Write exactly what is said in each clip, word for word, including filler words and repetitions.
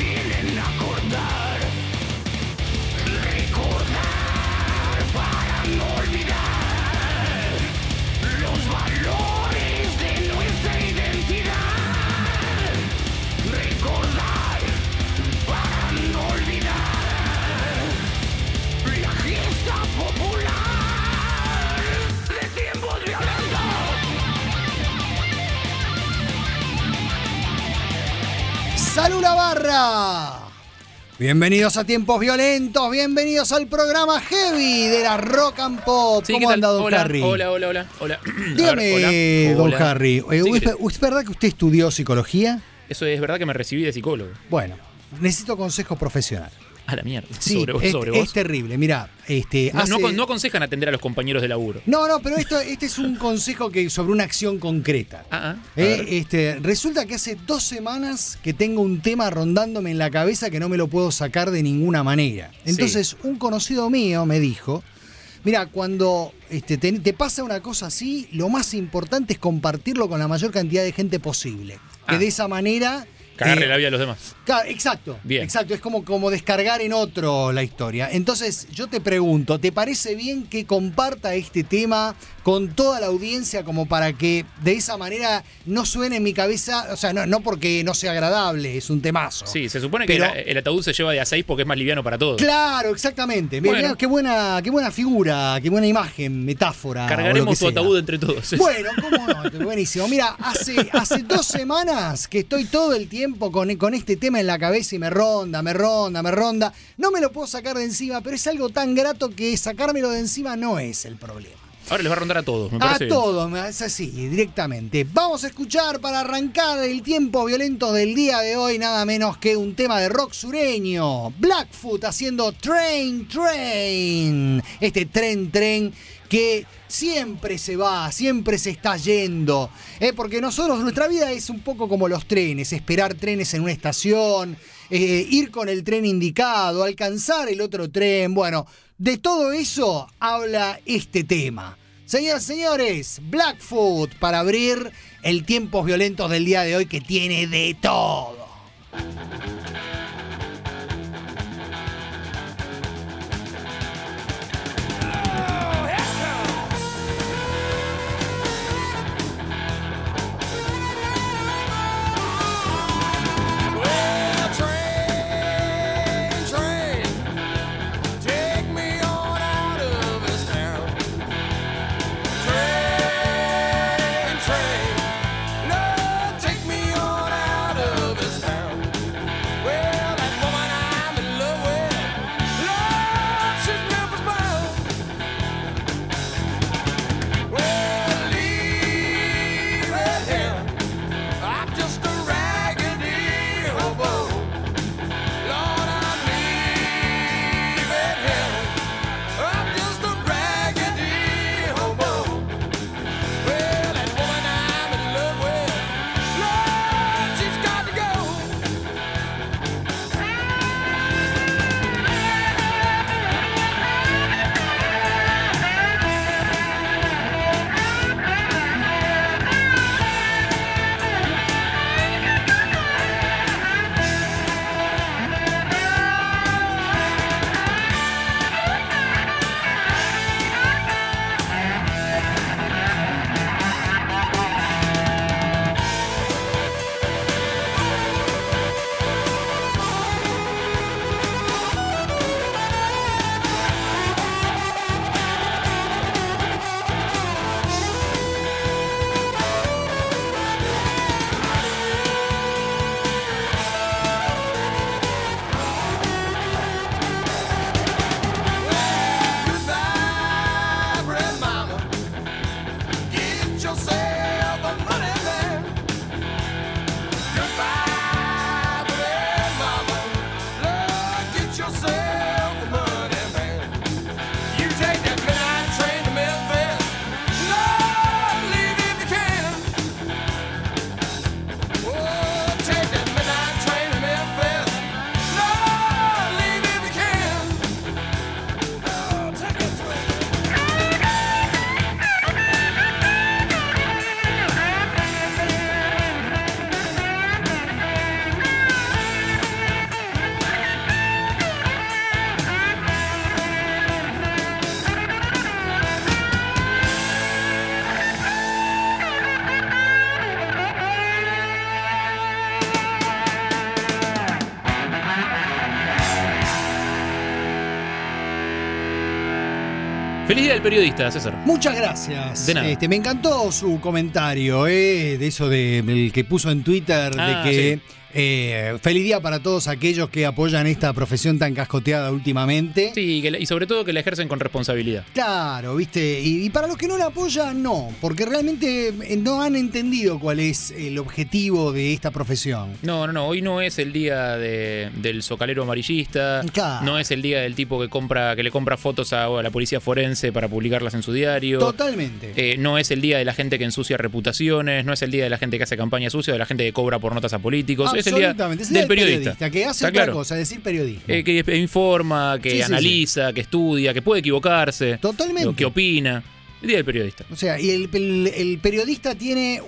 ¡Salud la barra! Bienvenidos a Tiempos Violentos, bienvenidos al programa Heavy de la Rock and Pop. Sí, ¿Cómo anda, don hola, Harry? Hola, hola, hola, hola. Dígame, ver, hola. don Hola. Harry, eh, Sí, ¿es, ¿es verdad que usted estudió psicología? Eso es verdad que me recibí de psicólogo. Bueno, necesito consejo profesional. A la mierda. Sí, sobre, es, sobre es vos. terrible. Mirá, este, No, hace... no, no aconsejan atender a los compañeros de laburo. No, no, pero esto, este es un consejo que sobre una acción concreta. Ah, ah, a Eh, ver. este, resulta que hace dos semanas que tengo un tema rondándome en la cabeza que no me lo puedo sacar de ninguna manera. Entonces, un conocido mío me dijo, mira, cuando este, te, te pasa una cosa así, lo más importante es compartirlo con la mayor cantidad de gente posible. Que Ah. de esa manera... Cagarle eh, la vida a los demás. Claro, exacto, Bien. exacto, es como, como descargar en otro la historia. Entonces, yo te pregunto, ¿te parece bien que comparta este tema con toda la audiencia como para que de esa manera no suene en mi cabeza? O sea, no, no porque no sea agradable, es un temazo. Sí, se supone Pero- que la- el ataúd se lleva de a seis porque es más liviano para todos. Claro, exactamente. Mirá, Bueno. mirá, qué buena, qué buena figura, qué buena imagen, metáfora. o lo que Cargaremos tu sea. ataúd entre todos. Bueno, cómo no, buenísimo. Mira, hace, hace dos semanas que estoy todo el tiempo con, con este tema en la cabeza y me ronda, me ronda, me ronda. No me lo puedo sacar de encima, pero es algo tan grato que sacármelo de encima no es el problema. Ahora les va a rondar a todos. Me A parece bien. todo, es así, directamente. Vamos a escuchar para arrancar el tiempo violento del día de hoy, nada menos que un tema de rock sureño. Blackfoot haciendo Train Train. Este tren tren que siempre se va, siempre se está yendo. ¿eh? Porque nosotros, nuestra vida es un poco como los trenes, esperar trenes en una estación, eh, ir con el tren indicado, alcanzar el otro tren. Bueno, de todo eso habla este tema. Señoras y señores, Blackfoot para abrir el Tiempos Violentos del día de hoy, que tiene de todo. Well, train, train, take me on out of this town. Train, train, Lord, take me on out of this town. Well, Feliz día del periodista, César. Muchas gracias. De nada. Este, me encantó su comentario, eh, de eso de el que puso en Twitter, Ah, de que sí. eh, feliz día para todos aquellos que apoyan esta profesión tan cascoteada últimamente. Sí, que la- y sobre todo que la ejercen con responsabilidad. Claro, viste, y, y para los que no la apoyan, no, porque realmente eh, no han entendido cuál es el objetivo de esta profesión. No, no, no, hoy no es el día de- del socalero amarillista, Claro. no es el día del tipo que compra que le compra fotos a, a la policía forense para publicarlas en su diario. Totalmente. Eh, no es el día de la gente que ensucia reputaciones, no es el día de la gente que hace campaña sucia, de la gente que cobra por notas a políticos. Es el día Absolutamente, es el del día periodista. que hace ¿Está otra claro? cosa, decir periodismo. Eh, que informa, que Sí, sí, analiza, que estudia, que puede equivocarse. Totalmente. Que opina. El día del periodista. O sea, y el, el- el periodista tiene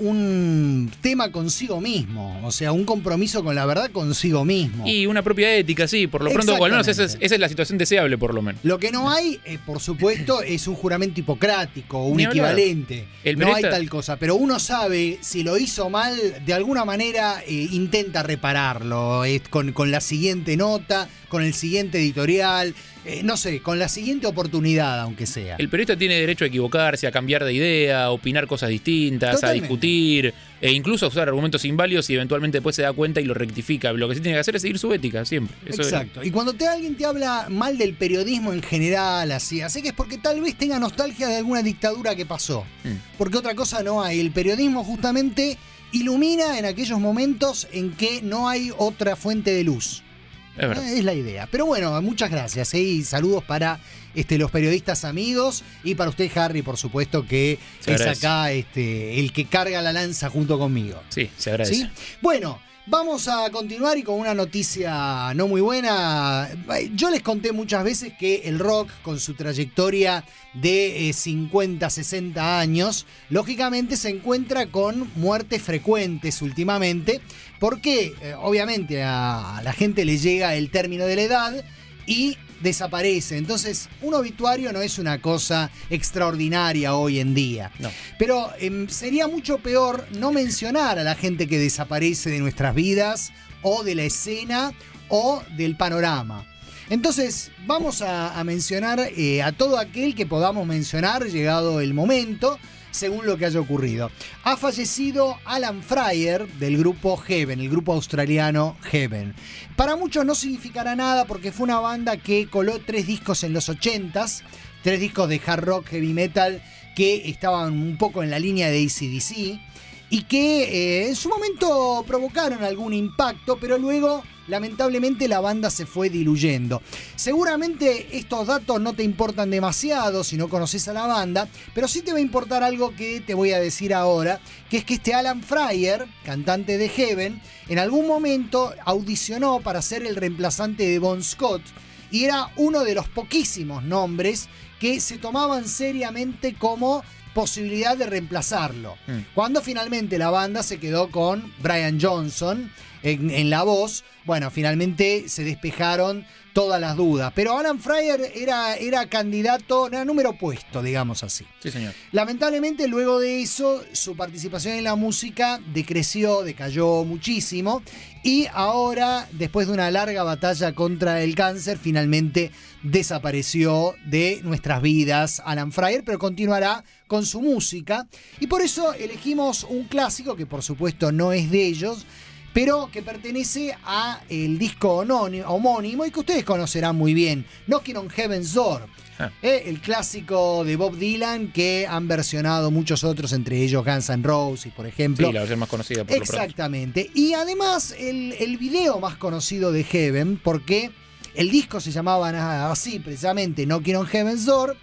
un tema consigo mismo, o sea, un compromiso con la verdad consigo mismo. Y una propia ética, sí, por lo pronto, o al menos esa es, Exactamente. esa es la situación deseable, por lo menos. Lo que no hay, eh, por supuesto, es un juramento hipocrático, un Ni hablar. equivalente. El no hay periodista- tal cosa, pero uno sabe si lo hizo mal, de alguna manera eh, intenta repararlo, eh, con, con la siguiente nota, con el siguiente editorial, eh, no sé, con la siguiente oportunidad, aunque sea. El periodista tiene derecho a equivocarse, a cambiar de idea, a opinar cosas distintas, Totalmente. a discutir, e incluso a usar argumentos inválidos y eventualmente después se da cuenta y lo rectifica. Lo que sí tiene que hacer es seguir su ética, siempre. Eso es- Exacto. Y cuando te, alguien te habla mal del periodismo en general, así, así que es porque tal vez tenga nostalgia de alguna dictadura que pasó. Mm. Porque otra cosa no hay. El periodismo justamente ilumina en aquellos momentos en que no hay otra fuente de luz. Es verdad. Eh, Es la idea. Pero bueno, muchas gracias, ¿eh? Y saludos para este, los periodistas amigos y para usted, Harry, por supuesto, que Se es agradece. acá este, el que carga la lanza junto conmigo. Sí, se agradece. ¿Sí? Bueno, vamos a continuar y con una noticia no muy buena. Yo les conté muchas veces que el rock, con su trayectoria de eh, cincuenta, sesenta años, lógicamente se encuentra con muertes frecuentes últimamente, porque eh, obviamente a, a la gente le llega el término de la edad y desaparece. Entonces, un obituario no es una cosa extraordinaria hoy en día. No. Pero em, sería mucho peor no mencionar a la gente que desaparece de nuestras vidas o de la escena o del panorama. Entonces, vamos a, a mencionar eh, a todo aquel que podamos mencionar, llegado el momento, según lo que haya ocurrido. Ha fallecido Alan Freyer del grupo Heaven, el grupo australiano Heaven. Para muchos no significará nada porque fue una banda que coló tres discos en los ochentas, tres discos de hard rock, heavy metal, que estaban un poco en la línea de A C D C y que eh, en su momento provocaron algún impacto, pero luego lamentablemente la banda se fue diluyendo. Seguramente estos datos no te importan demasiado si no conoces a la banda, pero sí te va a importar algo que te voy a decir ahora, que es que este Alan Freyer, cantante de Heaven, en algún momento audicionó para ser el reemplazante de Bon Scott y era uno de los poquísimos nombres que se tomaban seriamente como posibilidad de reemplazarlo. Mm. Cuando finalmente la banda se quedó con Brian Johnson en, en la voz, bueno, finalmente se despejaron todas las dudas. Pero Alan Freyer era, era candidato, era número puesto, digamos así. Sí, señor. Lamentablemente, luego de eso, su participación en la música decreció, decayó muchísimo. Y ahora, después de una larga batalla contra el cáncer, finalmente desapareció de nuestras vidas Alan Freyer, pero continuará con su música. Y por eso elegimos un clásico que, por supuesto, no es de ellos, pero que pertenece a el disco onónimo- homónimo y que ustedes conocerán muy bien, Knocking on Heaven's Door. Ah. Eh, el clásico de Bob Dylan que han versionado muchos otros, entre ellos Guns N' Roses, por ejemplo. Sí, la versión más conocida por lo pronto. Exactamente. Y además el, el video más conocido de Heaven, porque el disco se llamaba así precisamente, Knocking on Heaven's Door,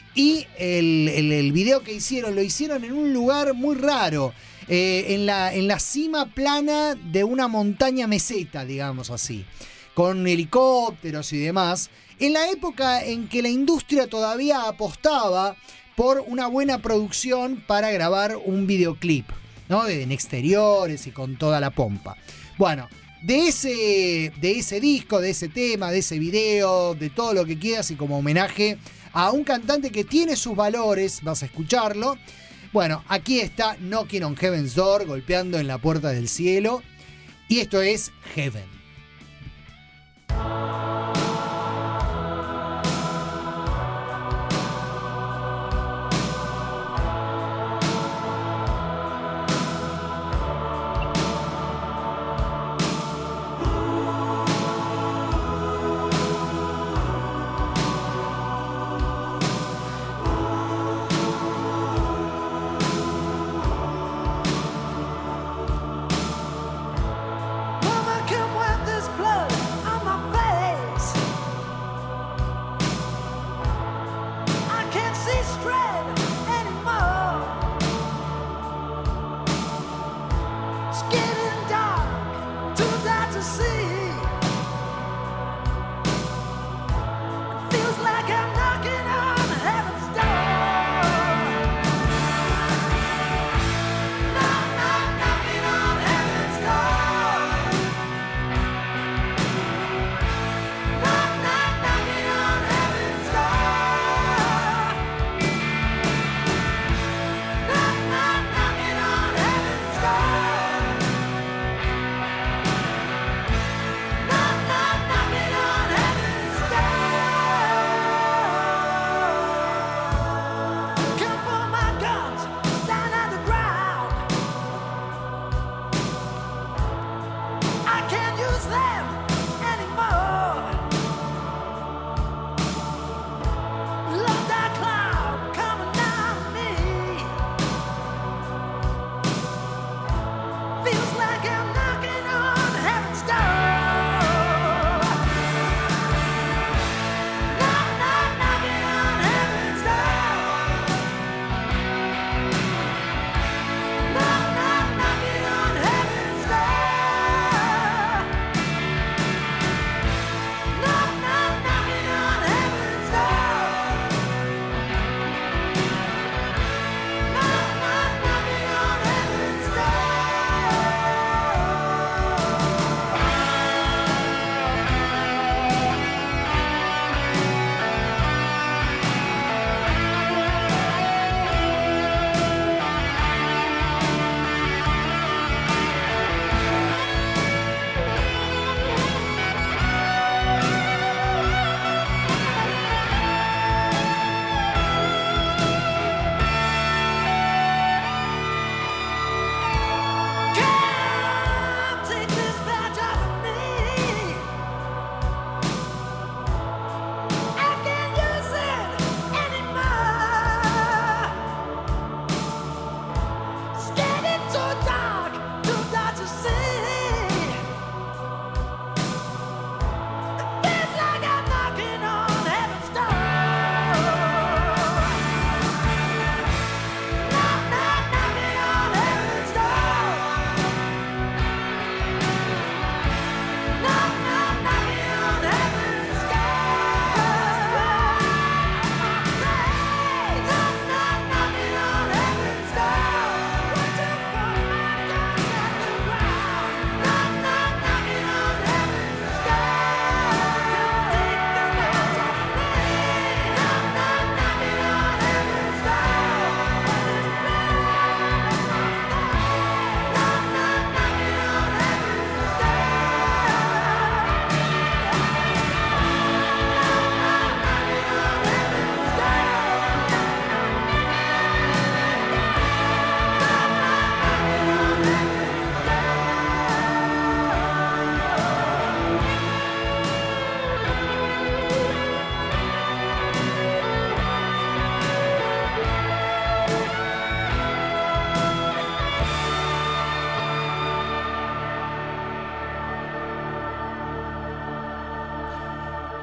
y el, el, el video que hicieron, lo hicieron en un lugar muy raro, eh, en, la, en la cima plana de una montaña meseta, digamos así, con helicópteros y demás, en la época en que la industria todavía apostaba por una buena producción para grabar un videoclip, ¿no? En exteriores y con toda la pompa. Bueno, de ese, de ese disco, de ese tema, de ese video, de todo lo que quieras y como homenaje a un cantante que tiene sus valores, vas a escucharlo. Bueno, aquí está Knocking on Heaven's Door, golpeando en la puerta del cielo. Y esto es Heaven.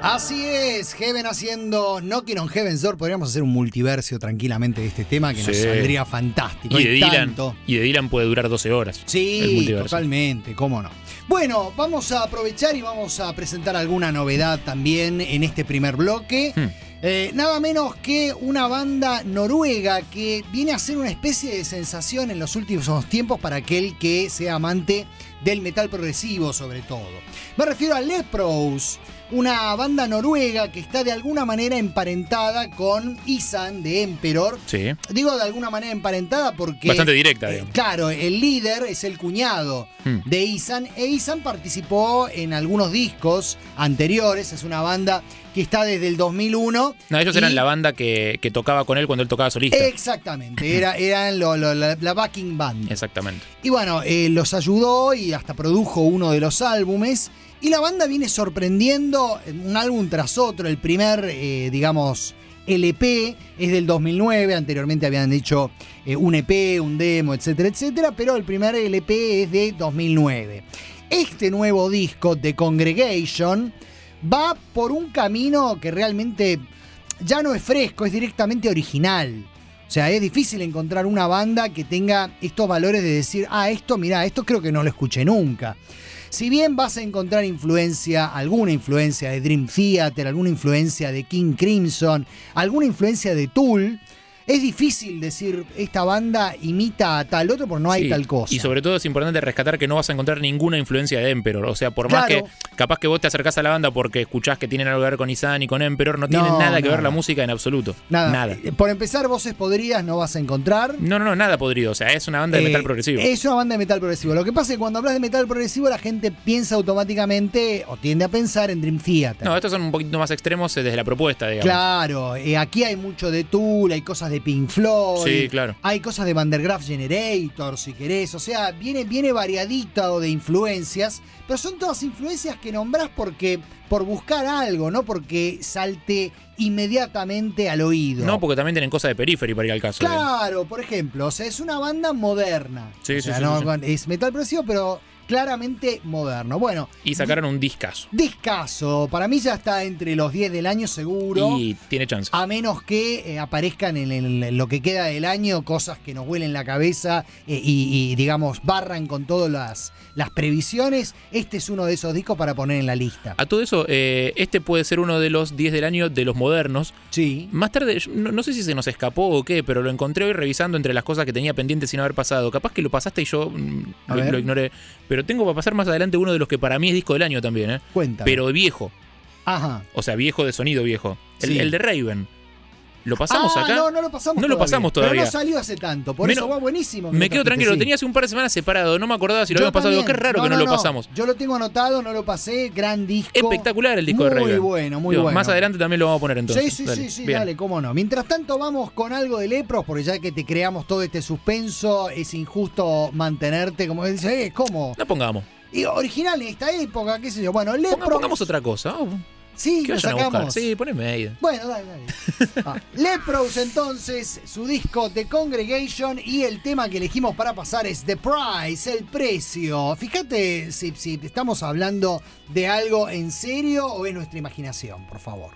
Así es, Heaven haciendo Knocking on Heaven's Door. Podríamos hacer un multiverso tranquilamente de este tema que nos Sí. saldría fantástico. Y de, Hay Dylan, tanto. y de Dylan puede durar doce horas. el Sí, multiverso. totalmente, cómo no. Bueno, vamos a aprovechar y vamos a presentar alguna novedad también en este primer bloque. Hmm. Eh, nada menos que una banda noruega que viene a ser una especie de sensación en los últimos tiempos para aquel que sea amante del metal progresivo sobre todo. Me refiero a Lepros, una banda noruega que está de alguna manera emparentada con Isan de Emperor. Sí. Digo de alguna manera emparentada porque... Bastante directa, eh, digamos. claro, el líder es el cuñado Hmm. de Isan, e Isan participó en algunos discos anteriores, es una banda que está desde el dos mil uno. No, ellos y- eran la banda que, que tocaba con él cuando él tocaba solista. Exactamente, era, eran lo- lo- la, la backing band. Exactamente. Y bueno, eh, los ayudó y hasta produjo uno de los álbumes. Y la banda viene sorprendiendo un álbum tras otro. El primer, eh, digamos, L P es del dos mil nueve. Anteriormente habían hecho eh, un E P, un demo, etcétera, etcétera. Pero el primer L P es de dos mil nueve. Este nuevo disco, The Congregation, va por un camino que realmente ya no es fresco, es directamente original. O sea, es difícil encontrar una banda que tenga estos valores de decir, ah, esto, mirá, esto creo que no lo escuché nunca. Si bien vas a encontrar influencia, alguna influencia de Dream Theater, alguna influencia de King Crimson, alguna influencia de Tool, es difícil decir esta banda imita a tal otro porque no hay Sí, tal cosa. Y sobre todo es importante rescatar que no vas a encontrar ninguna influencia de Emperor. O sea, por más Claro. que capaz que vos te acercás a la banda porque escuchás que tienen algo que ver con Isan y con Emperor, no tiene No, nada que ver nada. la música en absoluto. Nada. Nada. Eh, Por empezar, voces podridas no vas a encontrar. No, no, no, nada podrido. O sea, es una banda de Eh, metal progresivo. Es una banda de metal progresivo. Lo que pasa es que cuando hablas de metal progresivo, la gente piensa automáticamente o tiende a pensar en Dream Theater. No, estos son un poquito más extremos eh, desde la propuesta, digamos. Claro, eh, aquí hay mucho de Tool, hay cosas de Pink Floyd. Sí, claro. Hay cosas de Vandergraaf Generator, si querés. O sea, viene, viene variadito de influencias, pero son todas influencias que nombrás porque por buscar algo, no porque salte inmediatamente al oído. No, porque también tienen cosas de Periphery para ir al caso. eh. Claro, por ejemplo, o sea, es una banda moderna. Sí, O sí, sea, sí, no- sí, sí. es metal progresivo, pero claramente moderno. Bueno, Y sacaron un discazo. discazo. Para mí ya está entre los diez del año seguro. Y tiene chance. A menos que eh, aparezcan en, el- en lo que queda del año cosas que nos huelen la cabeza eh, y, y, digamos, barran con todas las, las previsiones. Este es uno de esos discos para poner en la lista. A todo eso, eh, este puede ser uno de los diez del año de los modernos. Sí. Más tarde, yo no, no sé si se nos escapó o qué, pero lo encontré hoy revisando entre las cosas que tenía pendientes sin haber pasado. Capaz que lo pasaste y yo mm, A lo, ver. lo ignoré. Pero tengo para pasar más adelante uno de los que para mí es disco del año también, ¿eh? Cuéntame. Pero viejo. Ajá. O sea, viejo de sonido viejo. El, Sí. el de Raven. ¿Lo pasamos ah, acá? No, no lo pasamos No lo todavía. pasamos todavía. Pero no salió hace tanto. Por Menos- eso va buenísimo. que Me lo quedo trajiste, tranquilo, sí. lo tenía hace un par de semanas separado. No me acordaba si lo Yo habíamos pasado. Digo, también. qué raro que no, lo pasamos. Yo lo tengo anotado, no lo pasé. Gran disco. Espectacular el disco de Muy Raven. bueno, muy Digo, bueno. Más adelante también lo vamos a poner entonces. Sí, sí, Dale, sí, sí, bien. dale, cómo no. Mientras tanto, vamos con algo de Lepros, porque ya que te creamos todo este suspenso, es injusto mantenerte, como dice, eh, ¿cómo? No pongamos. Y original en esta época, qué sé yo. Bueno, Ponga- Lepros. pongamos otra cosa. Oh, Sí, que lo vayan a buscar. sacamos. Sí, poneme ahí. Bueno, dale, dale. Ah, Lepros, entonces, su disco The Congregation, y el tema que elegimos para pasar es The Price, el precio. Fíjate si, si estamos hablando de algo en serio o es nuestra imaginación, por favor.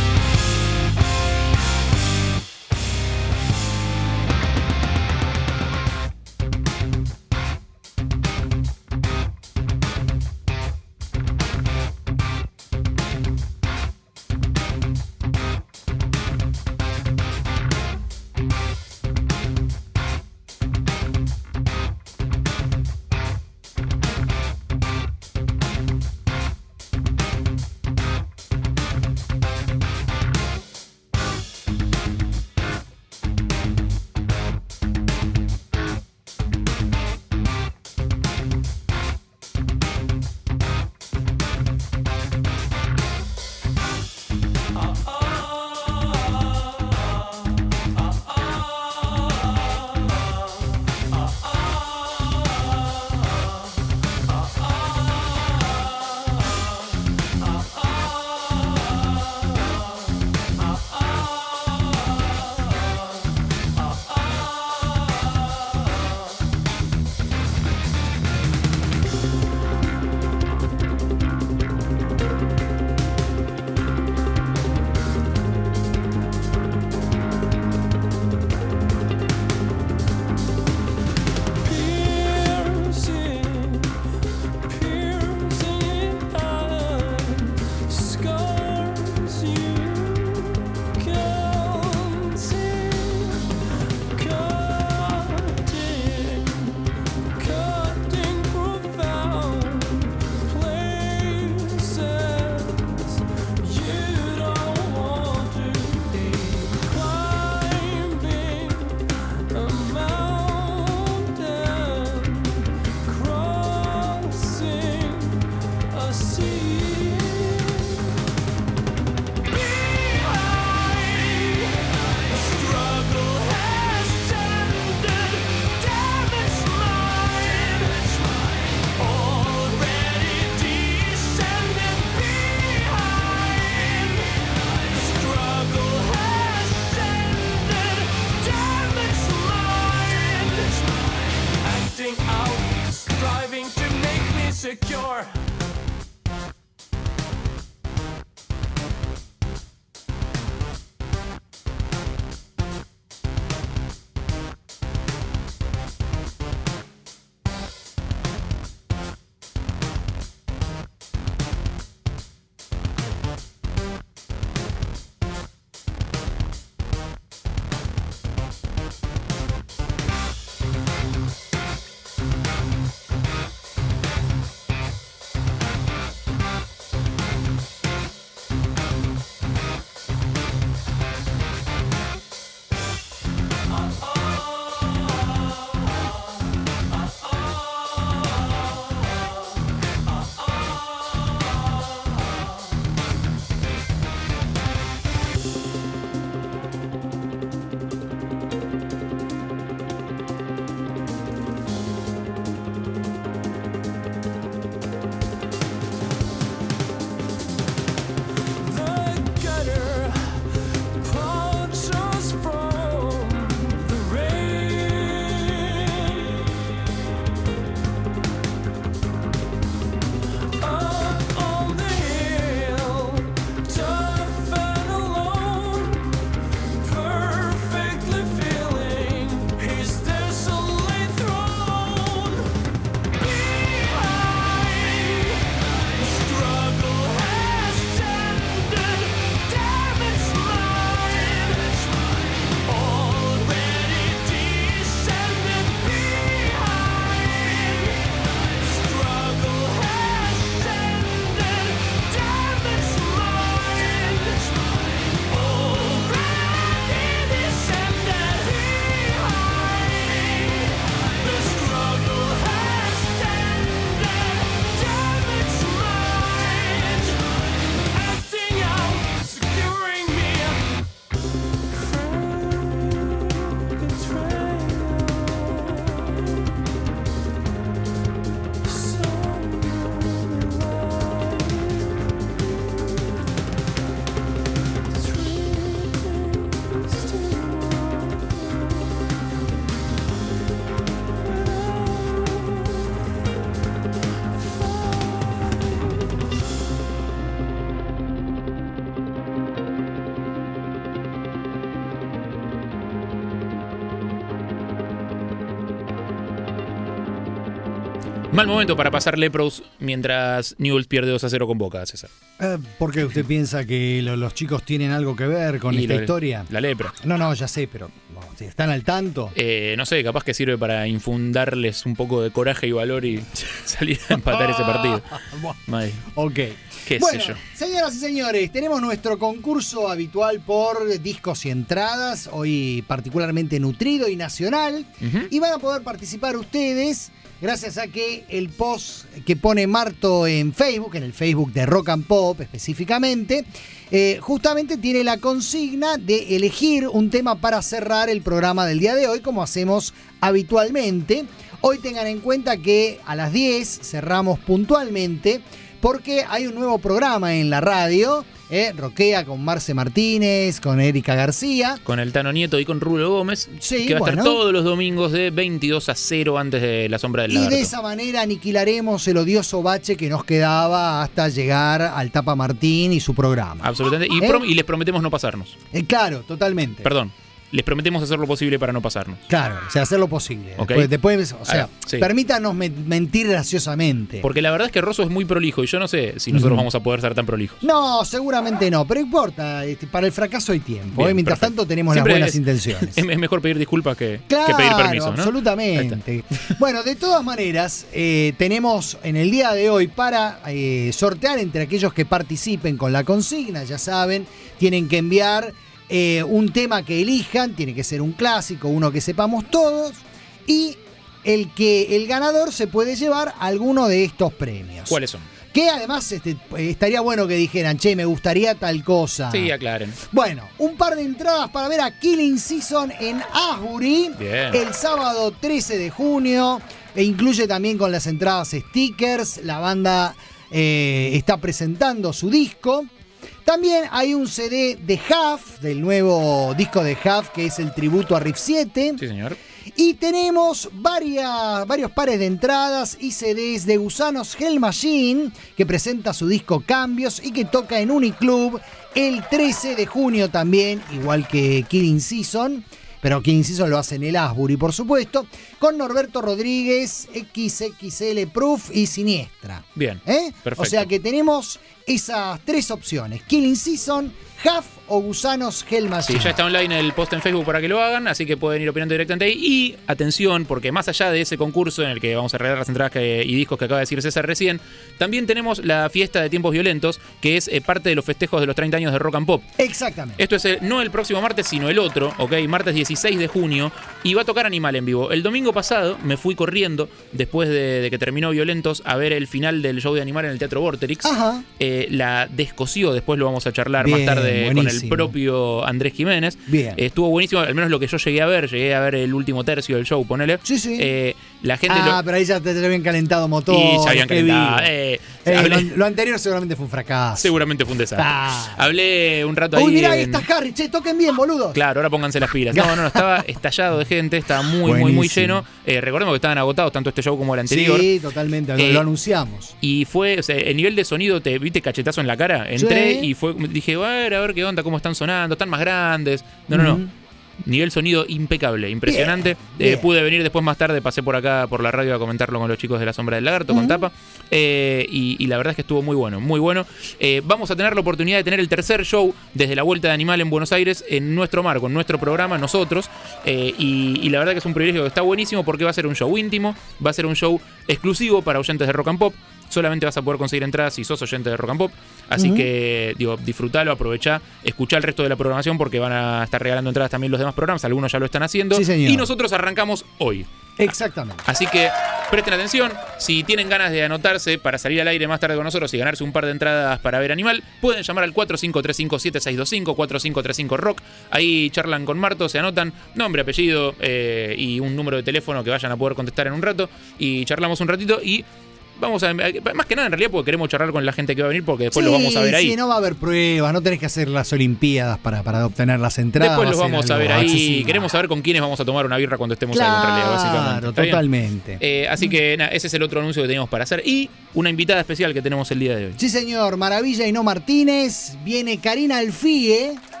Mal momento para pasar Lepros mientras Newell's pierde dos a cero con Boca, César. Eh, ¿Por qué usted piensa que lo- los chicos tienen algo que ver con Y esta lo- historia? La lepra. No, no, ya sé, pero no, si ¿están al tanto? Eh, no sé, capaz que sirve para infundarles un poco de coraje y valor y salir a empatar ese partido. Madre, Ok. qué Bueno, sé yo. señoras y señores, tenemos nuestro concurso habitual por discos y entradas, hoy particularmente nutrido y nacional, Ujú. y van a poder participar ustedes gracias a que el post que pone Marto en Facebook, en el Facebook de Rock and Pop específicamente, eh, justamente tiene la consigna de elegir un tema para cerrar el programa del día de hoy, como hacemos habitualmente. Hoy tengan en cuenta que a las diez cerramos puntualmente, porque hay un nuevo programa en la radio, ¿eh? Roquea con Marce Martínez, con Erika García. Con el Tano Nieto y con Rulo Gómez, Sí, que va a bueno. estar todos los domingos de veintidós a cero antes de la sombra del Y lagarto. de esa manera aniquilaremos el odioso bache que nos quedaba hasta llegar al Tapa Martín y su programa. Absolutamente. Y, ¿Eh? prom- y les prometemos no pasarnos. Eh, claro, totalmente. Perdón. Les prometemos hacer lo posible para no pasarnos. Claro, o sea, hacer lo posible. Ok. Después, después, o sea, Ah, sí. permítanos me- mentir graciosamente. Porque la verdad es que Rosso es muy prolijo y yo no sé si nosotros Ujú. vamos a poder ser tan prolijos. No, seguramente no, pero importa, este, para el fracaso hay tiempo. Bien, ¿eh? Mientras perfecto. tanto tenemos Siempre las buenas es- intenciones. Es, es mejor pedir disculpas que, Claro, que pedir permiso, ¿no? Ahí absolutamente. Bueno, de todas maneras, eh, tenemos en el día de hoy para eh, sortear entre aquellos que participen con la consigna, ya saben, tienen que enviar eh, un tema que elijan, tiene que ser un clásico, uno que sepamos todos, y el que el ganador se puede llevar alguno de estos premios. ¿Cuáles son? Que además este, estaría bueno que dijeran, che, me gustaría tal cosa. Sí, aclaren. Bueno, un par de entradas para ver a Killing Season en Asbury Bien. el sábado trece de junio. E incluye también con las entradas stickers. La banda eh, está presentando su disco. También hay un C D de Huff, del nuevo disco de Huff, que es el tributo a Riff siete. Sí, señor. Y tenemos varias, varios pares de entradas y C Ds de Gusanos Hell Machine, que presenta su disco Cambios y que toca en Uniclub el trece de junio también, igual que Killing Season. Pero Killing Season lo hace en el Asbury, por supuesto, con Norberto Rodríguez, X X L Proof y Siniestra. Bien. ¿Eh? Perfecto. O sea que tenemos esas tres opciones: Killing Season, Huff o Gusanos Hell Sí, Machine. ya está online el post en Facebook para que lo hagan, así que pueden ir opinando directamente ahí. Y atención, porque más allá de ese concurso en el que vamos a regalar las entradas que- y discos que acaba de decir César recién, también tenemos la fiesta de tiempos violentos, que es eh, parte de los festejos de los treinta años de Rock and Pop. Exactamente. Esto es eh, no el próximo martes, sino el otro, ¿ok? Martes dieciséis de junio. Y va a tocar Animal en vivo. El domingo pasado me fui corriendo, después de, de que terminó Violentos, a ver el final del show de Animal en el Teatro Vorterix. Ajá. Eh, la descosió, después lo vamos a charlar Bien, más tarde con el buenísimo. propio Andrés Jiménez. Bien. Eh, estuvo buenísimo, al menos lo que yo llegué a ver. Llegué a ver el último tercio del show, ponele. Sí, sí. Eh, la gente Ah, lo... pero ahí ya te, te habían calentado motor. Y ya habían calentado. Eh, Eh, hablé- lo, lo anterior seguramente fue un fracaso. Seguramente fue un desastre. Ah. Hablé un rato ahí. Uy, mirá, ahí en- está Harry. Che, toquen bien, boludo. Claro, ahora pónganse las pilas. No, no, no, estaba estallado de gente, estaba muy, muy, muy Buenísimo. lleno. Eh, recordemos que estaban agotados tanto este show como el anterior. Sí, totalmente. Lo, Eh, lo anunciamos. Y fue, o sea, el nivel de sonido, te viste cachetazo en la cara. Entré Sí. y fue, dije, a ver, a ver qué onda, cómo están sonando, están más grandes. No, no, Ujú. no. Nivel sonido impecable, impresionante. Bien, Eh, bien. pude venir después más tarde, pasé por acá por la radio a comentarlo con los chicos de La Sombra del Lagarto, con Ujú. Tapa. Eh, y, y la verdad es que estuvo muy bueno, muy bueno. Eh, vamos a tener la oportunidad de tener el tercer show desde la Vuelta de Animal en Buenos Aires en nuestro marco, en nuestro programa, nosotros. Eh, y, y la verdad que es un privilegio que está buenísimo porque va a ser un show íntimo, va a ser un show exclusivo para oyentes de Rock and Pop. Solamente vas a poder conseguir entradas si sos oyente de Rock and Pop. Así Ujú. que, digo, disfrutalo, aprovechá, escuchá el resto de la programación porque van a estar regalando entradas también los demás programas. Algunos ya lo están haciendo. Sí, señor. Y nosotros arrancamos hoy. Exactamente. Así que presten atención. Si tienen ganas de anotarse para salir al aire más tarde con nosotros y ganarse un par de entradas para ver Animal, pueden llamar al cuatro cinco tres cinco siete seis dos cinco, cuatro cinco tres cinco rock. Ahí charlan con Marto, se anotan nombre, apellido eh, y un número de teléfono que vayan a poder contestar en un rato. Y charlamos un ratito y... Vamos a, más que nada en realidad porque queremos charlar con la gente que va a venir porque después sí, lo vamos a ver ahí. Sí, no va a haber pruebas, no tenés que hacer las Olimpiadas para, para obtener las entradas. Después va los a ser vamos a algo ver ahí. accesible. Queremos saber con quiénes vamos a tomar una birra cuando estemos Claro, ahí en realidad, básicamente. ¿Está bien? totalmente. Eh, así que nada, ese es el otro anuncio que teníamos para hacer. Y una invitada especial que tenemos el día de hoy. Sí, señor, Maravilla y no Martínez. Viene Karina Alfie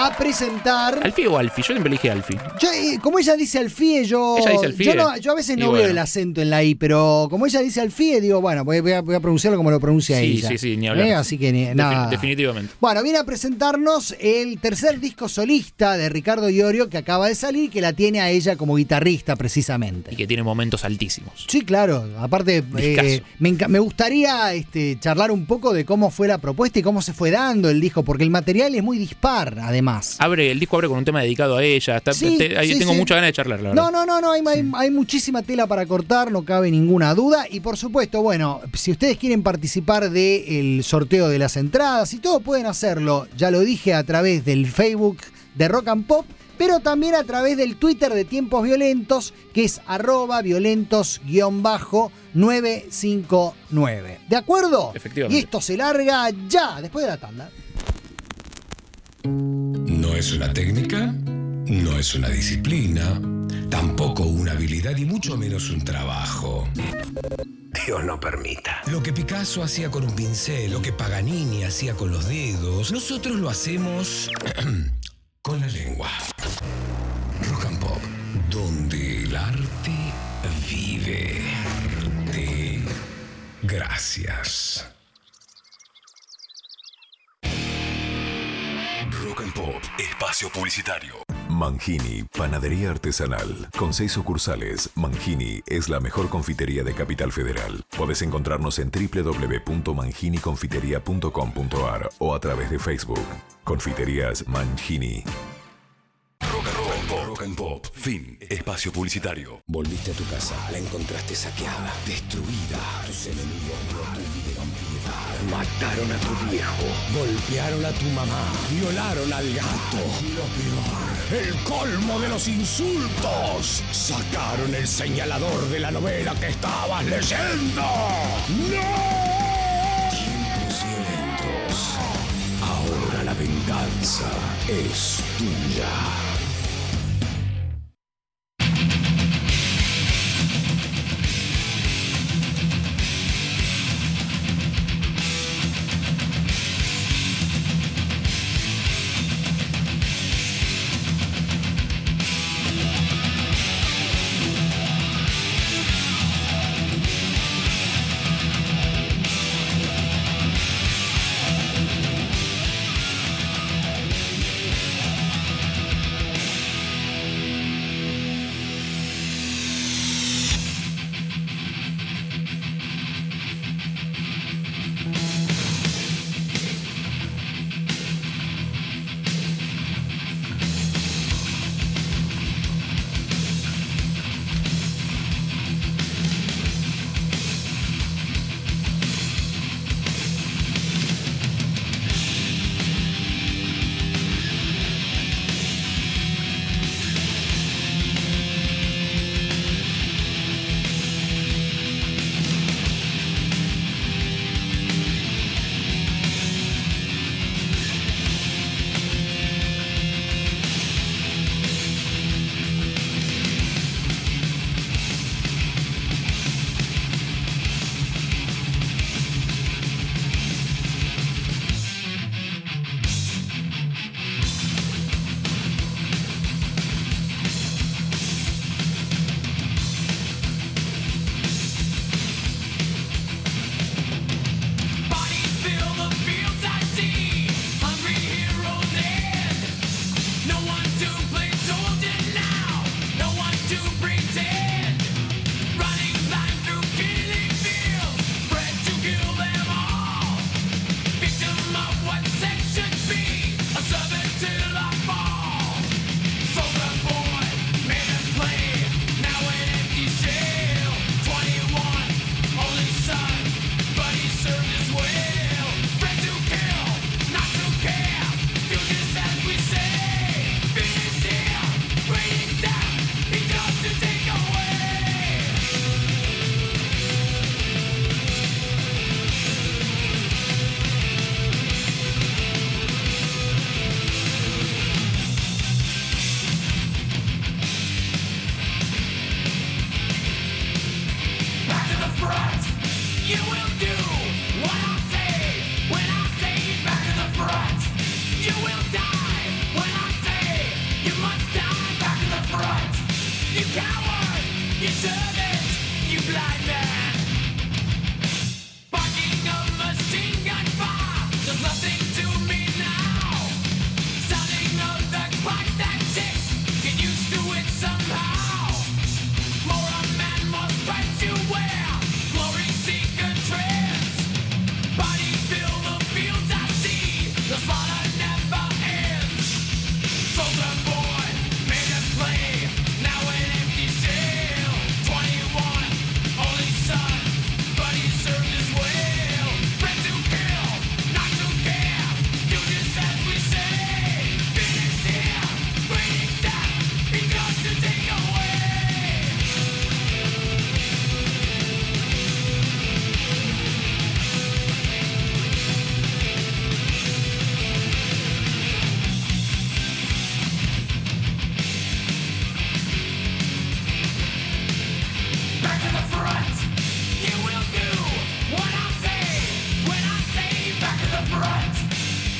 a presentar. ¿Alfie o Alfie? Yo siempre elegí Alfie. Yo, eh, como ella dice Alfie, yo. Ella dice Alfie. Yo, no- yo a veces Y no bueno. veo el acento en la I, pero como ella dice Alfie, digo, bueno, voy, voy a, voy a pronunciarlo como lo pronuncia Sí, ella. sí, sí, ni hablar. ¿Eh? Así que ni- Defin- nada. definitivamente. Bueno, viene a presentarnos el tercer disco solista de Ricardo Iorio que acaba de salir, que la tiene a ella como guitarrista precisamente. Y que tiene momentos altísimos. Sí, claro. Aparte, Discazo. eh, me, enca- me gustaría este, charlar un poco de cómo fue la propuesta y cómo se fue dando el disco, porque el material es muy dispar, además. Abre, el disco abre con un tema dedicado a ella. Está- Sí, te- ahí sí, tengo sí. muchas ganas de charlar, la verdad. No, no, no, no hay, hay- hay muchísima tela para cortar, no cabe ninguna duda. Y por supuesto, bueno, si ustedes quieren participar del sorteo de las entradas y todo, pueden hacerlo, ya lo dije, a través del Facebook de Rock and Pop, pero también a través del Twitter de Tiempos Violentos, que es arroba violentos nueve cinco nueve. ¿De acuerdo? Efectivamente. Y esto se larga ya, después de la tanda. No es una técnica, no es una disciplina, tampoco una habilidad y mucho menos un trabajo. Dios no permita. Lo que Picasso hacía con un pincel, lo que Paganini hacía con los dedos, nosotros lo hacemos con la lengua. Rock and Pop, donde el arte vive. De gracias. Rock and Pop, espacio publicitario. Mangini, panadería artesanal. Con seis sucursales, Mangini es la mejor confitería de Capital Federal. Podés encontrarnos en doble u doble u doble u punto mangini confitería punto com punto a r o a través de Facebook. Confiterías Mangini. Rock and Pop, Rock and Pop, fin, espacio publicitario. Volviste a tu casa, la encontraste saqueada, destruida. Tus enemigos no tuvieron piedad. Mataron a tu viejo, golpearon a tu mamá, violaron al gato. Y lo peor, el colmo de los insultos. Sacaron el señalador de la novela que estabas leyendo. ¡No! Tiempos violentos. Ahora la venganza es tuya.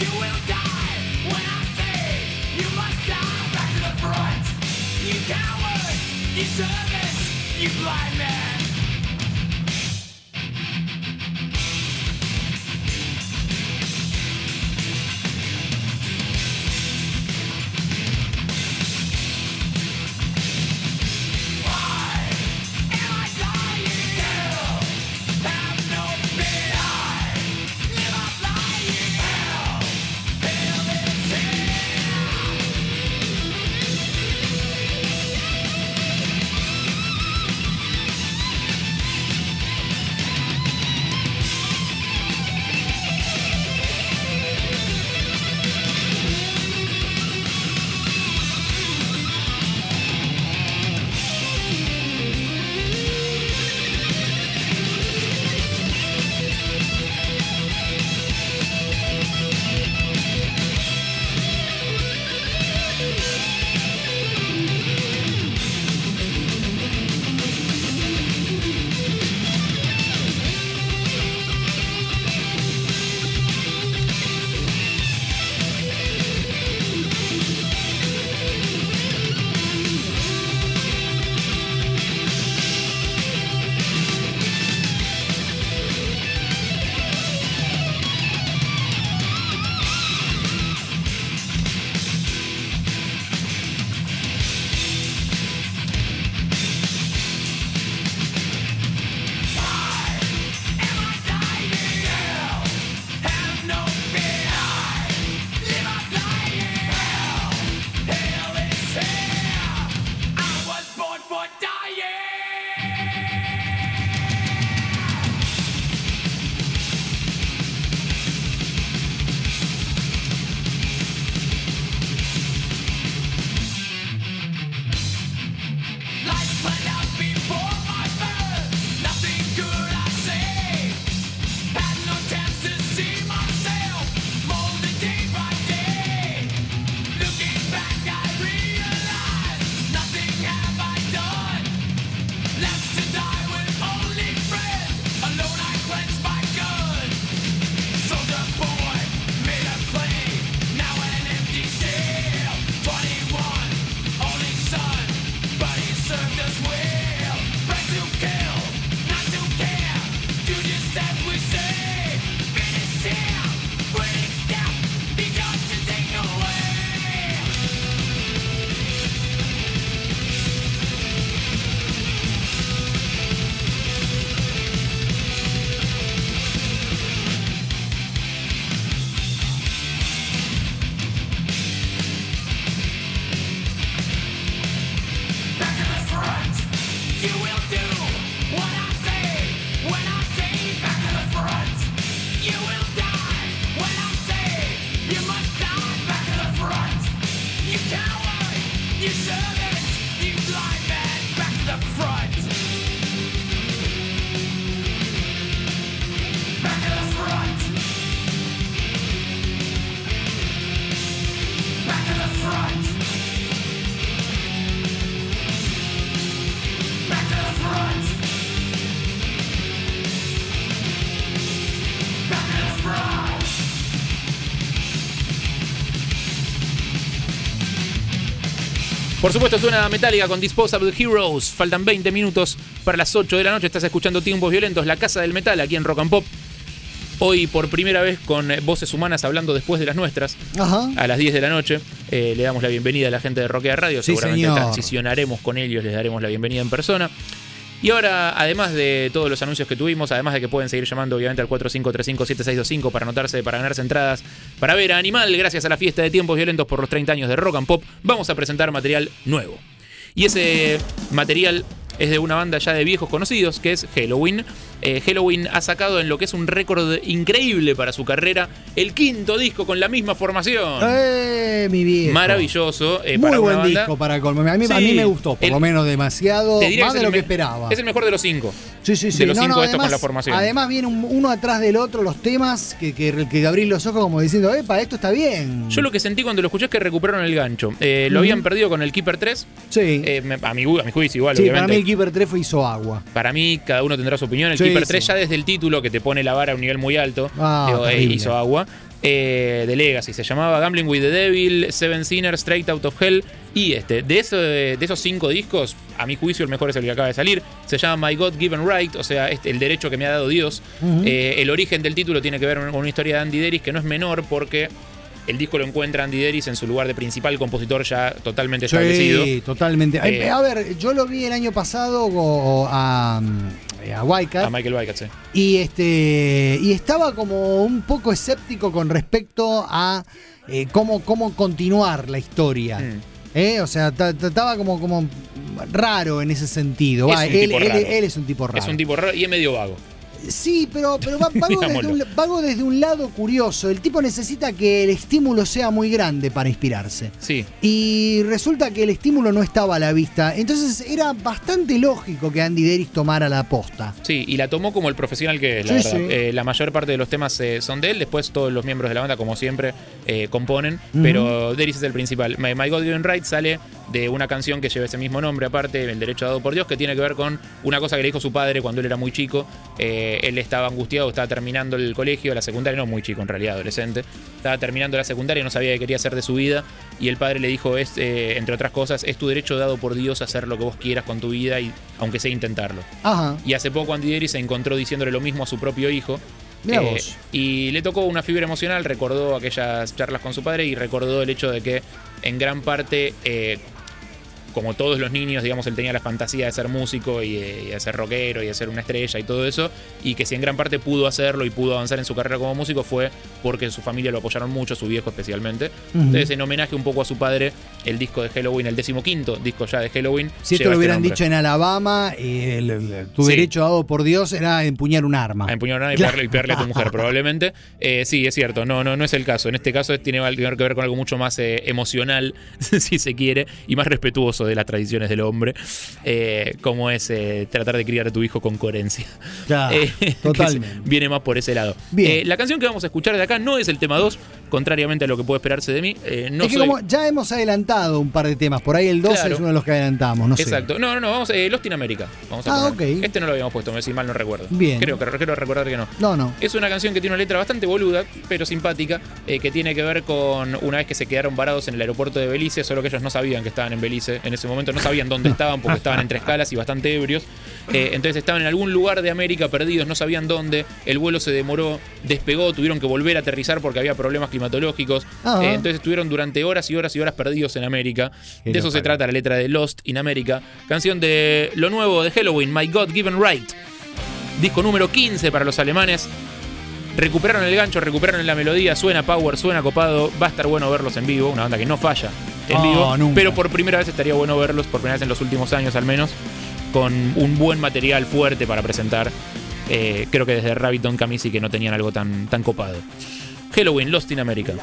You will die when I say you must die. Back to the front. You coward. You servant. You blind man. Por supuesto suena Metallica con Disposable Heroes. Faltan veinte minutos para las ocho de la noche. Estás escuchando Tiempos Violentos, la casa del metal aquí en Rock and Pop. Hoy por primera vez con voces humanas hablando después de las nuestras. Ajá. A las diez de la noche. Eh, le damos la bienvenida a la gente de Rockea Radio. Sí, seguramente señor. transicionaremos con ellos, les daremos la bienvenida en persona. Y ahora, además de todos los anuncios que tuvimos, además de que pueden seguir llamando obviamente al cuatro cinco tres cinco siete seis dos cinco para anotarse, para ganarse entradas para ver a Animal, gracias a la fiesta de Tiempos Violentos por los treinta años de Rock and Pop, vamos a presentar material nuevo. Y ese material es de una banda ya de viejos conocidos, que es Helloween. Eh, Helloween ha sacado en lo que es un récord increíble para su carrera, el quinto disco con la misma formación. ¡Eh, mi viejo! Maravilloso. Eh, Muy para buen una banda. disco para colmo. A mí, Sí, a mí me gustó, por el- lo menos demasiado, Te diría más que de es lo que el me- esperaba. Es el mejor de los cinco. Sí, sí, sí. De los No, cinco no, estos con además- la formación. Además viene un- uno atrás del otro los temas que, que, que abrís los ojos como diciendo, epa, esto está bien. Yo lo que sentí cuando lo escuché es que recuperaron el gancho. Eh, lo Ujú. habían perdido con el Keeper tres. Sí, Eh, me- a, mi, gu- a mi juicio igual, sí, obviamente. para mí el Keeper tres fue hizo agua. Para mí, cada uno tendrá su opinión. El Sí, Keeper sí. tres ya desde el título, que te pone la vara a un nivel muy alto, Ah, digo, eh, terrible. hizo agua. eh, de Legacy. Se llamaba Gambling with the Devil, Seven Sinners, Straight Out of Hell. Y este, de, eso, de esos cinco discos, a mi juicio el mejor es el que acaba de salir. Se llama My God Given Right, o sea, este, el derecho que me ha dado Dios. Uh-huh. eh, el origen del título tiene que ver con una historia de Andy Deris que no es menor porque el disco lo encuentra Andy Deris en su lugar de principal compositor ya totalmente sí, establecido. Sí, totalmente. Eh, a ver, yo lo vi el año pasado o, a, a Wyckoff. A Michael Wyckoff, sí. Y, este, y estaba como un poco escéptico con respecto a eh, cómo, cómo continuar la historia. Mm. Eh, o sea, estaba como, como raro en ese sentido. Va, él, él, él es un tipo raro. Es un tipo raro y es medio vago. Sí, pero, pero vago, desde un, vago desde un lado curioso. El tipo necesita que el estímulo sea muy grande para inspirarse. Sí. Y resulta que el estímulo no estaba a la vista. Entonces era bastante lógico que Andy Deris tomara la posta. Sí, y la tomó como el profesional que es, la sí, verdad. Sí. Eh, la mayor parte de los temas eh, son de él. Después todos los miembros de la banda, como siempre, eh, componen. Uh-huh. Pero Deris es el principal. My, My God Given Right sale de una canción que lleva ese mismo nombre, aparte, El Derecho Dado por Dios, que tiene que ver con una cosa que le dijo su padre cuando él era muy chico. Eh, él estaba angustiado, estaba terminando el colegio, la secundaria, no muy chico en realidad, adolescente. Estaba terminando la secundaria, no sabía qué quería hacer de su vida. Y el padre le dijo, es, eh, entre otras cosas, es tu derecho dado por Dios a hacer lo que vos quieras con tu vida, y aunque sea intentarlo. Ajá. Y hace poco Andy Deris se encontró diciéndole lo mismo a su propio hijo. Mirá eh, vos. Y le tocó una fibra emocional, recordó aquellas charlas con su padre y recordó el hecho de que en gran parte... Eh, como todos los niños, digamos, él tenía la fantasía de ser músico y, y de ser rockero y de ser una estrella y todo eso, y que si en gran parte pudo hacerlo y pudo avanzar en su carrera como músico fue porque su familia lo apoyaron mucho, su viejo especialmente. Uh-huh. Entonces, en homenaje un poco a su padre, el disco de Helloween, el decimoquinto disco ya de Helloween. Si esto lo hubieran este dicho en Alabama, eh, el, el, tu sí. derecho dado por Dios era empuñar un arma. A empuñar un arma y pegarle, y pegarle a tu mujer, probablemente. Eh, sí, es cierto, no, no, no es el caso. En este caso tiene que ver con algo mucho más eh, emocional, si se quiere, y más respetuoso de las tradiciones del hombre, eh, como es eh, tratar de criar a tu hijo con coherencia. Claro, eh, totalmente. Viene más por ese lado. Eh, la canción que vamos a escuchar de acá no es el tema dos, contrariamente a lo que puede esperarse de mí. Eh, no es que soy... como ya hemos adelantado un par de temas, por ahí el dos claro. es uno de los que adelantamos, no Exacto. sé. No, no, no, vamos eh, Lost in America. Vamos a ah, poner. ok. Este no lo habíamos puesto, si mal no recuerdo. Bien. Creo que quiero recordar que no. No, no. Es una canción que tiene una letra bastante boluda, pero simpática, eh, que tiene que ver con una vez que se quedaron varados en el aeropuerto de Belice, solo que ellos no sabían que estaban en Belice. En ese momento no sabían dónde estaban porque estaban entre escalas y bastante ebrios. Eh, entonces estaban en algún lugar de América perdidos, no sabían dónde. El vuelo se demoró, despegó, tuvieron que volver a aterrizar porque había problemas climatológicos. Eh, entonces estuvieron durante horas y horas y horas perdidos en América. Qué de eso se trata la letra de Lost in America. Canción de lo nuevo de Helloween, My God Given Right. Disco número quince para los alemanes. Recuperaron el gancho, recuperaron la melodía, suena power, suena copado. Va a estar bueno verlos en vivo, una banda que no falla en oh, vivo, nunca. Pero por primera vez estaría bueno verlos, por primera vez en los últimos años al menos, con un buen material fuerte para presentar. Eh, creo que desde Rabbit Don't Come Easy que no tenían algo tan, tan copado. Helloween, Lost in America.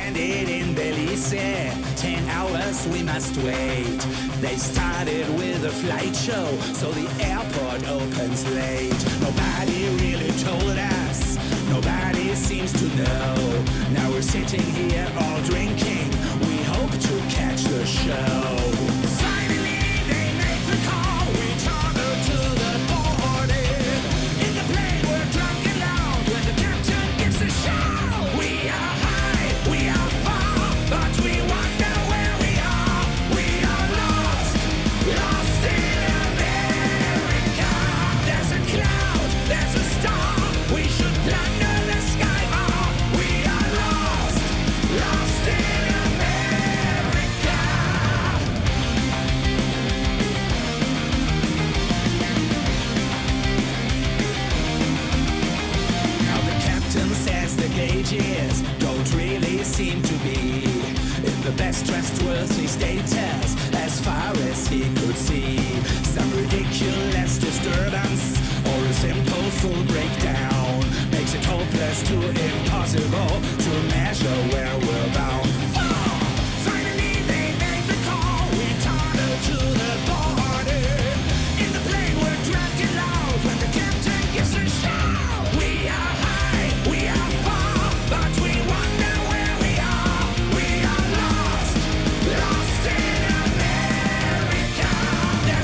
ten hours we must wait. They started with a flight show, so the airport opens late. Nobody really told us, nobody seems to know. Now we're sitting here all drinking, we hope to catch the show. Finally they make the call, we travel to the party. In the plane we're drunk and loud, when the captain gives the show. We are high, we are far, but we wonder where we are. We are lost, lost in America. There's a cloud, there's a star, we should plunder the sky. Oh, we are lost, lost in America. Now the captain says the gauges don't really seem to be in the best trustworthy status as far as he could see. Some ridiculous disturbance or a simple full breakdown makes it hopeless to impossible to measure where we're bound. Oh, finally they make the call, we toddle to the party. In the plane we're drunk and loud, when the captain gives a shout. We are high, we are far, but we wonder where we are. We are lost, lost in America.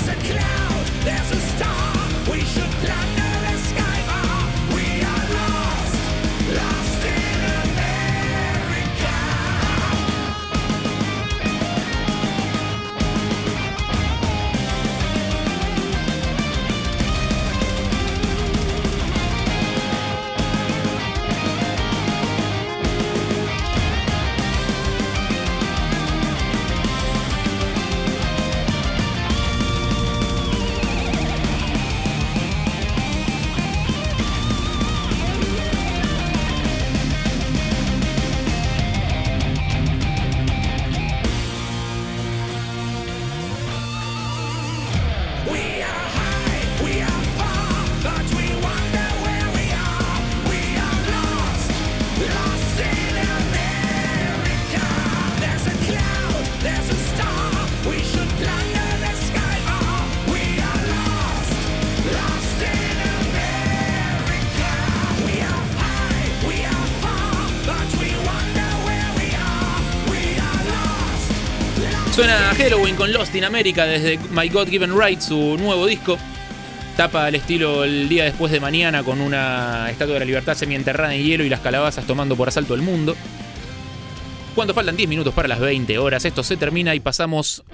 Suena Halloween con Lost in America desde My God Given Right, su nuevo disco. Tapa al estilo El día después de mañana con una estatua de la libertad semienterrada en hielo y las calabazas tomando por asalto el mundo. Cuando faltan diez minutos para las veinte horas, esto se termina y pasamos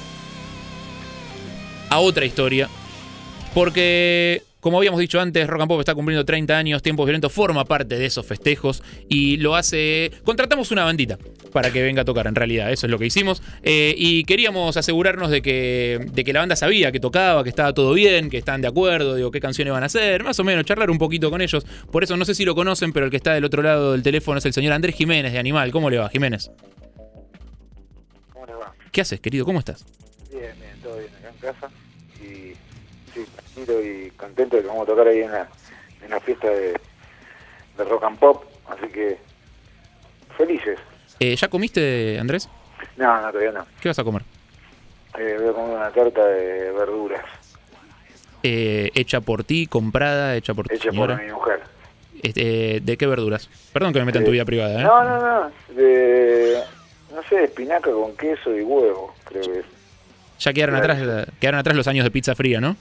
a otra historia. Porque, como habíamos dicho antes, Rock and Pop está cumpliendo treinta años, Tiempos Violentos forma parte de esos festejos y lo hace... Contratamos una bandita para que venga a tocar, en realidad, eso es lo que hicimos. Eh, y queríamos asegurarnos de que, de que la banda sabía que tocaba, que estaba todo bien, que estaban de acuerdo, digo, qué canciones van a hacer, más o menos, charlar un poquito con ellos. Por eso no sé si lo conocen, pero el que está del otro lado del teléfono es el señor Andrés Jiménez de Animal. ¿Cómo le va, Jiménez? ¿Cómo le va? ¿Qué haces, querido? ¿Cómo estás? Bien, bien, todo bien acá en casa. Y sí, tranquilo y contento de que vamos a tocar ahí en la, en la fiesta de, de Rock and Pop. Así que felices. Eh, ¿Ya comiste, Andrés? No, no, todavía no. ¿Qué vas a comer? Eh, voy a comer una tarta de verduras. Eh, ¿Hecha por ti, comprada, hecha por tu Hecha señora? por mi mujer. Este, ¿de qué verduras? Perdón que me meta en tu vida privada, ¿eh? No, no, no. De, no sé, espinaca con queso y huevo, creo que es. Ya quedaron atrás, quedaron atrás los años de pizza fría, ¿no?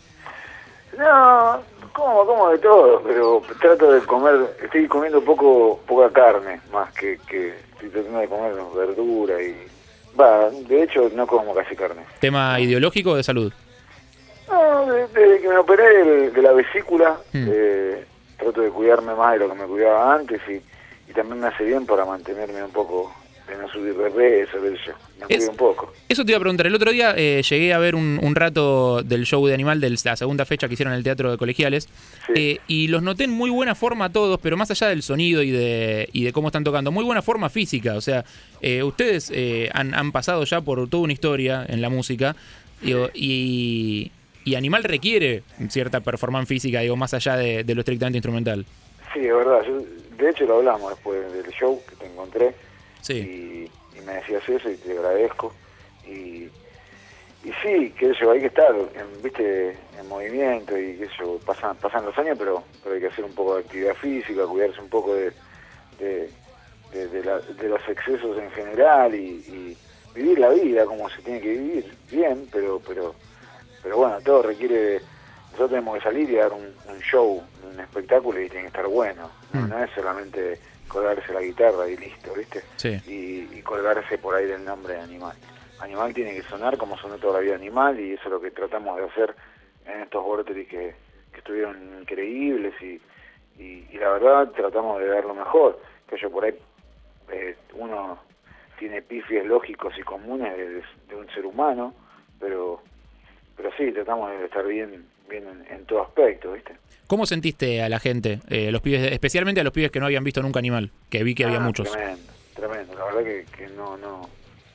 No, como, como de todo, pero trato de comer, estoy comiendo poco, poca carne, más que, que estoy tratando de comer verdura y... Va, de hecho no como casi carne. ¿Tema ideológico o de salud? No, de- desde que me operé de, de la vesícula, Hmm. eh, trato de cuidarme más de lo que me cuidaba antes y, y también me hace bien para mantenerme un poco, de no subir de peso, de eso, me Es- cuido un poco. Eso te iba a preguntar. El otro día eh, llegué a ver un, un rato del show de Animal, de la segunda fecha que hicieron en el Teatro de Colegiales, Sí. eh, y los noté en muy buena forma todos, pero más allá del sonido y de, y de cómo están tocando, muy buena forma física. O sea, eh, ustedes eh, han, han pasado ya por toda una historia en la música, digo, y, y Animal requiere cierta performance física, digo, más allá de, de lo estrictamente instrumental. Sí, es verdad, yo, de hecho lo hablamos después del show que te encontré. Sí. Y, y me decías eso y te agradezco. Y, y sí, que eso, hay que estar en, ¿viste? En movimiento y que eso, pasan, pasan los años, pero, pero hay que hacer un poco de actividad física, cuidarse un poco de, de, de, de la- de los excesos en general y, y vivir la vida como se tiene que vivir, bien, pero pero pero bueno, todo requiere de... Nosotros tenemos que salir y dar un, un show, un espectáculo y tiene que estar bueno, no, Mm. no es solamente colgarse la guitarra y listo, ¿viste? Sí. Y, y colgarse por ahí del nombre de Animal. Animal tiene que sonar como sonó toda la vida Animal y eso es lo que tratamos de hacer en estos vortex que, que estuvieron increíbles y, y, y la verdad tratamos de dar lo mejor. Que yo por ahí eh, uno tiene pifies lógicos y comunes de, de un ser humano, pero pero sí, tratamos de estar bien bien en, en todo aspecto, ¿viste? ¿Cómo sentiste a la gente, eh, los pibes, especialmente a los pibes que no habían visto nunca Animal? Que vi que había Ah, muchos. Tremendo, tremendo. La verdad que, que no, no,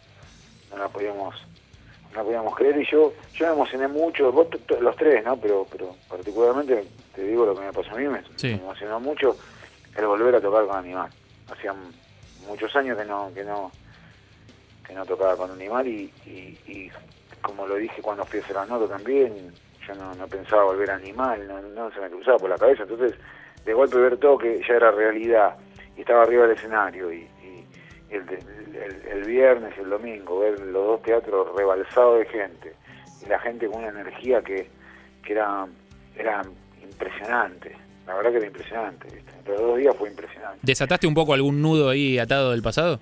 no la podíamos, no la podíamos creer y yo, yo me emocioné mucho, vos t- t- los tres, ¿no? Pero, pero particularmente te digo lo que me pasó a mí, me, Sí. me emocionó mucho el volver a tocar con Animal. Hacía muchos años que no, que no, que no tocaba con Animal y, y, y como lo dije cuando fui a hacer la nota también, yo no, no pensaba volver a Animal, no, no se me cruzaba por la cabeza, entonces de golpe ver todo que ya era realidad y estaba arriba del escenario y, y- y el, el- el viernes y el domingo ver los dos teatros rebalsados de gente y la gente con una energía que, que era, era impresionante, la verdad que era impresionante, ¿viste? Los dos días fue impresionante. ¿Desataste un poco algún nudo ahí atado del pasado?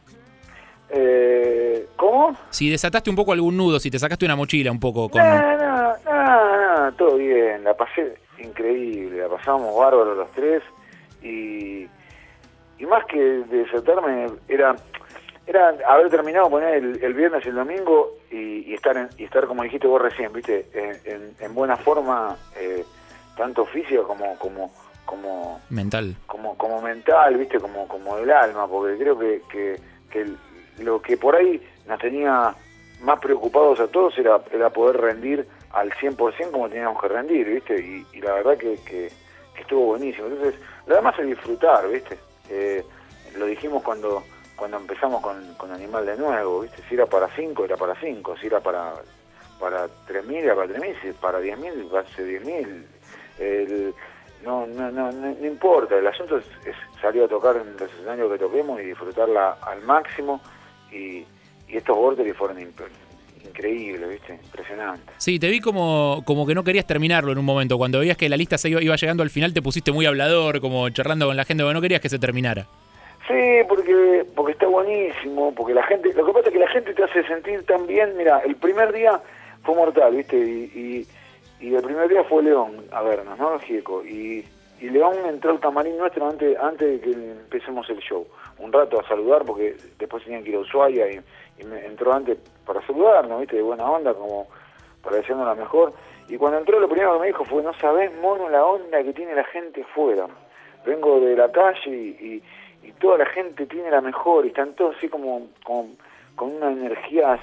Eh, ¿Cómo? Si desataste un poco algún nudo, si te sacaste una mochila un poco con... No, no, no, no, todo bien, la pasé increíble, la pasamos bárbaro los tres y, y más que desatarme era era haber terminado de poner el, el viernes y el domingo y, y estar en, y estar como dijiste vos recién, viste, en, en, en buena forma, eh, tanto física como como como Mental. como como mental, viste, como como del alma, porque creo que, que, que el- lo que por ahí nos tenía más preocupados a todos era, era poder rendir al cien por ciento como teníamos que rendir, viste, y, y la verdad que, que, que estuvo buenísimo. Entonces, lo demás es disfrutar, viste, eh, lo dijimos cuando cuando empezamos con, con Animal de nuevo, viste, si era para cinco, era para cinco, si era para para tres mil, era para tres mil, si para diez mil, va a ser diez mil. El, no, no, no, no, no importa, el asunto es, es salir a tocar en los escenarios que toquemos y disfrutarla al máximo y, y estos vorteres fueron imp- increíbles, ¿viste? Impresionante. Sí, te vi como, como que no querías terminarlo en un momento. Cuando veías que la lista se iba, iba llegando al final, te pusiste muy hablador, como charlando con la gente, porque no querías que se terminara. Sí, porque porque está buenísimo, porque la gente, lo que pasa es que la gente te hace sentir tan bien. Mira, el primer día fue mortal, ¿viste? Y, y, y el primer día fue León a vernos, ¿no? Gieco. Y, y León entró al camarín nuestro antes antes de que empecemos el show. Un rato a saludar, porque después tenían que ir a Ushuaia y, y me entró antes para saludarnos, ¿viste? De buena onda, como para decirnos la mejor. Y cuando entró, lo primero que me dijo fue: no sabés, mono, la onda que tiene la gente fuera. Vengo de la calle y... y y toda la gente tiene la mejor, y están todos así como, como con una energía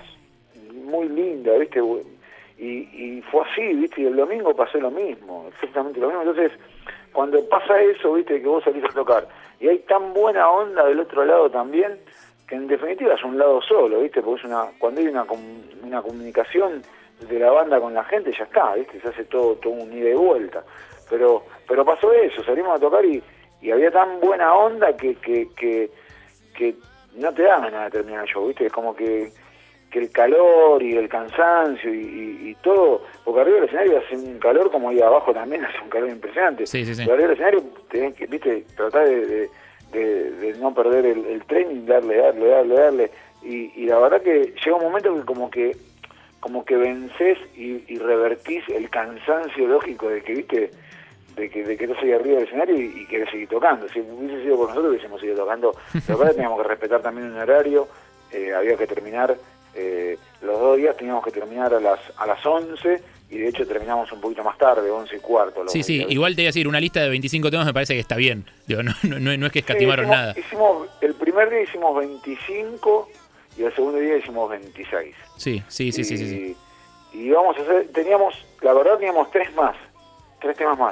muy linda, ¿viste? Y, y fue así, ¿viste? Y el domingo pasó lo mismo, exactamente lo mismo. Entonces, cuando pasa eso, ¿viste? Que vos salís a tocar, y hay tan buena onda del otro lado también, que en definitiva es un lado solo, ¿viste? Porque es una, cuando hay una, una comunicación de la banda con la gente, ya está, ¿viste? Se hace todo, todo un ida y vuelta. Pero, pero pasó eso, salimos a tocar y y había tan buena onda que que, que que no te da ganas de terminar el show, ¿viste? Es como que, que el calor y el cansancio y, y, y todo, porque arriba del escenario hace un calor como ahí abajo también, hace un calor impresionante. Sí, sí, sí. Pero arriba del escenario tenés que, ¿viste? Tratar de, de, de, de no perder el, el tren y darle, darle, darle, darle. Y, y la verdad que llega un momento que como que como que vencés y, y revertís el cansancio lógico de que, ¿viste? de que, de que no seguir arriba del escenario y, y querer seguir tocando. Si hubiese sido por nosotros, hubiésemos seguido tocando. Pero ahora teníamos que respetar también un horario, eh, había que terminar, eh, los dos días teníamos que terminar a las a las once, y de hecho terminamos un poquito más tarde, once y cuarto. Sí, sí, días. Igual te iba a decir, una lista de veinticinco temas me parece que está bien. Digo, no, no, no es que escatimaron sí, hicimos, nada. Hicimos, el primer día hicimos veinticinco y el segundo día hicimos veintiséis. Sí, sí, sí, y, sí, sí, sí. Y íbamos a hacer, teníamos, la verdad teníamos tres más, tres temas más.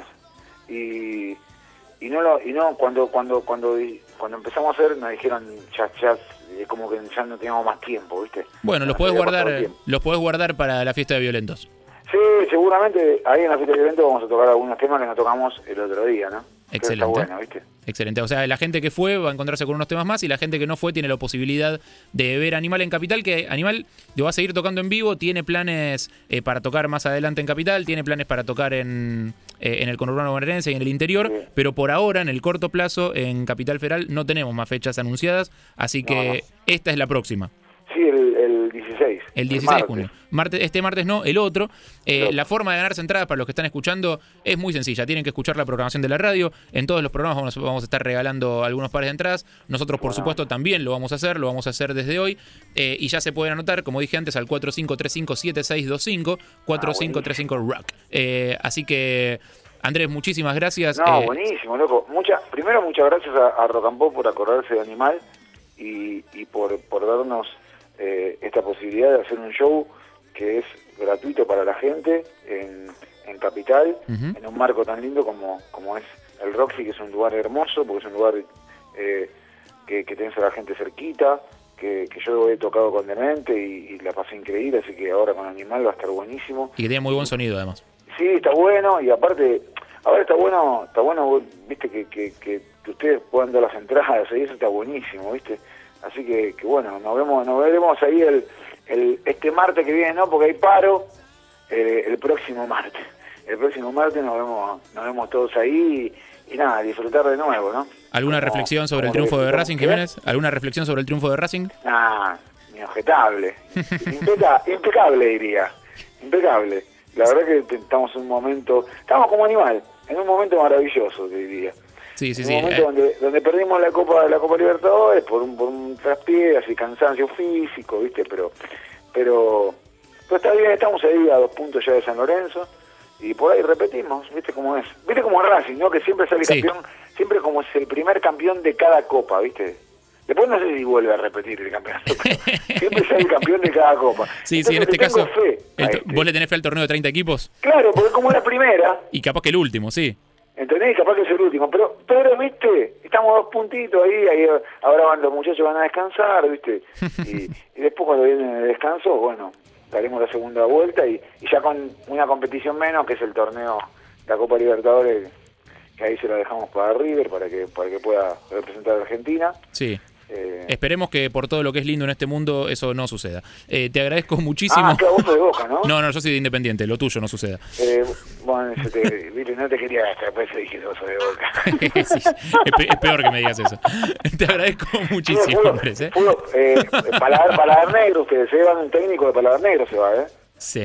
Y, y no lo, y no cuando cuando cuando cuando empezamos a hacer nos dijeron ya ya es como que ya no teníamos más tiempo, ¿viste? Bueno, los podés guardar, los podés guardar para la fiesta de Violentos. Sí, seguramente ahí en la fiesta de Violentos vamos a tocar algunos temas que no tocamos el otro día, ¿no? Excelente. Está bueno, ¿viste? Excelente. O sea, la gente que fue va a encontrarse con unos temas más, y la gente que no fue tiene la posibilidad de ver Animal en Capital, que Animal lo va a seguir tocando en vivo, tiene planes eh, para tocar más adelante en Capital, tiene planes para tocar en, eh, en el conurbano bonaerense y en el interior, sí. Pero por ahora, en el corto plazo, en Capital Federal no tenemos más fechas anunciadas, así que no, no. Esta es la próxima. Sí, el, el dieciséis. El dieciséis de junio. Martes, este martes no, el otro. Eh, la forma de ganarse entradas para los que están escuchando es muy sencilla. Tienen que escuchar la programación de la radio. En todos los programas vamos, vamos a estar regalando algunos pares de entradas. Nosotros, por bueno. supuesto, también lo vamos a hacer. Lo vamos a hacer desde hoy. Eh, y ya se pueden anotar, como dije antes, al cuatro cinco tres cinco siete seis dos cinco, cuatro cinco tres cinco rock. Eh, así que, Andrés, muchísimas gracias. No, eh, buenísimo, loco. Mucha, primero, muchas gracias a, a Rock and Pop por acordarse de Animal y, y por, por darnos eh, esta posibilidad de hacer un show que es gratuito para la gente en, en Capital, uh-huh. en un marco tan lindo como, como es el Roxy, que es un lugar hermoso, porque es un lugar eh, que, que tenés a la gente cerquita, que, que yo he tocado con Demente y, y la pasé increíble, así que ahora con Animal va a estar buenísimo. Y que tiene muy buen sonido, además. Sí, está bueno, y aparte, ahora está bueno, está bueno, viste, que, que, que, que ustedes puedan dar las entradas, y eso está buenísimo, viste. Así que, que bueno, nos vemos, nos veremos ahí el, el este martes que viene, ¿no? Porque hay paro, eh, el próximo martes. El próximo martes nos vemos, nos vemos todos ahí y, y nada, disfrutar de nuevo, ¿no? ¿Alguna como, reflexión sobre el triunfo de Racing, Jiménez? ¿Alguna reflexión sobre el triunfo de Racing? Nah, inobjetable. Impeca, impecable, diría. Impecable. La verdad que estamos en un momento, estamos como Animal, en un momento maravilloso, diría. Sí, sí, en sí. un momento eh. donde, donde perdimos la Copa la Copa Libertadores por un, por un traspié, así cansancio físico, ¿viste? Pero, pero, pero está bien, estamos ahí a dos puntos ya de San Lorenzo y por ahí repetimos, ¿viste cómo es? ¿Viste como Racing, no? Que siempre sale sí. campeón, siempre como es el primer campeón de cada Copa, ¿viste? Después no sé si vuelve a repetir el campeonato, pero siempre sale campeón de cada Copa. Sí, Entonces, sí, en este caso, fe el, este. ¿vos le tenés fe al torneo de treinta equipos? Claro, porque como la primera. Y capaz que el último, sí. ¿Entendés? Capaz que es el último, pero, pero, viste, estamos dos puntitos ahí, ahí ahora van los muchachos van a descansar, viste, y, y después cuando viene el descanso, bueno, daremos la segunda vuelta y, y ya con una competición menos, que es el torneo, la Copa Libertadores, que ahí se la dejamos para River, para que para que pueda representar a Argentina. Sí. Eh, Esperemos que por todo lo que es lindo en este mundo eso no suceda. Eh, te agradezco muchísimo. ah, claro, vos sos de Boca, ¿no? No, no, yo soy de Independiente, lo tuyo no suceda. Eh, bueno, yo te, viste, no te quería gastar, por eso dije que vos sos de Boca. Sí, es, pe- es peor que me digas eso. Te agradezco muchísimo, Fútbol, Andrés. ¿eh? fútbol, eh, paladar, paladar negro, ustedes se van un técnico de paladar negro, se va, ¿eh? Sí.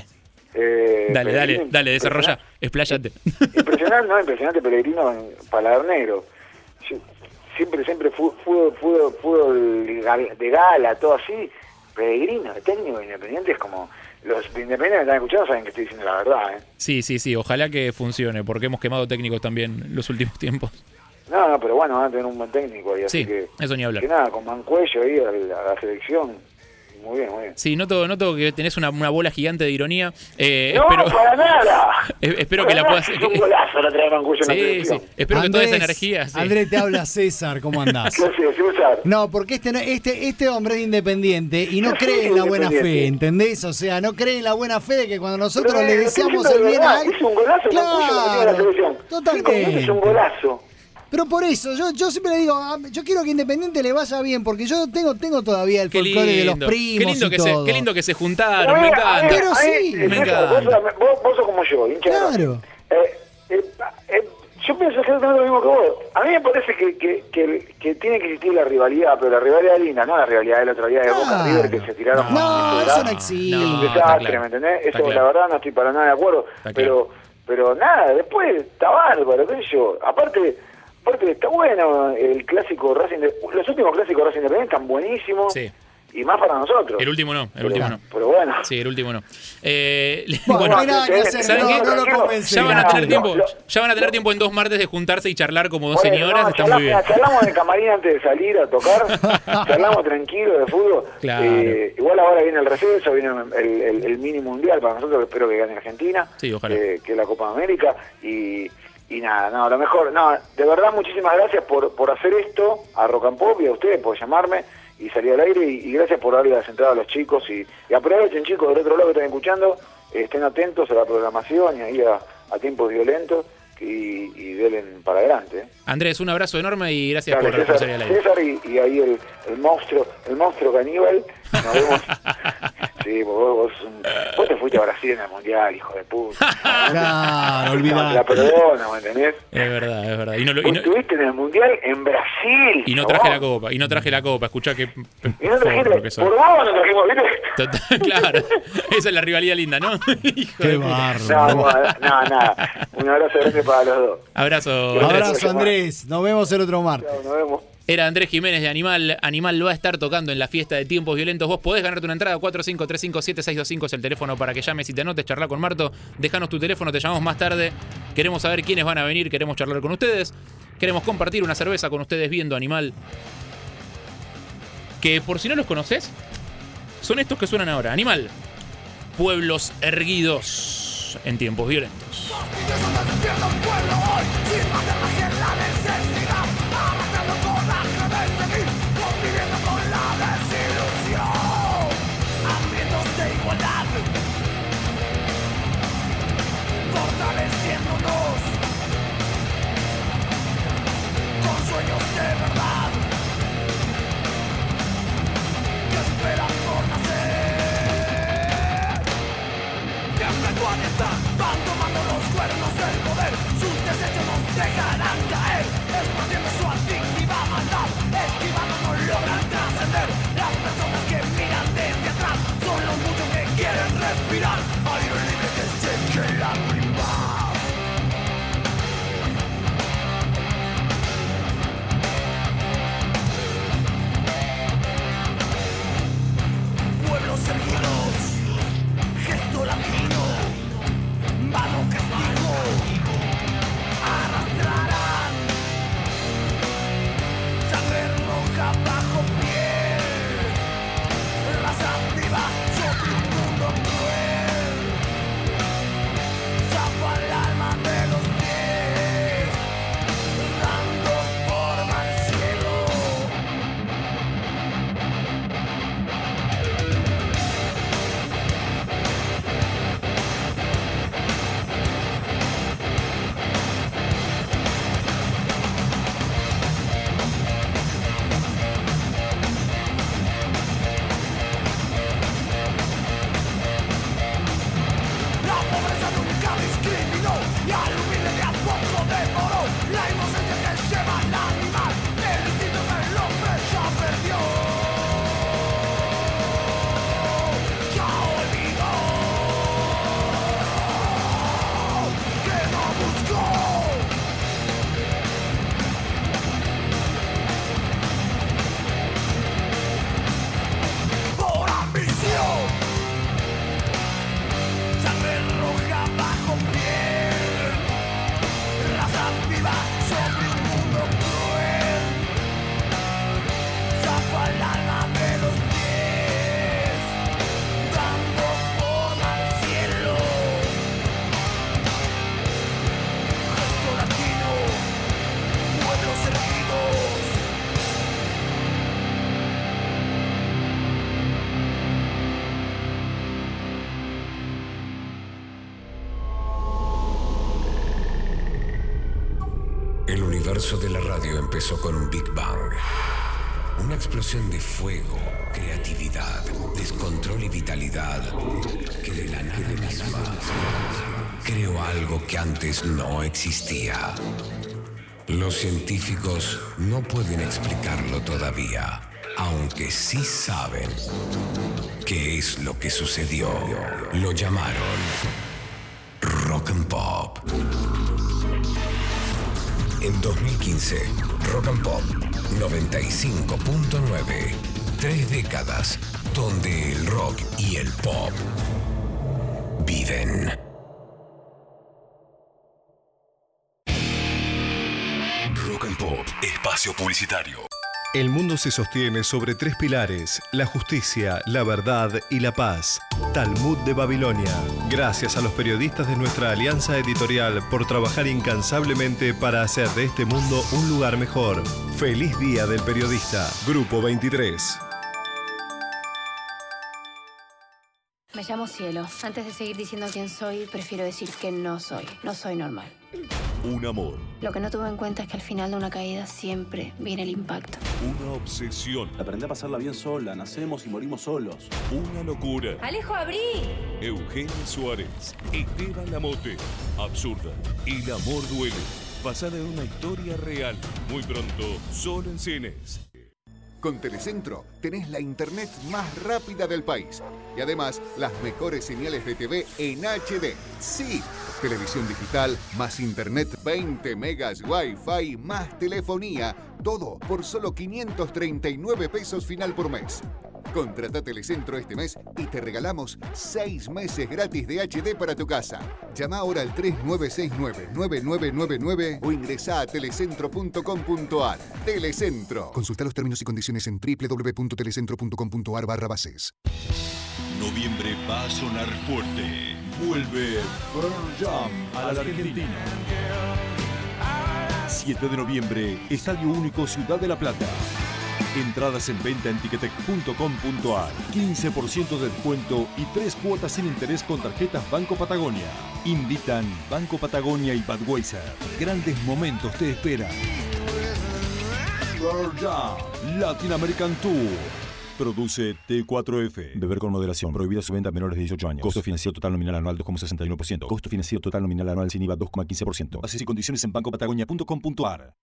Eh, Dale, dale, Pellegrini, dale, desarrolla, expláyate. Impresionante, no, impresionante Pellegrino en paladar negro. Yo, siempre, siempre fu- fútbol, fútbol, fútbol de gala, todo así. Pellegrino, el técnico de Independiente es como... Los de Independiente que están escuchando saben que estoy diciendo la verdad, ¿eh? Sí, sí, sí, ojalá que funcione, porque hemos quemado técnicos también los últimos tiempos. No, no, pero bueno, van a tener un buen técnico ahí, así Sí, que... eso ni hablar. Que nada, con Mancuello ahí a la, a la selección. Muy bien, muy bien. Sí, noto, noto que tenés una, una bola gigante de ironía. Eh, ¡No, espero, para nada! eh, espero Para que la nada, puedas... es un golazo la trae Mancuello en la Sí, selección. sí. Espero que toda esa Andrés, energía... Sí. Andrés, te habla César, ¿cómo andás? ¿Qué haces, César? No, porque este, no- este, este hombre es independiente y no ¿Qué cree es en la buena fe, independiente? ¿entendés? O sea, no cree en la buena fe de que cuando nosotros Pero, le eh, deseamos estoy el diciendo bien de a verdad, alguien. hizo un golazo Mancuello que metió en la selección. Totalmente. Es un golazo. Pero por eso, yo, yo siempre le digo, ah, yo quiero que Independiente le vaya bien, porque yo tengo, tengo todavía el Qué folclore de los lindo, primos qué lindo, y que todo. se, qué lindo que se juntaron, A me ver, a ver, encanta. Pero a ver, sí, eh, me César, encanta. Vos, vos, vos sos como yo, hincha de Claro. Racing. Eh, eh, eh, yo pienso exactamente lo mismo que vos. A mí me parece que, que, que, que tiene que existir la rivalidad, pero la rivalidad linda, no la rivalidad de la otra día de Boca Claro. River que se tiraron. No, con eso ese no gran- existe. Es un No, desastre, está claro. ¿me entendés? Está Eso, claro. la verdad, no estoy para nada de acuerdo. Está Pero, pero nada, después está bárbaro, qué sé yo. Aparte, aparte está bueno el clásico Racing. De, los últimos clásicos Racing Independiente están buenísimos. Sí. Y más para nosotros. El último no, el Pero- último no. Pero bueno. Sí, el último no. Eh, Bueno, bueno, no hay nada que hacer, ¿saben no, qué? no lo convencemos. ya van a tener Lo- tiempo, lo- ya van a tener tiempo en dos martes de juntarse y charlar como dos Bueno, señoras, no, está charla- muy bien. Charlamos en el camarín antes de salir a tocar, charlamos tranquilo de fútbol. Claro. Eh, igual ahora viene el receso, viene el, el, el mini mundial para nosotros, espero que gane Argentina, Sí, ojalá. eh, que es la Copa América, y, y nada, no, lo mejor, no, de verdad muchísimas gracias por, por hacer esto, a Rock and Pop y a ustedes por llamarme y salir al aire, y, y gracias por darle las entradas a los chicos, y, y aprovechen chicos del otro lado que están escuchando, eh, estén atentos a la programación y ahí a, a tiempos violentos, y, y denle para adelante. ¿eh? Andrés, un abrazo enorme y gracias Dale, por, por César, salir al aire. César y, y ahí el, el monstruo, el monstruo caníbal. Nos vemos. Sí, vos, vos, un- vos te fuiste a Brasil en el mundial, hijo de puta. Claro, No, olvidate. te la perdono, ¿me entendés? Es verdad, es verdad. Y no, lo- y Vos no- estuviste en el mundial en Brasil. y no traje la chabón. copa, y no traje la copa, escuchá que Y no forro trajiste, que soy. por vos no trajimos, ¿viste? Total, claro, esa es la rivalidad linda, ¿no? Hijo Qué de puta. bárbaro. No, no, no, nada. Un abrazo grande para los dos. Abrazo, Andrés. Abrazo, Andrés. Nos vemos el otro martes. Chao, nos vemos. Era Andrés Jiménez de Animal. Animal va a estar tocando en la fiesta de Tiempos Violentos. Vos podés ganarte una entrada. Cuatro cinco tres cinco siete seis dos cinco es el teléfono para que llames y te anotes. Charlar con Marto. Dejanos tu teléfono, te llamamos más tarde. Queremos saber quiénes van a venir. Queremos charlar con ustedes. Queremos compartir una cerveza con ustedes viendo Animal. Que por si no los conoces, son estos que suenan ahora. Animal. Pueblos erguidos en tiempos violentos. Fortaleciéndonos con sueños de verdad que esperan por nacer. Siempre actuales están, van tomando los cuernos del poder. Sus desechos nos dejarán caer, expandiendo su adictiva maldad. Esquivando no logran trascender. Las personas que miran desde atrás son los muchos que quieren respirar aire libre que seque lágrimas. Pueblos erguidos, gesto latino, mano castigo. universo de la radio empezó con un Big Bang. Una explosión de fuego, creatividad, descontrol y vitalidad que de la nada misma creó algo que antes no existía. Los científicos no pueden explicarlo todavía, aunque sí saben qué es lo que sucedió. Lo llamaron Rock and Pop. En dos mil quince, Rock and Pop noventa y cinco punto nueve. Tres décadas donde el rock y el pop viven. Rock and Pop, espacio publicitario. El mundo se sostiene sobre tres pilares: la justicia, la verdad y la paz. Talmud de Babilonia. Gracias a los periodistas de nuestra alianza editorial por trabajar incansablemente para hacer de este mundo un lugar mejor. Feliz Día del Periodista. Grupo veintitrés. Me llamo Cielo. Antes de seguir diciendo quién soy, prefiero decir que no soy. No soy normal. Un amor. Lo que no tuve en cuenta es que al final de una caída siempre viene el impacto. Una obsesión. Aprendí a pasarla bien sola. Nacemos y morimos solos. Una locura. ¡Alejo, abrí! Eugenia Suárez, Esteban Lamote. Absurda. El amor duele. Basada en una historia real. Muy pronto, solo en cines. Con Telecentro tenés la internet más rápida del país y además las mejores señales de T V en H D. Sí, televisión digital, más internet, veinte megas Wi-Fi, más telefonía, todo por solo quinientos treinta y nueve pesos final por mes. Contrata Telecentro este mes y te regalamos seis meses gratis de H D para tu casa. Llama ahora al tres nueve seis nueve, nueve nueve nueve nueve o ingresa a telecentro punto com punto ar. Telecentro. Consulta los términos y condiciones en doble u doble u doble u punto telecentro punto com punto ar barra bases. Noviembre va a sonar fuerte. Vuelve Pearl Jam a la Argentina. siete de noviembre, Estadio Único Ciudad de la Plata. Entradas en venta en ticketek punto com punto ar. quince por ciento de descuento y tres cuotas sin interés con tarjetas Banco Patagonia. Invitan Banco Patagonia y Budweiser. Grandes momentos te esperan. Pearl Jam Latin American Tour. Produce T cuatro F. Beber con moderación. Prohibida su venta a menores de dieciocho años. Costo financiero total nominal anual dos coma sesenta y uno por ciento. Costo financiero total nominal anual sin I V A dos coma quince por ciento. Bases y condiciones en banco patagonia punto com punto ar.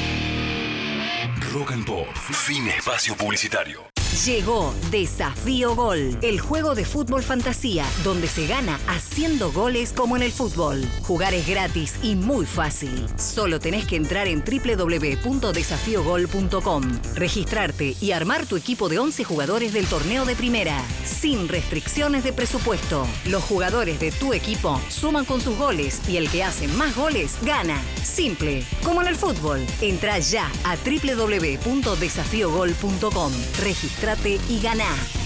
Rock and Pop, fin espacio publicitario. Llegó Desafío Gol, el juego de fútbol fantasía, donde se gana haciendo goles como en el fútbol. Jugar es gratis y muy fácil. Solo tenés que entrar en doble u doble u doble u punto desafío gol punto com, registrarte y armar tu equipo de once jugadores del torneo de primera, sin restricciones de presupuesto. Los jugadores de tu equipo suman con sus goles y el que hace más goles gana. Simple, como en el fútbol. Entrá ya a doble u doble u doble u punto desafío gol punto com. Registrate y ganá.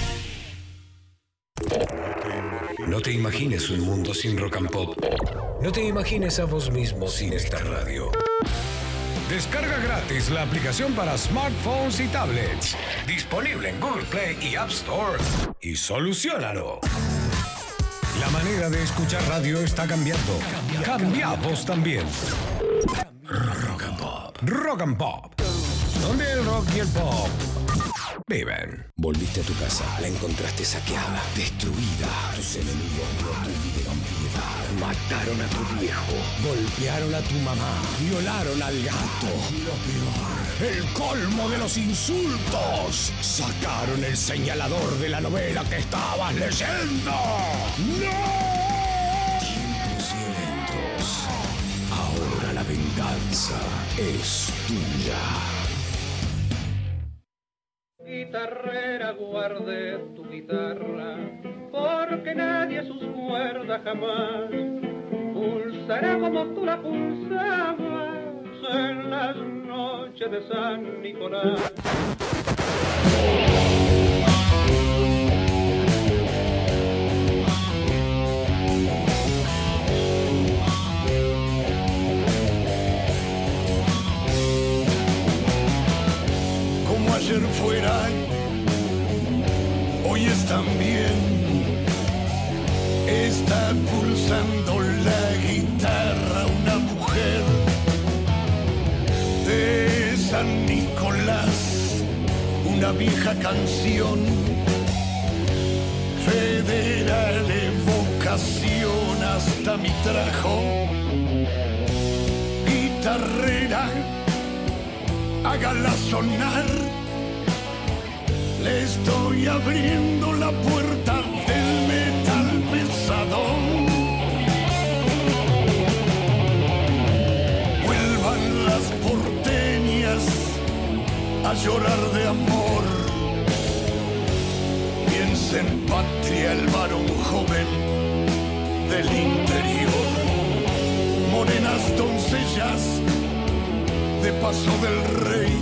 No te imagines un mundo sin rock and pop. No te imagines a vos mismo sin esta radio. Descarga gratis la aplicación para smartphones y tablets. Disponible en Google Play y App Store. Y soluciónalo. La manera de escuchar radio está cambiando. Cambia vos también. Rock and Pop. Rock and Pop. Donde el rock y el pop viven. Volviste a tu casa, la encontraste saqueada, destruida. Tus enemigos no tuvieron piedad. Mataron a tu viejo, golpearon a tu mamá, violaron al gato. Y lo peor, el colmo de los insultos. Sacaron el señalador de la novela que estabas leyendo. ¡No! Tiempos violentos. Ahora la venganza es tuya. Guitarrera, guarde tu guitarra, porque nadie sus cuerdas jamás pulsará como tú la pulsabas en las noches de San Nicolás. Como ayer fuera, hoy es también. Está pulsando la guitarra una mujer una vieja canción federal, evocación hasta mi trajo. Guitarrera, hágala sonar. Le estoy abriendo la puerta del metal pesado. Vuelvan las porteñas a llorar de amor. Piensa en patria el varón joven del interior. Morenas doncellas de paso del rey.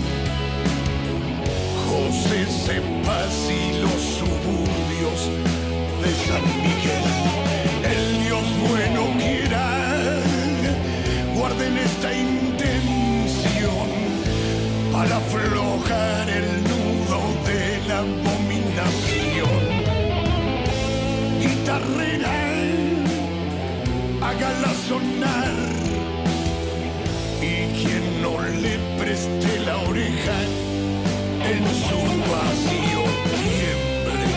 José Sepas y los suburbios de San Miguel. El Dios bueno quiera, guarden esta intención para aflojar el nudo de la abominación. Guitarrera, hágala sonar, y quien no le preste la oreja en su vacío tiemble.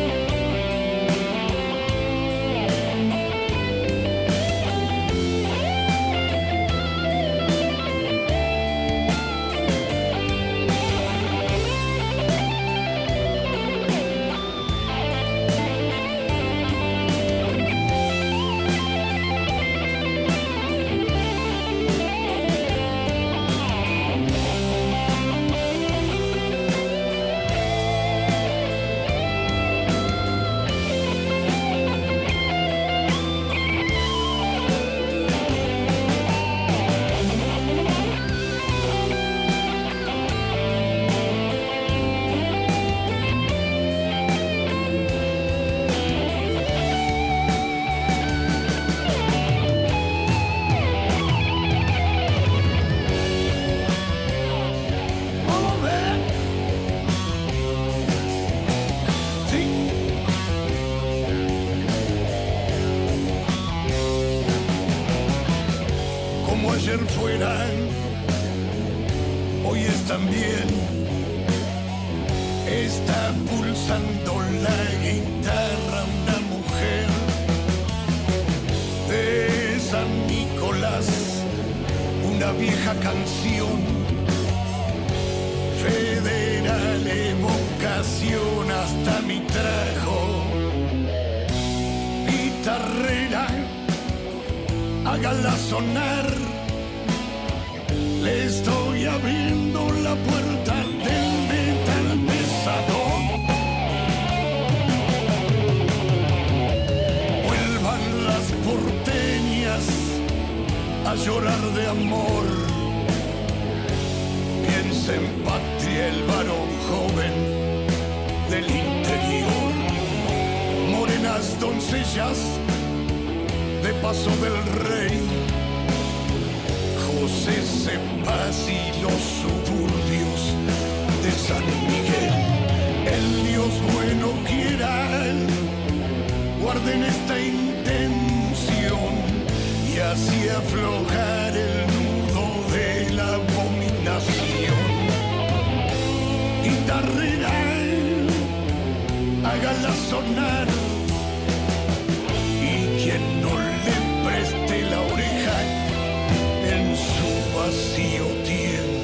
Fueran, hoy es también, está pulsando la guitarra una mujer de San Nicolás, una vieja canción federal, evocación hasta mi trajo. Guitarrera, hágala sonar. Le estoy abriendo la puerta del metal pesado. Vuelvan las porteñas a llorar de amor. Piensa en patria el varón joven del interior. Morenas doncellas de paso del rey. José Sepas y los suburbios de San Miguel. El Dios bueno quiera, guarden esta intención y así aflojar el nudo de la abominación. Guitarrera, hágala sonar, y quien no le preste la oreja en su vacío tiemble.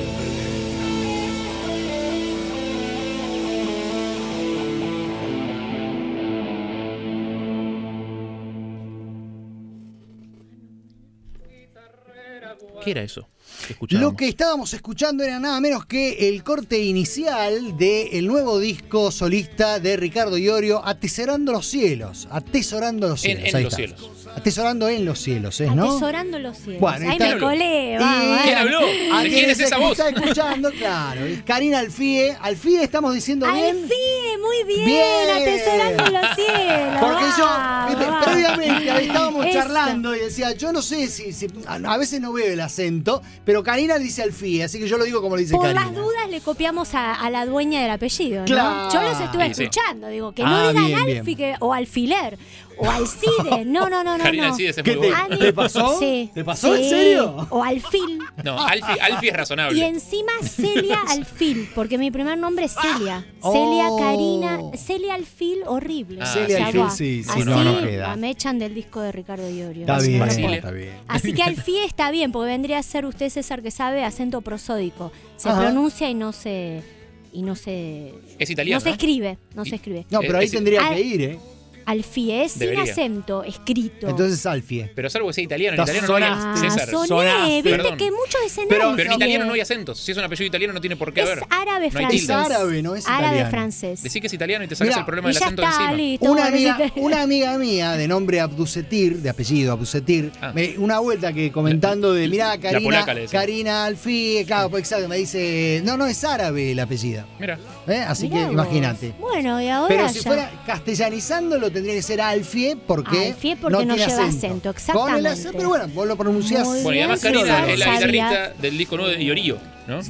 ¿Qué era eso? Lo que estábamos escuchando era nada menos que el corte inicial del nuevo disco solista de Ricardo Iorio, Atesorando los cielos. Atesorando los cielos. En, en los cielos. Atesorando en los cielos, ¿es, no? Atesorando los cielos. Bueno, ahí está, me colé. Va, ¿Quién habló? ¿De quién es esa voz? Está escuchando, claro. Karina Alfie. Alfie, ¿estamos diciendo bien? Alfie, muy bien. Bien. Atesorando los cielos. Porque va, yo, viste, va. previa, Justamente, estábamos Eso. charlando y decía, yo no sé si, si- a veces no veo el acento, pero Karina dice Alfie, así que yo lo digo como lo dice Por Karina. las dudas le copiamos a, a la dueña del apellido, ¿no? Claro. Yo los estuve Sí, sí. escuchando, digo, que no Ah, digan bien, bien. Alfi que- o alfiler o alcide. No, no, no, no. Karina no. Alcides es ¿Qué muy te, bueno. te pasó? Sí. ¿Te pasó? Sí. ¿En serio? O alfil. No, Alfie, Alfie es razonable. Y encima Celia Alfil, porque mi primer nombre es Celia. Oh. Celia Karina, Celia Alfil, horrible. Ah, Celia sí. Alfil, va. sí, sí, Así no, no queda. me echan del disco de Ricardo Iorio. Está Así bien, no lo Basile. puedo. está bien. Así que Alfie está bien, porque vendría a ser usted, César, que sabe acento prosódico. Se Ajá. pronuncia y no se y no se Es italiano. no se escribe, no se escribe. No, pero ahí Es- tendría Ah, que ir, ¿eh? Alfie es sin Debería. acento, escrito. Entonces Alfie. Pero salvo que sea italiano. En Estás italiano no hay sonaste. Ah, César. soné, sonaste. viste Perdón. que muchos dicen Pero- Alfie. Pero en italiano no hay acentos. Si es un apellido italiano no tiene por qué Es haber. árabe No hay francés. tildes. Es árabe, no es Árabe italiano. francés. Decí que es italiano y te sacas Mirá, el problema Y del ya acento está, encima. listo. Una bueno, amiga, sí te- una amiga mía de nombre Abdusetir, de apellido Abdusetir, Ah. me- una vuelta que comentando de, mirá, Karina, polaca le decía. Karina Alfie, claro, pues exacto, me dice, no, no es árabe el apellido. Mira. ¿Eh? Así Mirá que vos. imagínate. Bueno, y ahora Pero si ya. fuera castellanizándolo tendría que ser Alfie porque, Alfie porque no tiene lleva acento. acento, Con el exactamente. acento, pero bueno, vos lo pronunciás. Muy Bueno, y además bien, Karina sí, es la sabía. guitarrista del disco nuevo de Iorio, ¿no?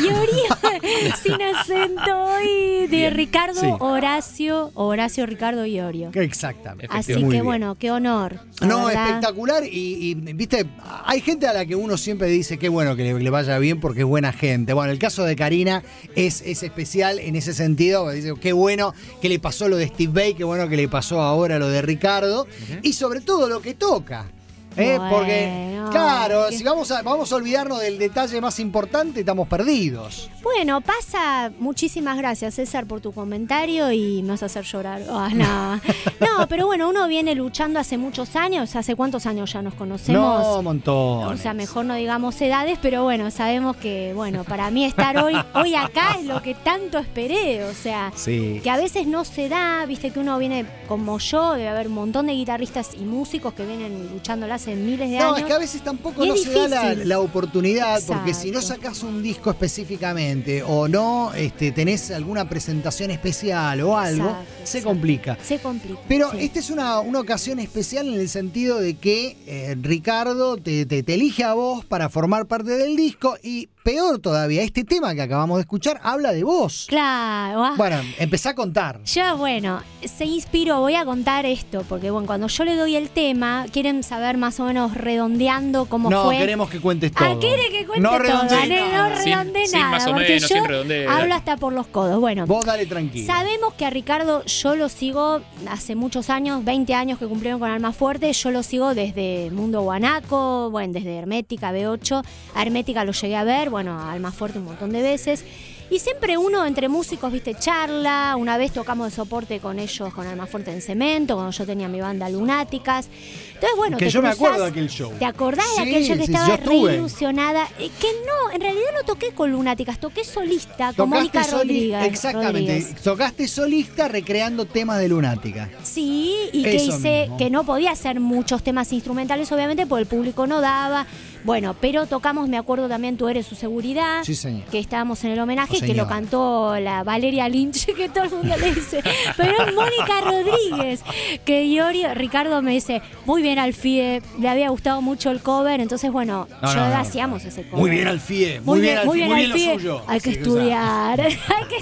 Iorio, sin acento y de Bien. Ricardo Sí. Horacio, Horacio Ricardo Iorio. Exactamente. Así Muy que bien. bueno, qué honor. la No, verdad. espectacular y, y, viste, hay gente a la que uno siempre dice qué bueno que le, le vaya bien porque es buena gente. Bueno, el caso de Karina es, es especial en ese sentido, dice qué bueno que le pasó lo de Steve Vai, qué bueno que le pasó ahora lo de Ricardo y sobre todo lo que toca. ¿eh? Bueno, porque, claro, que- si vamos a, vamos a olvidarnos del detalle más importante, estamos perdidos. Bueno, pasa. Muchísimas gracias, César, por tu comentario y me vas a hacer llorar. Ah, no. No, pero bueno, uno viene luchando hace muchos años. ¿Hace cuántos años ya nos conocemos? No, un montón. O sea, mejor no digamos edades, pero bueno, sabemos que, bueno, para mí estar hoy, hoy acá es lo que tanto esperé. O sea, Sí. que a veces no se da, viste que uno viene como yo, debe haber un montón de guitarristas y músicos que vienen luchándola hace miles de No, años. es que a veces tampoco Y no es se da la, difícil. la oportunidad, porque si no Exacto. sacás un disco específicamente o no este, tenés alguna presentación especial o algo, Exacto, se exacto. complica. Se complica. Pero sí. esta es una, una ocasión especial en el sentido de que eh, Ricardo te, te- te elige a vos para formar parte del disco y peor todavía, este tema que acabamos de escuchar habla de vos. Claro. ah. Bueno, empezá a contar. Yo, bueno, se inspiró, voy a contar esto, porque bueno, cuando yo le doy el tema, quieren saber más o menos redondeando cómo No, fue. queremos que cuentes todo. Ah, quiere que cuente No todo, redondeé ¿eh? nada. No Sin- redondeé sin nada, más o porque menos, yo sin redondeo. hablo hasta por los codos. Bueno, Vos dale tranquilo. sabemos que a Ricardo yo lo sigo hace muchos años, veinte años que cumplieron con Alma Fuerte, yo lo sigo desde Mundo Guanaco, bueno, desde Hermética, B ocho, a Hermética lo llegué a ver, bueno, a Alma Fuerte un montón de veces. Y siempre uno entre músicos, viste, charla. Una vez tocamos de soporte con ellos, con Alma Fuerte en Cemento, cuando yo tenía mi banda Lunáticas. Entonces, bueno, Que te yo me cruzás- acuerdo de aquel show. ¿Te acordás Sí, de aquel show que sí, estaba yo estuve. re ilusionada? Eh, que no, en realidad no toqué con Lunáticas, toqué solista con Mónica Tocaste soli- Rodríguez. Exactamente. Rodríguez. Tocaste solista recreando temas de Lunática. Sí, y que Eso hice, mismo. que no podía hacer muchos temas instrumentales, obviamente, porque el público no daba. Bueno, pero tocamos, me acuerdo también, Tú eres su seguridad. Sí, señor. Que estábamos en el homenaje, Oh, que lo señor. cantó la Valeria Lynch, que todo el mundo le dice. Pero es Mónica Rodríguez. Que Iorio, Ricardo me dice, muy bien Alfie, le había gustado mucho el cover. Entonces, bueno, No, yo no, no. hacíamos ese cover. Muy bien Alfie, muy, bien, Alfie, muy bien, Alfie. lo suyo. Hay que Sí, estudiar, hay que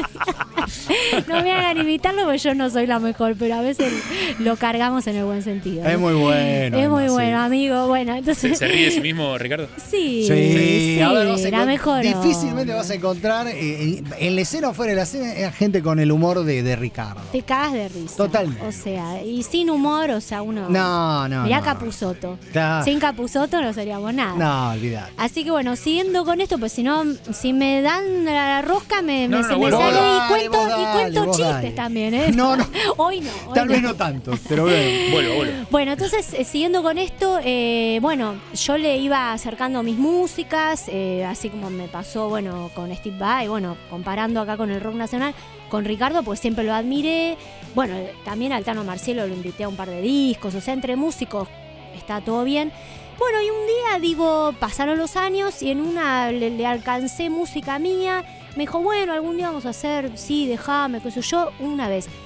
estudiar. No me hagan imitarlo porque yo no soy la mejor, pero a veces lo cargamos en el buen sentido. Es ¿no? muy bueno. Es muy además, bueno, sí. amigo. Bueno, ¿Se, entonces. se ríe de sí mismo, Ricardo? Sí, Sí, sí, a ver, vas a la encont- mejor. Difícilmente vas a encontrar eh, en la escena o fuera de la escena eh, gente con el humor de, de Ricardo. Te cagas de risa. Totalmente. O sea, y sin humor, o sea, uno. No, no. Mirá no. Capusotto. Claro. Sin Capusotto no seríamos nada. No, olvidate. Así que bueno, siguiendo con esto, pues si no, si me dan la rosca, me, No, me, no, se no, me bueno, sale dale, y cuento, vos y dale, cuento vos chistes dale. también, ¿eh? No, no. Hoy no. Hoy Tal no. vez no tanto, pero bueno. Vuelvo, vuelvo. Bueno, entonces, eh, siguiendo con esto, eh, bueno, yo le iba acercando mis músicas, eh, así como me pasó, bueno, con Steve Vai, bueno, comparando acá con el rock nacional, con Ricardo, pues siempre lo admiré. Bueno, eh, también al Tano Marcielo lo invité a un par de discos, o sea, entre músicos está todo bien. Bueno, y un día, digo, pasaron los años y en una le, le alcancé música mía. Me dijo, bueno, algún día vamos a hacer, sí, déjame, qué sé yo, una vez.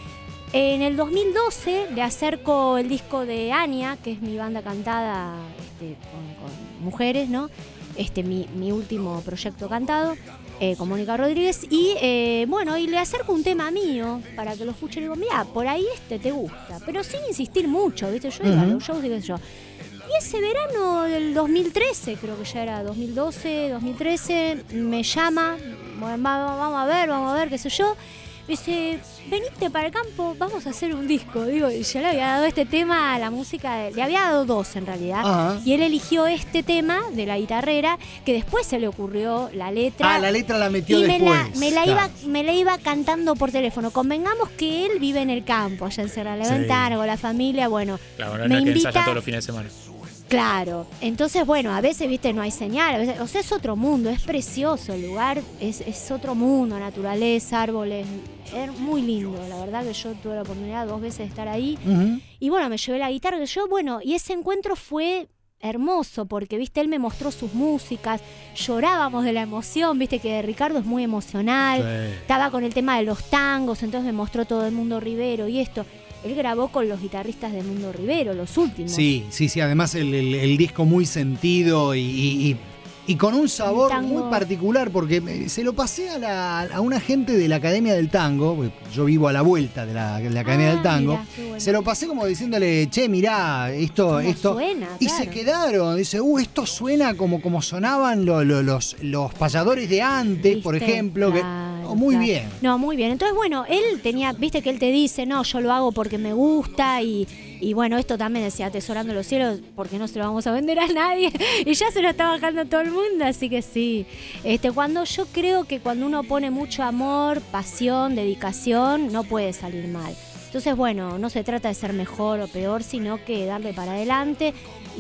En el dos mil doce le acerco el disco de Ania, que es mi banda cantada este, con, con mujeres, ¿no? Este, mi, mi último proyecto cantado, eh, con Mónica Rodríguez. Y eh, bueno, y le acerco un tema mío para que lo escuche. Y digo, mira, por ahí este te gusta, pero sin insistir mucho, ¿viste? Yo iba a los shows y qué sé yo. Y ese verano del dos mil trece, creo que ya era dos mil doce, dos mil trece, me llama, bueno, vamos a ver, vamos a ver, qué sé yo. Me dice, venite para el campo, vamos a hacer un disco. Digo, yo le había dado este tema a la música, le había dado dos en realidad. Ajá. Y él eligió este tema de la guitarrera, que después se le ocurrió la letra. Ah, la letra la metió y después. Me la, me la, claro. iba, me la iba cantando por teléfono. Convengamos que él vive en el campo, allá en Sierra de la Ventana, con la familia, bueno. Claro, no me es que invita, ensaya todos los fines de semana. Claro, entonces bueno, a veces, viste, no hay señal, a veces, o sea, es otro mundo, es precioso el lugar, es, es otro mundo, naturaleza, árboles, es muy lindo, la verdad que yo tuve la oportunidad dos veces de estar ahí, uh-huh. Y bueno, me llevé la guitarra, que yo, bueno, y ese encuentro fue hermoso, porque, viste, él me mostró sus músicas, llorábamos de la emoción, viste, que Ricardo es muy emocional, sí. Estaba con el tema de los tangos, entonces me mostró todo el mundo Rivero y esto. Él grabó con los guitarristas de Mundo Rivero, los últimos. Sí, sí, sí. Además el, el, el disco muy sentido y, y, y con un sabor un muy particular, porque se lo pasé a, la, a una gente de la Academia del Tango, yo vivo a la vuelta de la, de la Academia ah, del Tango, mirá, bueno. Se lo pasé como diciéndole, che, mirá, esto... esto suena, y claro. Se quedaron, dice, uh, esto suena como, como sonaban lo, lo, los, los payadores de antes, ¿viste? Por ejemplo, claro. que... Oh, muy claro. bien. No, muy bien. Entonces, bueno, él tenía, viste que él te dice, no, yo lo hago porque me gusta y, y bueno, esto también decía, atesorando los cielos, porque no se lo vamos a vender a nadie. Y ya se lo está bajando todo el mundo, así que sí. Este, cuando yo creo que cuando uno pone mucho amor, pasión, dedicación, no puede salir mal. Entonces, bueno, no se trata de ser mejor o peor, sino que darle para adelante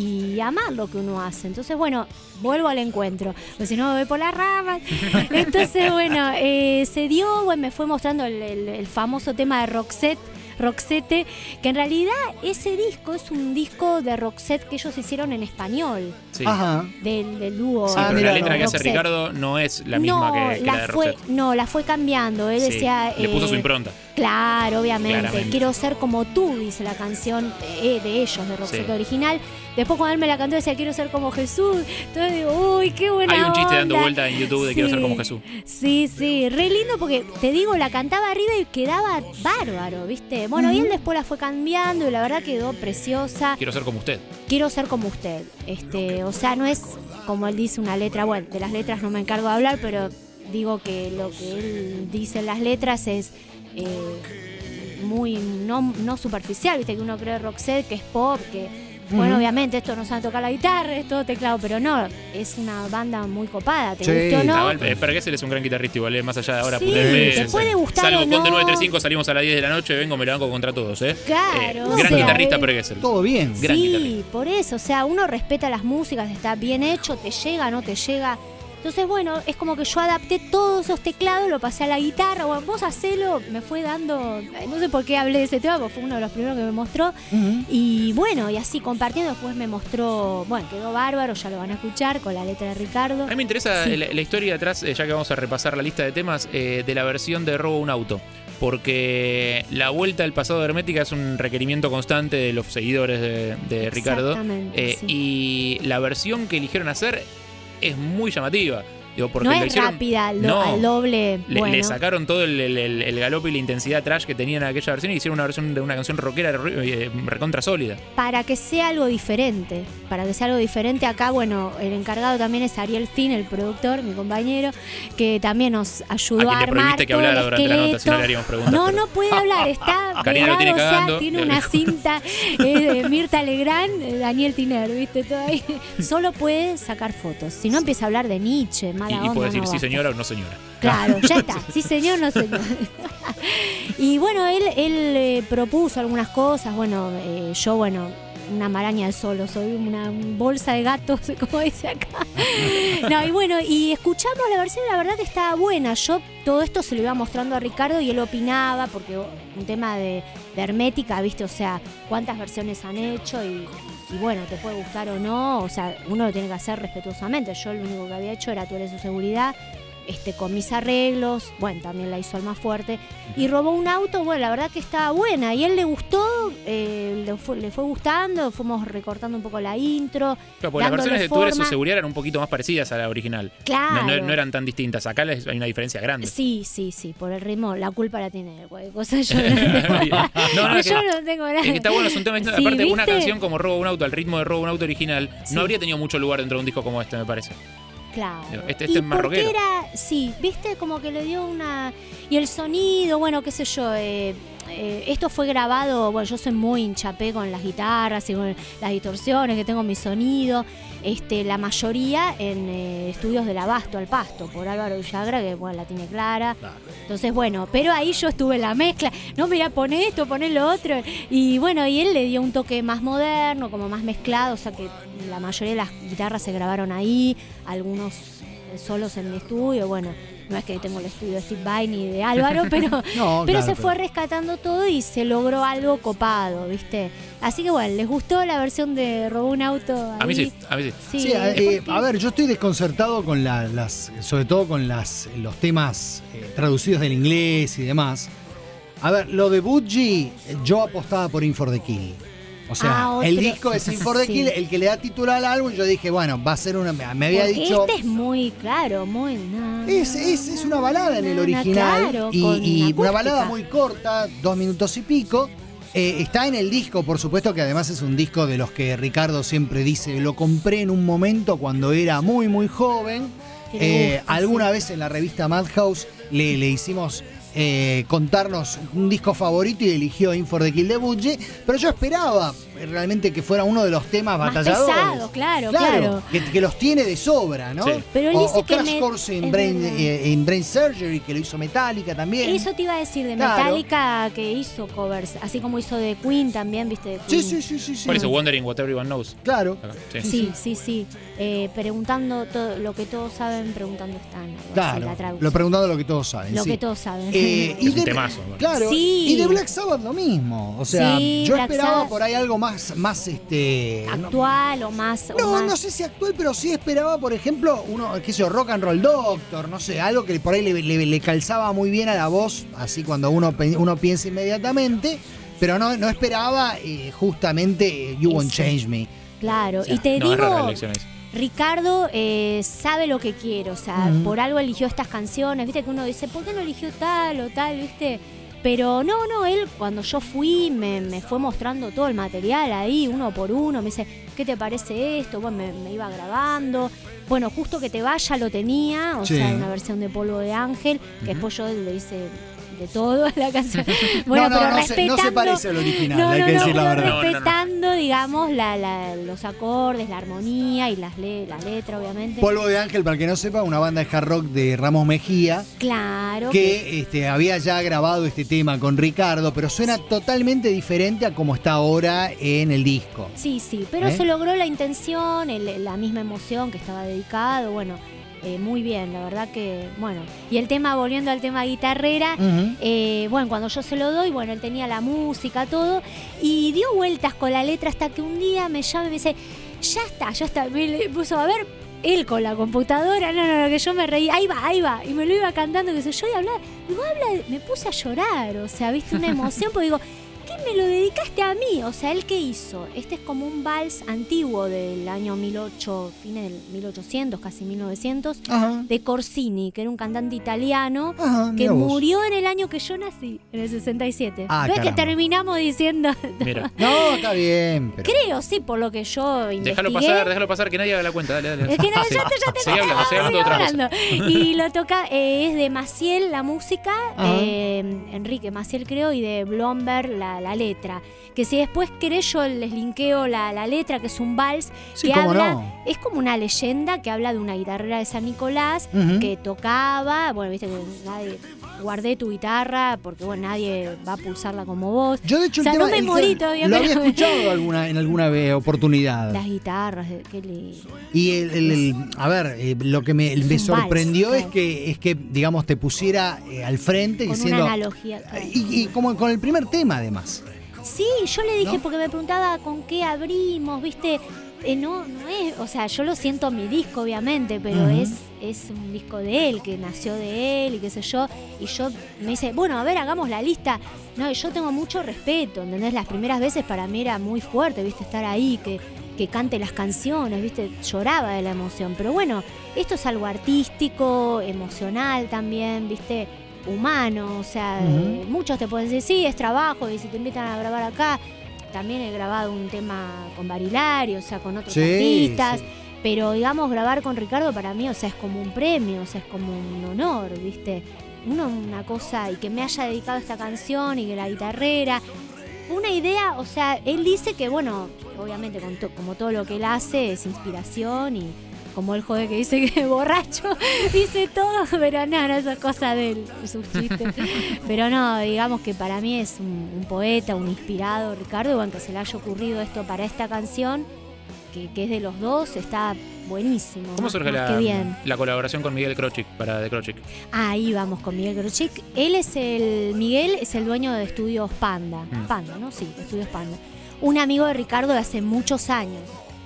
y amar lo que uno hace. Entonces, bueno, vuelvo al encuentro, porque si no me voy por las ramas. Entonces, bueno, eh, se dio, bueno, me fue mostrando el, el, el famoso tema de Roxette, Roxette, que en realidad ese disco es un disco de Roxette que ellos hicieron en español. Sí. Ajá. Del, del dúo. Sí, pero la letra no, que hace Roxette. Ricardo no es la misma no, que, que la, la de fue, Roxette. No, la fue cambiando. Él sí, decía... le puso eh, su impronta. Claro, obviamente. Claramente. Quiero ser como tú, dice la canción eh, de ellos, de Roxette sí. original. Después cuando él me la cantó decía, quiero ser como Jesús. Entonces digo, uy, qué buena Hay un chiste onda. dando vuelta en YouTube de sí, quiero ser como Jesús. Sí, sí, re lindo porque, te digo, la cantaba arriba y quedaba bárbaro, ¿viste? Bueno, uh-huh. Y él después la fue cambiando y la verdad quedó preciosa. Quiero ser como usted. Quiero ser como usted. Este, o sea, no es como él dice una letra, bueno, de las letras no me encargo de hablar, pero digo que lo que él dice en las letras es... Eh, muy no, no superficial, viste que uno cree Roxette, que es pop, que bueno, uh-huh. obviamente esto no sabe tocar la guitarra, es todo teclado, pero no, es una banda muy copada, ¿te sí. guste o no? no Perguesel es un gran guitarrista igual, más allá de ahora. Sí, te puede gustar salvo o no. Conte nueve tres cinco, salimos a las diez de la noche, vengo, me lo banco contra todos, ¿eh? Claro. Eh, o gran sea, guitarrista eh, Perguesel. Todo bien. Gran sí, guitarrista. Por eso, o sea, uno respeta las músicas, está bien hecho, te llega, no te llega. Entonces, bueno, es como que yo adapté todos esos teclados, lo pasé a la guitarra, bueno, vos hacelo, me fue dando, no sé por qué hablé de ese tema, porque fue uno de los primeros que me mostró, uh-huh. Y bueno, y así compartiendo, después me mostró, bueno, quedó bárbaro, ya lo van a escuchar, con la letra de Ricardo. A mí me interesa sí. la, la historia atrás, ya que vamos a repasar la lista de temas, eh, de la versión de Robo un Auto. Porque la vuelta al pasado de Hermética es un requerimiento constante de los seguidores de, de Ricardo. Exactamente, eh, sí. Y la versión que eligieron hacer es muy llamativa. Digo, porque no lo es hicieron, rápida, lo, no, al doble. Le, bueno. le sacaron todo el, el, el, el galope y la intensidad trash que tenían en aquella versión y hicieron una versión de una canción rockera eh, recontra sólida. Para que sea algo diferente. Para que sea algo diferente, acá, bueno, el encargado también es Ariel Fin, el productor, mi compañero, que también nos ayudó a, a armar que todo hablara el durante esqueleto. la nota, si no le haríamos preguntas. No, pero... no puede hablar, está Karina pegado, lo tiene o sea, cagando. tiene una cinta eh, de Mirta Legrand, eh, Daniel Tiner, ¿viste? Todo ahí. Solo puede sacar fotos. Si no, empieza a hablar de Nietzsche, mala y, onda. Y puede decir no sí basta. señora o no señora. Claro, ya está. Sí señor, no señor. Y bueno, él, él eh, propuso algunas cosas. Bueno, eh, yo, bueno, una maraña de solo, soy una bolsa de gatos, como dice acá. No, y bueno, y escuchamos la versión, la verdad que estaba buena. Yo todo esto se lo iba mostrando a Ricardo y él opinaba, porque un tema de, de Hermética, ¿viste? O sea, cuántas versiones han hecho y... Y bueno, te puede gustar o no, o sea, uno lo tiene que hacer respetuosamente. Yo lo único que había hecho era Tú eres su seguridad, este, con mis arreglos, bueno, también la hizo Almafuerte, y Robó un auto, bueno, la verdad que estaba buena, y a él le gustó, eh, le, fue, le fue gustando, fuimos recortando un poco la intro. Claro, porque las versiones de forma. Tour de su seguridad eran un poquito más parecidas a la original. Claro. No, no, no eran tan distintas. Acá hay una diferencia grande. Sí, sí, sí, por el ritmo, la culpa la tiene cualquier cosa. Yo no, no, no, yo que, no tengo nada. Es que está bueno, es un tema. Sí, aparte, ¿viste? Una canción como Robo un auto, al ritmo de Robo un auto original, Sí. no habría tenido mucho lugar dentro de un disco como este, me parece. Claro. Este, este y es más porque rockero. era, sí, viste, como que le dio una... Y el sonido, bueno, qué sé yo, eh, eh, esto fue grabado, bueno, yo soy muy hinchapé con las guitarras y con las distorsiones, que tengo mi sonido, este, la mayoría en eh, estudios del Abasto al Pasto, por Álvaro Villagra, que bueno, la tiene clara. Claro. Entonces, bueno, pero ahí yo estuve en la mezcla, no, mira, pon esto, pon lo otro, y bueno, y él le dio un toque más moderno, como más mezclado, o sea que la mayoría de las guitarras se grabaron ahí, algunos solos en mi estudio, bueno, no es que tengo el estudio de Steve Vai ni de Álvaro, pero, no, pero claro, se pero... fue rescatando todo y se logró algo copado, ¿viste? Así que bueno, ¿les gustó la versión de Robó un auto? Ahí? A mí sí, a mí sí. Sí, sí eh, a ver, yo estoy desconcertado con la, las, sobre todo con las, los temas eh, traducidos del inglés y demás. A ver, lo de Budgie, yo apostaba por In for the Kill. O sea, ah, el disco es In for the sí. Kill, el que le da título al álbum. Yo dije, bueno, va a ser una. Me había Porque dicho. Este es muy claro, muy. No, es, es, es una balada en el no, original. claro, y con y acústica. una balada muy corta, dos minutos y pico. Eh, está en el disco, por supuesto, que además es un disco de los que Ricardo siempre dice, lo compré en un momento cuando era muy, muy joven. Eh, gusta, alguna sí. vez en la revista Madhouse le, le hicimos eh, contarnos un disco favorito y eligió In for the Kill de Budgie, pero yo esperaba realmente que fuera uno de los temas más batalladores. Pesado, claro, claro. claro. Que, que los tiene de sobra, ¿no? Sí. Pero él o, dice o que Crash me, Course in Brain, eh, in Brain Surgery, que lo hizo Metallica también. Eso te iba a decir de claro. Metallica, que hizo covers, así como hizo de Queen también, ¿viste? De Queen. Sí, sí, sí, sí, sí. ¿Cuál hizo Wondering What Everyone Knows? Claro. Sí, sí, sí. sí. Eh, preguntando todo, lo que todos saben, preguntando están. Claro, así, la lo preguntando lo que todos saben. Lo sí. que todos saben. Eh, y es de, un temazo. Bueno. Claro, sí. y de Black Sabbath lo mismo. O sea, sí, yo Black esperaba Sabbath. por ahí algo más, más este. Actual o más. No, o más... no sé si actual, pero sí esperaba, por ejemplo, uno, qué sé yo, Rock and Roll Doctor, no sé, algo que por ahí le, le, le calzaba muy bien a la voz, así cuando uno, uno piensa inmediatamente, pero no, no esperaba eh, justamente You Won't Change Me. Claro, O sea, y te no, digo, es Ricardo eh, sabe lo que quiere, o sea, Mm. por algo eligió estas canciones, viste que uno dice, ¿por qué no eligió tal o tal, viste? Pero no, no, él cuando yo fui me, me fue mostrando todo el material ahí, uno por uno, me dice, ¿qué te parece esto? Bueno, me, me iba grabando. Bueno, justo que te vaya lo tenía, o Sí. sea, una versión de Polvo de Ángel, que después yo le hice de todo a la canción. Bueno, no, no, pero no respetando... Se, no se parece al original, no, hay no, que no, decir la pero verdad. respetando, digamos, la, la, los acordes, la armonía y las le, la letra, obviamente. Polvo de Ángel, para el que no sepa, una banda de hard rock de Ramos Mejía. Claro. Que este, había ya grabado este tema con Ricardo, pero suena totalmente diferente a como está ahora en el disco. Sí, sí, pero ¿Eh? se logró la intención, el, la misma emoción que estaba dedicado, bueno, eh, muy bien, la verdad que, bueno. Y el tema, volviendo al tema guitarrera, Uh-huh. eh, bueno, cuando yo se lo doy, bueno, él tenía la música, todo, y dio vueltas con la letra hasta que un día me llama y me dice, ya está, ya está, me puso a ver... Él con la computadora, no, no, no, que yo me reí, ahí va, ahí va, y me lo iba cantando, que sé yo, y hablaba, digo, habla, me puse a llorar, o sea, viste, una emoción, porque digo, ¿qué me lo dedicaste a mí? O sea, ¿él qué hizo? Este es como un vals antiguo del año mil ochocientos, fines del mil ochocientos, casi mil novecientos, Ajá. de Corsini, que era un cantante italiano, Ajá, que mira vos. murió en el año que yo nací, en el sesenta y siete. Ah, ¿Ves que caramba. terminamos diciendo? Mira. No, está bien. Pero... Creo, sí, por lo que yo investigué. Déjalo pasar, déjalo pasar, que nadie haga la cuenta. Dale, dale. Es que no, Sí. ya te, ya te Seguí hablando, seguí hablando de otra cosa. hablando. Y lo toca, eh, es de Maciel la música, eh, Enrique Maciel creo, y de Blomberg la, la letra. Que si después querés yo les linkeo la, la letra, que es un vals, Sí, que cómo habla, no. es como una leyenda que habla de una guitarrera de San Nicolás, Ujú. que tocaba, bueno, viste que nadie, guardé tu guitarra, porque bueno, nadie va a pulsarla como vos. Yo de hecho o sea, el tema, no me el morí tema- todavía, lo pero... había escuchado alguna, en alguna vez, oportunidad. Las guitarras, qué lindo. Y el, el- el- a ver, eh, lo que me, Es me un sorprendió vals, es que es que digamos te pusiera eh, al frente Con diciendo una analogía. claro. y, y como con el primer tema además. Sí, yo le dije, ¿No? porque me preguntaba con qué abrimos, ¿viste? Eh, no, no es, o sea, yo lo siento en mi disco, obviamente, pero Ujú. es es un disco de él, que nació de él y qué sé yo. Y yo me dice, bueno, a ver, hagamos la lista. No, yo tengo mucho respeto, ¿entendés? Las primeras veces para mí era muy fuerte, ¿viste? Estar ahí, que, que cante las canciones, ¿viste? Lloraba de la emoción. Pero bueno, esto es algo artístico, emocional también, ¿viste? Humano, o sea, uh-huh. eh, muchos te pueden decir, sí, es trabajo, y si te invitan a grabar acá, también he grabado un tema con Barilari, o sea, con otros sí, artistas, sí. Pero digamos, grabar con Ricardo para mí, o sea, es como un premio, o sea, es como un honor, ¿viste? Uno, una cosa, y que me haya dedicado a esta canción y que la guitarrera, una idea, o sea, él dice que, bueno, obviamente con to- como todo lo que él hace es inspiración y como el joder que dice que es borracho, dice todo, pero no, no, eso es cosa de él, es un chiste. Pero no, digamos que para mí es un, un poeta, un inspirado, Ricardo, y bueno, que se le haya ocurrido esto para esta canción, que, que es de los dos, está buenísimo. ¿Cómo más, surge más la, la colaboración con Miguel Krochik para The Krochik? Ahí vamos con Miguel Krochik. Él es el, Miguel es el dueño de Estudios Panda. Mm. Panda, ¿no? Sí, Estudios Panda. Un amigo de Ricardo de hace muchos años.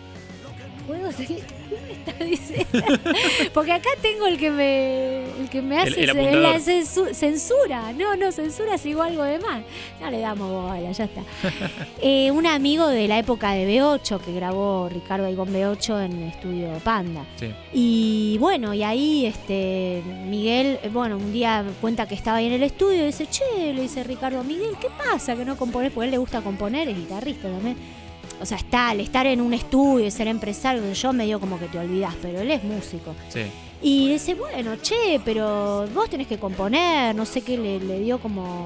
¿Puedo seguir? Dice. Porque acá tengo el que me el que me hace el, el la censu- censura. No, no, censura si digo algo de más. No le damos bola, ya está. eh, un amigo de la época de B ocho que grabó Ricardo ahí con B ocho en el estudio Panda. Sí. Y bueno, y ahí este Miguel, bueno, un día cuenta que estaba ahí en el estudio y dice, che, le dice Ricardo, Miguel, ¿qué pasa que no componés? Porque a él le gusta componer, es guitarrista también. O sea, está, al estar en un estudio y ser empresario, yo medio como que te olvidás, pero él es músico. Sí. Y dice, bueno, che, pero vos tenés que componer, no sé qué, le, le dio como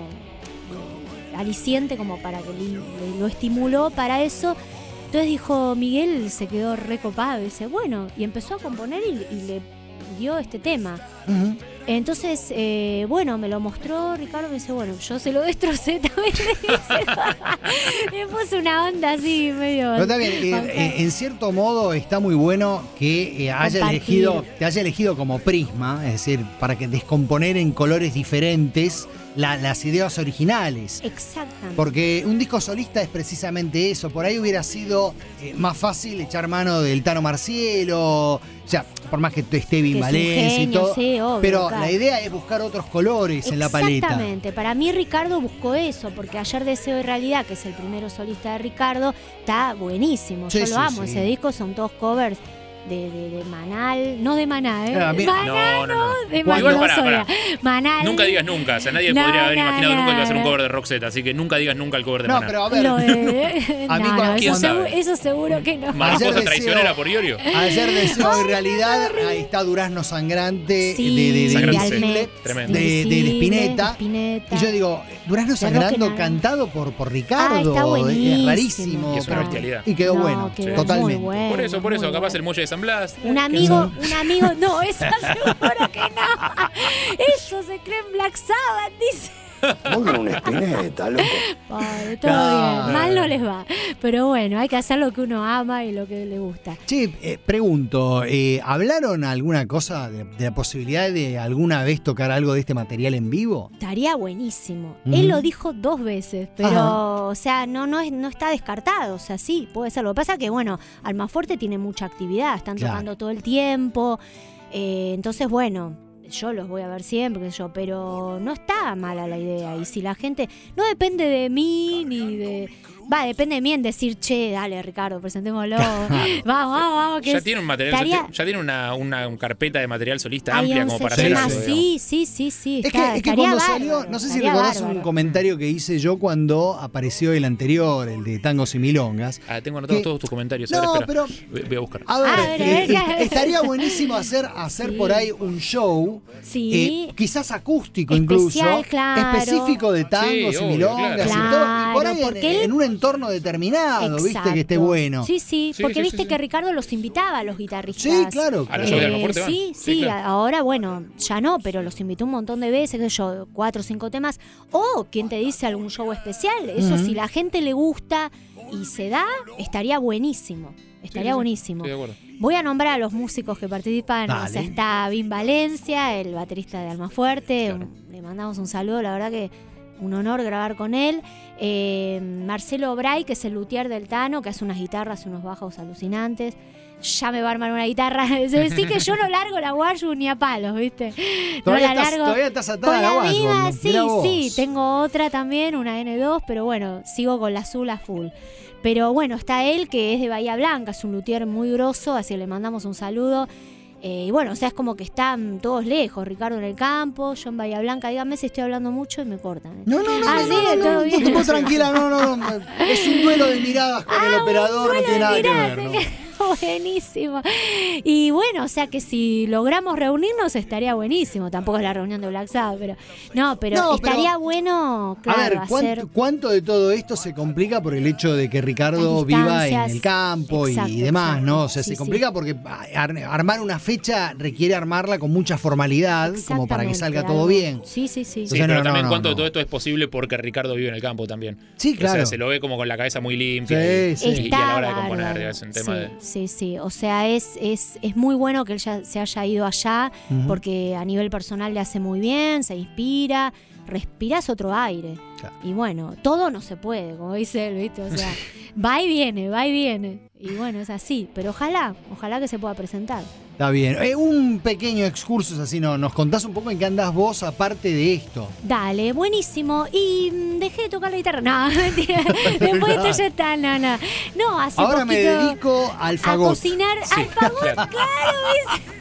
eh, aliciente como para que le, le, lo estimuló para eso. Entonces dijo, Miguel se quedó recopado y dice, bueno, y empezó a componer y, y le dio este tema. Uh-huh. Entonces, eh, bueno, me lo mostró Ricardo, me dice, bueno, yo se lo destrocé también. Le puse una onda así, medio... Pero está bien, eh, en cierto modo está muy bueno que eh, haya elegido, te haya elegido como prisma, es decir, para que descomponer en colores diferentes la, las ideas originales. Exactamente. Porque un disco solista es precisamente eso, por ahí hubiera sido eh, más fácil echar mano del Tano Marcielo, o sea, por más que esté Vin Valencia y todo, sí, obvio, pero claro. La idea es buscar otros colores en la paleta. Exactamente, para mí Ricardo buscó eso, porque Ayer Deseo y Realidad, que es el primero solista de Ricardo, está buenísimo, sí, yo sí, lo amo, sí. Ese disco son todos covers de, de, de Manal, no de Maná, ¿eh? Claro, mira, Maná, no, no, no. de Igual, Maná, pará, Soria. pará. Manal. Nunca digas nunca, o sea, nadie no, podría haber no, imaginado no, nunca que iba a ser un no. cover de Roxette, así que nunca digas nunca el cover de No, Maná. pero a ver. Lo de... A mí no, cuando- no, eso, ¿quién seguro, sabe? eso seguro que no. ¿Mariposa Ayer traicionera deseo- por Iorio? Ayer Deseo y Realidad, ahí está Durazno Sangrante Sí, de, de, de, Sangrante, Invisible, sí. Tremendo. de, de, de Invisible, Spinetta. Spinetta. Y yo digo, Durazno De Sangrando Roque Nara. cantado por, por Ricardo. Ah, está buenísimo. Es rarísimo. Y es una pero- bestialidad. Y quedó No, bueno, quedó totalmente. muy bueno. Por eso, por eso, muy capaz bueno. el muelle de San Blas. Un amigo, un amigo, no, eso seguro que no. Eso se cree en Black Sabbath, dice. Pongan una espineta, loco. Pobre, todo No. bien, mal no les va. Pero bueno, hay que hacer lo que uno ama y lo que le gusta. Che, eh, pregunto, eh, ¿hablaron alguna cosa de, de la posibilidad de alguna vez tocar algo de este material en vivo? Estaría buenísimo. Ujú. Él lo dijo dos veces, pero, Ajá. o sea, no, no, es, no está descartado. O sea, sí, puede ser. Lo que pasa es que, bueno, Almafuerte tiene mucha actividad, están Claro. tocando todo el tiempo. Eh, entonces, bueno, yo los voy a ver siempre, qué sé yo, pero no está mala la idea. Y si la gente, no depende de mí ni de... Va, depende de mí en decir, che, dale, Ricardo, presentémoslo. vamos, vamos, vamos. Que Ya es- tiene un material, estaría- ya tiene una, una carpeta de material solista hay amplia once como para hacer temas, algo, digamos. sí, sí, sí, sí. Es que, está- es que estaría cuando bárbaro, salió, no sé si estaría recordás bárbaro. un comentario que hice yo cuando apareció el anterior, el de Tangos y Milongas. Ah, tengo anotados Que- todos tus comentarios. No, ahora, espera. pero- Voy- Voy a buscar. A ver, A ver, a ver, eh, ¿qué? est- estaría buenísimo hacer, hacer Sí. por ahí un show, Sí. eh, quizás acústico Especial, incluso, claro. específico de tangos Sí, y obvio, milongas claro. y todo, y por Claro, ahí en- porque él- en, un entorno determinado, viste, Exacto. que esté bueno. Sí, sí, Sí, porque sí, viste sí, sí. que Ricardo los invitaba a los guitarristas. Sí, claro. ¿A los shows de Almafuerte van? Sí, Sí, sí, claro. ahora bueno, ya no, pero los invitó un montón de veces, qué sé yo, cuatro o cinco temas. O quien te dice algún show especial, eso Ujú. si la gente le gusta y se da, estaría buenísimo. Estaría Sí, sí, buenísimo. Estoy de acuerdo. Voy a nombrar a los músicos que participan. Dale. O sea, está Vin Valencia, el baterista de Almafuerte. Claro. Un- le mandamos un saludo, la verdad que un honor grabar con él. Eh, Marcelo Bray, que es el luthier del Tano, que hace unas guitarras y unos bajos alucinantes. ya me va a armar una guitarra. Es decir, que yo no largo la Washwood ni a palos, ¿viste? Todavía, no la estás, largo. todavía estás atada Con a la la Washwood. misma, ¿no? sí, Mirá vos. sí. Tengo otra también, una ene dos, pero bueno, sigo con la azul a full. Pero bueno, está él, que es de Bahía Blanca, es un luthier muy grosso, así que le mandamos un saludo. Eh, y bueno, o sea, es como que están todos lejos. Ricardo en el campo, yo en Bahía Blanca. Díganme si estoy hablando mucho y me cortan. ¿eh? No, no, no, ah, no, sí, no, no, todo no, bien. no, no, tranquila, no, no, no. Es un duelo de miradas con Ah, el operador, no tiene nada que Mirá, ver. ¿no? buenísimo. Y bueno, o sea que si logramos reunirnos estaría buenísimo. Tampoco es la reunión de Black Sabbath, pero no, pero No, estaría pero- bueno, claro, a ver, hacer. ¿cuánto, ¿cuánto de todo esto se complica por el hecho de que Ricardo Las viva en distancias. el campo Exacto, y demás, exacto. ¿no? O sea, Sí, se sí. complica porque ar- armar una fecha requiere armarla con mucha formalidad, como para que salga Exactamente, todo algo- bien. Sí, sí, sí. Sí, Entonces, pero no, no, también no, cuánto no. de todo esto es posible porque Ricardo vive en el campo también. Sí, O sea, claro. se lo ve como con la cabeza muy limpia Sí, y, sí. y- y a la hora de Está componer bárbaro. es un tema sí, de... sí, sí. O sea, es, es, es muy bueno que él ya se haya ido allá, Ujú. porque a nivel personal le hace muy bien, se inspira, respiras otro aire. Claro. Y bueno, todo no se puede, como dice él, ¿viste? O sea, va y viene, va y viene. Y bueno, es así. Pero ojalá, ojalá que se pueda presentar. Está bien. Eh, un pequeño excursus así, ¿no? ¿Nos contás un poco en qué andás vos aparte de esto? Dale, buenísimo. Y mm, dejé de tocar la guitarra. No, mentira. Después de esto ya está, no, no. No, hace Ahora me poquito dedico al a fagot. cocinar. Sí, al fagot, claro. claro, ¿ves?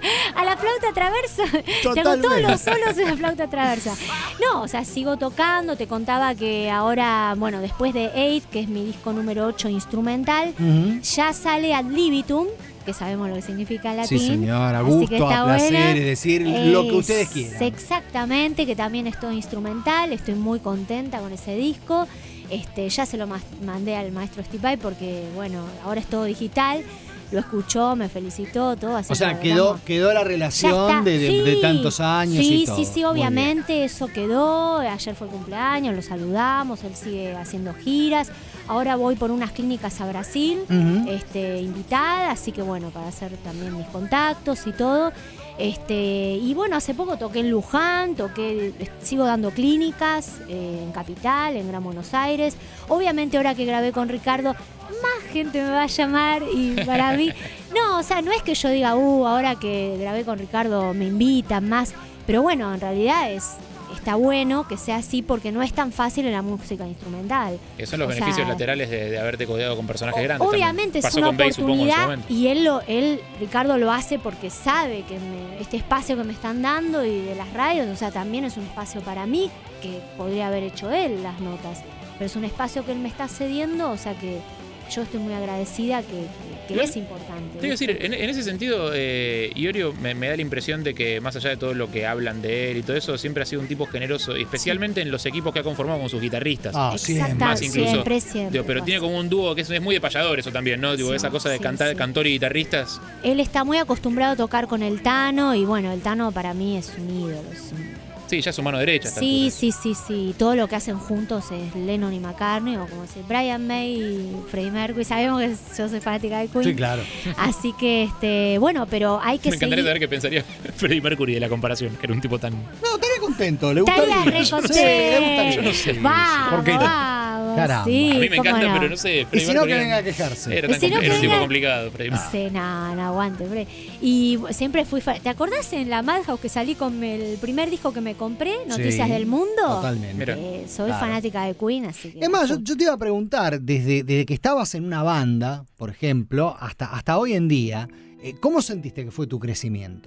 A la flauta traversa. Tengo Totalmente. todos los solos en la flauta traversa. No, o sea, sigo tocando. Te contaba que ahora, bueno, después de Eight, que es mi disco número ocho instrumental, Ujú. ya sale Ad Libitum, que sabemos lo que significa en latín. Sí, señor, a Así gusto, que está a placer, buena. es decir, lo que Es- ustedes quieran. Exactamente, que también es todo instrumental. Estoy muy contenta con ese disco. Este, ya se lo mas- mandé al maestro Steve Vai porque, bueno, ahora es todo digital. Lo escuchó, me felicitó, todo. Así O sea, que, quedó, digamos, quedó la ya relación está. de, de- Sí. de tantos años sí, y todo. Sí, sí, Muy bien. obviamente eso quedó. Ayer fue el cumpleaños, lo saludamos, él sigue haciendo giras. Ahora voy por unas clínicas a Brasil, Ujú. este, invitada, así que bueno, para hacer también mis contactos y todo. Este, y bueno, hace poco toqué en Luján, toqué, sigo dando clínicas eh, en Capital, en Gran Buenos Aires. Obviamente ahora que grabé con Ricardo, más gente me va a llamar y para mí, no, o sea, no es que yo diga, uh, ahora que grabé con Ricardo me invitan más, pero bueno, en realidad es está bueno que sea así porque no es tan fácil en la música instrumental. Que son los O beneficios sea, laterales de, de haberte codeado con personajes grandes. Obviamente también. es Pasó una con Bey, supongo, en su oportunidad momento. y él, lo, él, Ricardo, lo hace porque sabe que me- este espacio que me están dando y de las radios, o sea, también es un espacio para mí que podría haber hecho él las notas, pero es un espacio que él me está cediendo, o sea que yo estoy muy agradecida que, que- que Yo- es importante. Te iba a decir, en, en ese sentido, eh, Iorio me, me da la impresión de que más allá de todo lo que hablan de él y todo eso, siempre ha sido un tipo generoso, y especialmente en los equipos que ha conformado con sus guitarristas. Ah, siempre. Exacta- Más incluso. siempre, siempre. Digo, pero tiene como un dúo que es, es muy de payador eso también, ¿no? Digo, Sí, esa cosa de sí, cantar, sí. cantor y guitarristas. Él está muy acostumbrado a tocar con el Tano y bueno, el Tano para mí es un ídolo. Es un- Sí, ya es su mano derecha. a esta Sí, altura. sí, sí, sí. Todo lo que hacen juntos es Lennon y McCartney, o como decir, Brian May y Freddie Mercury. Sabemos que yo soy fanática de Queen. Sí, claro. Así que, este, bueno, pero hay que Me encantaría seguir. saber qué pensaría Freddie Mercury de la comparación, que era un tipo tan... No, estaría contento, le Estaría gustaría. re Sí, contento. le gustaría. Yo no sé. Vamos, ¿Por qué no? vamos. Caramba. Sí, a mí me cómo encanta, no. pero no sé. Y Freddie si no, que Mercury venga a quejarse. Era, Y tan si no, compli- que era un tipo venga- complicado, Freddie Mercury. Sí, no, no, aguante, Fred. Y siempre fui fan. ¿Te acordás en la Madhouse que salí con el primer disco que me compré, Noticias Sí, del Mundo? Totalmente. Mira. Eh, soy Claro. fanática de Queen, así que. Es más, yo, yo te iba a preguntar, desde, desde que estabas en una banda, por ejemplo, hasta, hasta hoy en día, eh, ¿cómo sentiste que fue tu crecimiento?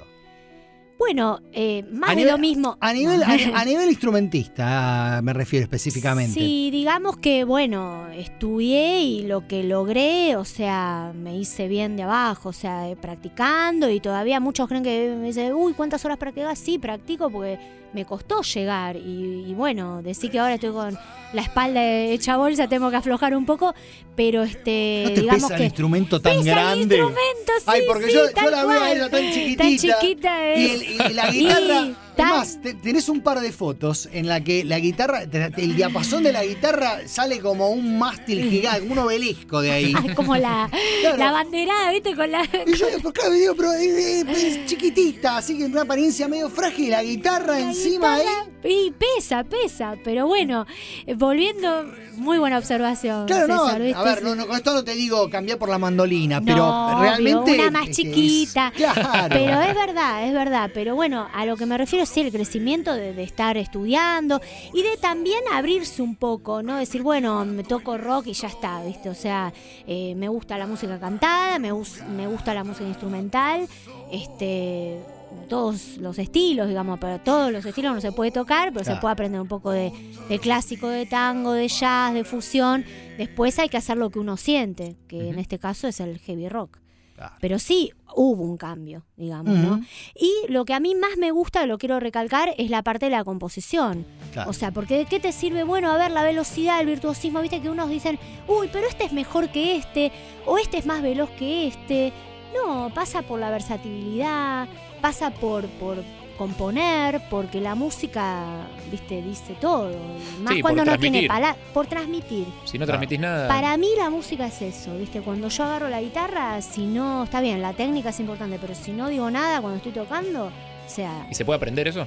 Bueno, eh, más A de nivel- lo mismo. A nivel, a, a nivel instrumentista, me refiero específicamente. Sí, digamos que, bueno, estudié y lo que logré, o sea, me hice bien de abajo, o sea, eh, practicando y todavía muchos creen que me dicen, uy, ¿cuántas horas practicas? Sí, practico porque me costó llegar y, y bueno, decir que ahora estoy con la espalda hecha bolsa, tengo que aflojar un poco, pero este, ¿No te digamos pesa el que... instrumento tan Pesa el grande? instrumento, sí, Ay, porque sí, yo, yo tal la veo a cual. ella tan chiquitita. Tan chiquita y, es. el- y la guitarra, Y- Tan- Además, te- tenés un par de fotos en la que la guitarra, el diapasón de la guitarra sale como un mástil gigante, como un obelisco de ahí. Ay, como la, Claro. la banderada, ¿viste? Con la. Y yo, pero claro, digo, pero es, es- es chiquitita, así que una apariencia medio frágil, la guitarra encima ahí. Y pesa, pesa. Pero bueno, eh, volviendo, muy buena observación. Claro, no, César, ¿viste? a ver, no, no, con esto no te digo cambiar por la mandolina, No, pero obvio, realmente. una más este, chiquita. es- claro. Pero es verdad, es verdad. Pero bueno, a lo que me refiero sí el crecimiento de, de estar estudiando y de también abrirse un poco, ¿no? Decir, bueno, me toco rock y ya está, ¿viste? O sea, eh, me gusta la música cantada, me, gus- me gusta la música instrumental, este todos los estilos, digamos, pero todos los estilos no se puede tocar, pero Claro. se puede aprender un poco de, de clásico, de tango, de jazz, de fusión. Después hay que hacer lo que uno siente, que en este caso es el heavy rock. Pero sí hubo un cambio, digamos, ¿no? Ujú. Y lo que a mí más me gusta, lo quiero recalcar, es la parte de la composición. Claro. O sea, porque ¿de qué te sirve? Bueno, a ver, la velocidad, el virtuosismo, viste que unos dicen, uy, pero este es mejor que este, o este es más veloz que este. No, pasa por la versatilidad, pasa por, por componer, porque la música, viste, dice todo. y Más Sí, cuando por no tiene transmitir. palabras, por transmitir. Si no transmitís nada. Para mí la música es eso, ¿viste? Cuando yo agarro la guitarra, si no, está bien, la técnica es importante, pero si no digo nada cuando estoy tocando, o sea, ¿Y se puede aprender eso?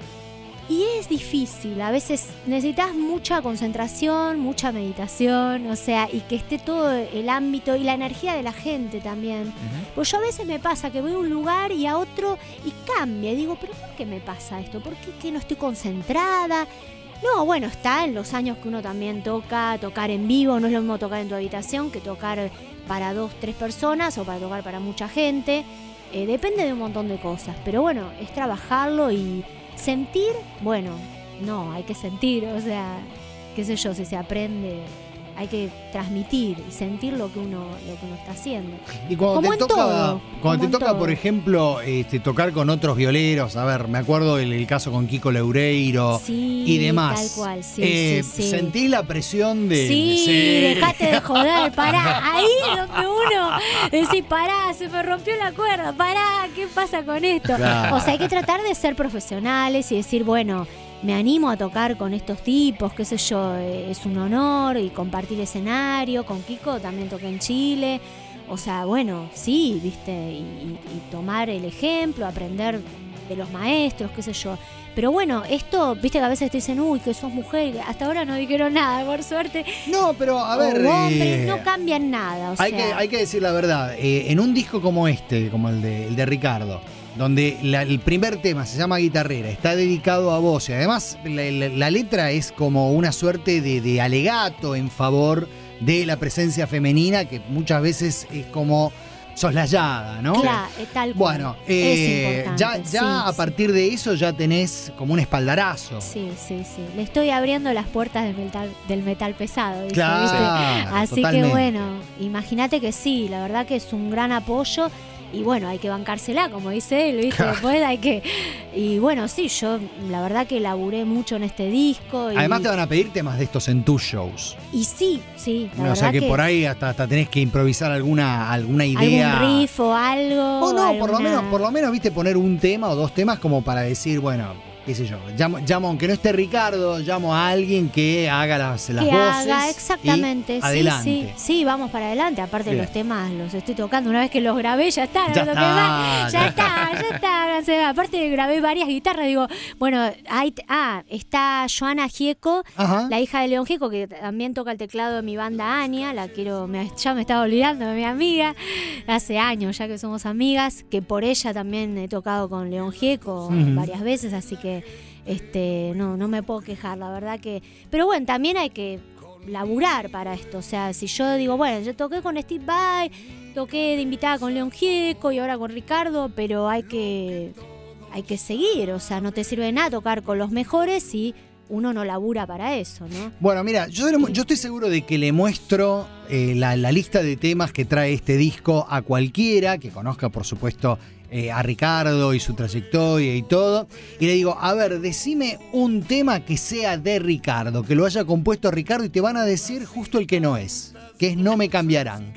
y es difícil, a veces necesitas mucha concentración, mucha meditación, o sea, y que esté todo el ámbito y la energía de la gente también. Pues yo a veces me pasa que voy a un lugar y a otro y cambia, y digo, pero ¿por qué me pasa esto? ¿Por qué que no estoy concentrada? No, bueno, está en los años que uno también toca, tocar en vivo, no es lo mismo tocar en tu habitación que tocar para dos, tres personas o para tocar para mucha gente. Eh, depende de un montón de cosas, pero bueno, es trabajarlo y sentir, bueno, no, hay que sentir, o sea, qué sé yo, si se aprende, hay que transmitir y sentir lo que uno, lo que uno está haciendo. Y cuando Como te en toca, todo, cuando como te en toca, todo. por ejemplo, este, tocar con otros violeros, a ver, me acuerdo del el caso con Kiko Loureiro Sí, y demás. tal cual, sí, Eh, sí, sí. Sentí la presión de. Sí, de- dejate de joder, pará, ahí es donde uno decís, pará, se me rompió la cuerda, pará, ¿qué pasa con esto? Claro. O sea, hay que tratar de ser profesionales y decir, bueno, me animo a tocar con estos tipos, qué sé yo, eh, es un honor y compartir escenario, con Kiko también toqué en Chile, o sea, bueno, sí, viste, y, y- y tomar el ejemplo, aprender de los maestros, qué sé yo. Pero bueno, esto, viste que a veces te dicen, uy, que sos mujer, hasta ahora no dijeron nada, por suerte. No, pero a ver. O hombres, eh, no cambian nada, o hay, sea. que, hay que decir la verdad. eh, en un disco como este, como el de, el de Ricardo, donde la- el primer tema se llama Guitarrera, está dedicado a vos y además la, la- la letra es como una suerte de, de alegato en favor de la presencia femenina que muchas veces es como soslayada, ¿no? Claro, eh, tal cual. Bueno, Es eh, ya, importante, ya sí, a sí. partir de eso ya tenés como un espaldarazo. Sí, sí, sí. Le estoy abriendo las puertas del metal, del metal pesado. ¿viste? Claro, ¿Viste? Así totalmente. que bueno, imagínate que sí, la verdad que es un gran apoyo. Y bueno, hay que bancársela, como dice él, ¿viste? Claro. Después hay que. Y bueno, sí, yo la verdad que laburé mucho en este disco. Y, Además te van a pedir temas de estos en tus shows. y sí, sí, la o sea verdad que, por ahí hasta, hasta tenés que improvisar alguna, alguna idea. algún riff o algo. O no, por lo alguna- menos, por lo menos, viste, poner un tema o dos temas como para decir, bueno, qué sé yo, llamo, llamo aunque no esté Ricardo, llamo a alguien que haga las, las que voces. haga, y exactamente, sí, adelante. sí, sí, vamos para adelante. Aparte Bien. los temas los estoy tocando, una vez que los grabé ya está, no Ya lo toqué está, más. ya ya está, ya está, se va. Aparte grabé varias guitarras, digo, bueno, hay, ah, está Joana Gieco, Ajá. la hija de León Gieco, que también toca el teclado de mi banda Ania, la quiero, me- ya me estaba olvidando de mi amiga, hace años ya que somos amigas, que por ella también he tocado con León Gieco Ujú. varias veces, así que este no, no me puedo quejar, la verdad que. Pero bueno, también hay que laburar para esto. O sea, si yo digo, bueno, yo toqué con Steve Vai, toqué de invitada con León Gieco y ahora con Ricardo, pero hay que, hay que seguir. O sea, no te sirve de nada tocar con los mejores si uno no labura para eso, ¿no? Bueno, mira, yo, yo estoy seguro de que le muestro eh, la, la lista de temas que trae este disco a cualquiera que conozca, por supuesto, eh, a Ricardo y su trayectoria y todo. Y le digo, a ver, decime un tema que sea de Ricardo, que lo haya compuesto Ricardo, y te van a decir justo el que no es, que es No Me Cambiarán.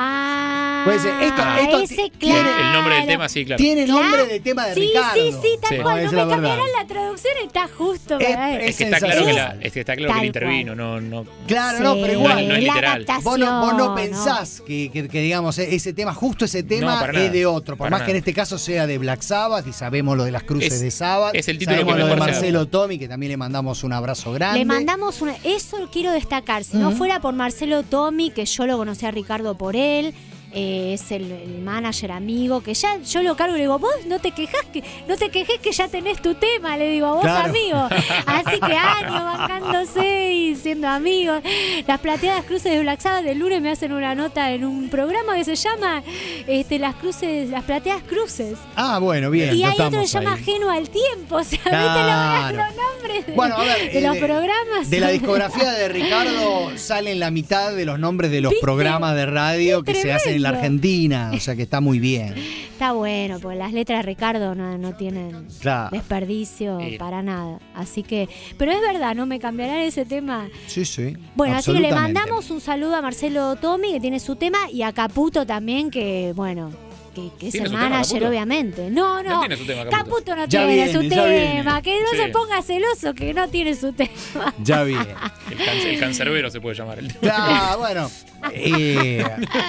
Ah, Puede ser, esto, esto ese, t- claro. El nombre del tema, sí, claro. Tiene nombre Claro. de tema de sí, Ricardo. Sí, sí, tal Sí. cual. No, No es me la verdad. cambiarán la traducción, está justo. Es- para ver. Es que está claro que, la, sensacional. es que, está claro que Tal él intervino, no, no. Claro, Sí, no, pero igual. no es la literal. adaptación, Vos no, vos no no. pensás Que, que, que, digamos, ese tema, justo ese tema No, para nada. es de otro. Por Para más nada. que en este caso sea de Black Sabbath, y sabemos lo de las cruces Es- de Sabbath. es el título sabemos que lo de mejor se Marcelo Tommy, que también le mandamos un abrazo grande. Le mandamos una. Eso quiero destacar. Si no Ujú. fuera por Marcelo Tommy, que yo lo conocí a Ricardo por él. eh, es el, el manager amigo, que ya yo lo cargo y le digo, vos no te quejas que no te quejes que ya tenés tu tema, le digo, vos Claro. amigo. Así que años bancándose y siendo amigos. Las plateadas cruces de Black Sabbath del lunes me hacen una nota en un programa que se llama este, las cruces, las plateadas cruces. Ah, bueno, bien. y ya hay otro que se estamos llama ahí. Ajeno al Tiempo. O sea, Claro. viste los, los nombres de, Bueno, a ver, de eh, los de- programas. De la discografía de Ricardo salen la mitad de los nombres de los ¿Viste? programas de radio que Qué se hacen en la tremendo. Argentina. O sea que está muy bien. Está bueno, porque las letras de Ricardo no, no tienen Claro. desperdicio Sí. para nada. Así que, pero es verdad, no me cambiarán ese tema. Sí, sí. Bueno, así que le absolutamente. mandamos un saludo a Marcelo Tommy, que tiene su tema, y a Caputo también, que bueno, que, que es ¿Tiene el su tema, manager, Caputo? obviamente. No, no, No tiene su tema, Caputo. Caputo no Ya tiene viene, su ya viene. tema, que no Sí. se ponga celoso, que no tiene su tema. Ya bien. El, can- el cancerbero se puede llamar. El Claro, bueno. eh,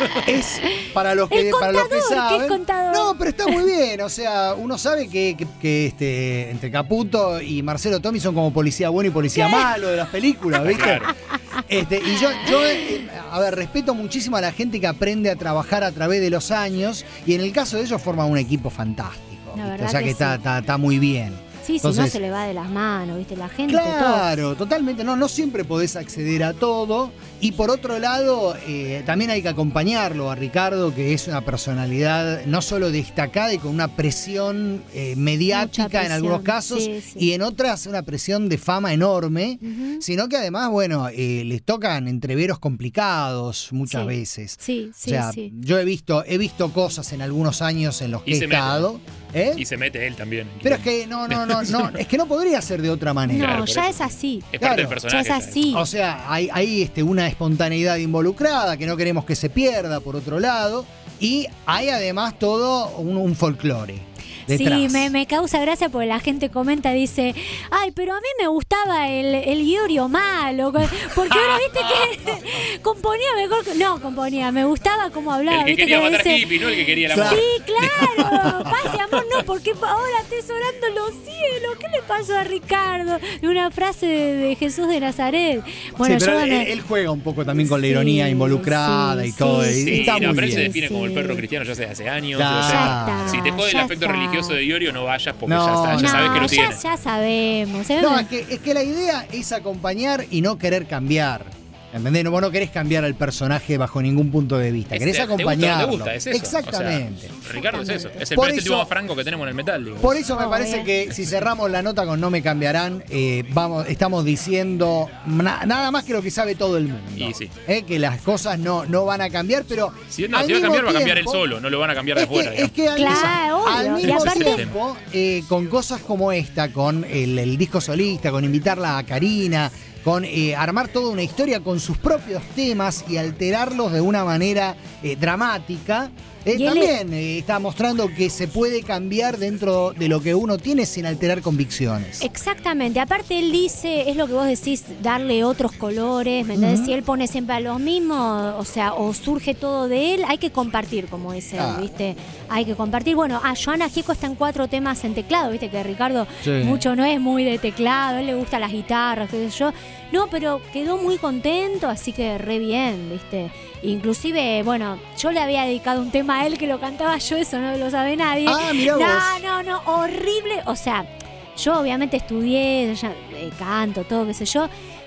es para los que, El para los que contador, que es saben. contador. No, pero está muy bien. O sea, uno sabe que, que- que, este, entre Caputo y Marcelo Tommy son como policía bueno y policía malo de las películas, ¿viste? Claro. Este, y yo, yo eh, a ver, respeto muchísimo a la gente que aprende a trabajar a través de los años, y en el caso de ellos forman un equipo fantástico. La ¿viste? verdad O sea que, que está, sí. está, está muy bien. Sí, si no Entonces, se le va de las manos, ¿viste? La gente, todo. Claro, totalmente. No, no siempre podés acceder a todo. Y por otro lado, eh, también hay que acompañarlo a Ricardo, que es una personalidad no solo destacada y con una presión eh, mediática Mucha presión, en algunos casos, sí, sí. y en otras una presión de fama enorme, Ujú. sino que además, bueno, eh, les tocan entreveros complicados muchas Sí. veces. Sí, sí, o sea, sí. yo he visto, he visto cosas en algunos años en los que Y he se mete. estado. ¿eh? Y se mete él también. Pero es que no, no, no, no, es que no podría ser de otra manera. Claro, No, por ya eso. es así. Es Claro, parte del Ya personaje. es ya así. O sea, hay, hay este, una espontaneidad involucrada que no queremos que se pierda, por otro lado, y hay además todo un, un folclore detrás. Sí, me, me causa gracia porque la gente comenta, dice, ay, pero a mí me gustaba el, el Iorio malo, porque ahora viste que componía mejor que... No, componía, me gustaba cómo hablaba. El que ¿viste? quería Como matar dice, hippie, no el que quería la Claro. muerte. Sí, claro, pase amor, no, porque ahora atesorando los cielos, ¿qué le pasó a Ricardo? Y una frase de, de Jesús de Nazaret. Bueno, sí, pero yo él, me- él juega un poco también con la Sí, ironía involucrada sí, y todo. sí, y Sí, está no, muy pero él se bien. define como el Sí. perro cristiano ya hace hace años. Claro. o sea, Ya está, si te jode el ya aspecto está. religioso de Iorio, no vayas porque No, ya está, ya no, sabes que lo ya, tiene. ya sabemos. ¿eh? No, es que, es que la idea es acompañar y no querer cambiar. ¿Entendés? No, vos no querés cambiar al personaje bajo ningún punto de vista. Es- Querés te- te gusta o no acompañarlo. te gusta, es eso. Exactamente. O sea, Ricardo es eso. Es el, Por es el eso- tipo más franco que tenemos en el metal. Digo. Por eso me Oh, parece bien. que si cerramos la nota con No Me Cambiarán, eh, vamos, estamos diciendo na- nada más que lo que sabe todo el mundo. Y sí. Eh, que las cosas no, no van a cambiar, pero. Si, no, al si va a mismo cambiar, va a cambiar él tiempo- solo. No lo van a cambiar de Es que, afuera. es que al, Claro, mismo- al obvio. Y mismo aparte- tiempo, eh, con cosas como esta, con el, el disco solista, con invitarla a Karina, con eh, armar toda una historia con sus propios temas y alterarlos de una manera eh, dramática, eh, Y él también eh, está mostrando que se puede cambiar dentro de lo que uno tiene sin alterar convicciones. Exactamente, aparte él dice, es lo que vos decís, darle otros colores, ¿me entendés? Ujú. Si él pone siempre a los mismos, o sea, o surge todo de él, hay que compartir, como dice él, Ah. ¿viste? Hay que compartir. Bueno, ah, Joana Gieco está en cuatro temas en teclado, ¿viste? Que Ricardo Sí. mucho no es muy de teclado, a él le gustan las guitarras, qué sé yo. No, pero quedó muy contento, así que re bien, ¿viste? Inclusive, bueno, yo le había dedicado un tema a él que lo cantaba yo, eso no lo sabe nadie. Ah, mirá no, vos. no, no, horrible. O sea, yo obviamente estudié, ya, eh, canto, todo, qué sé yo.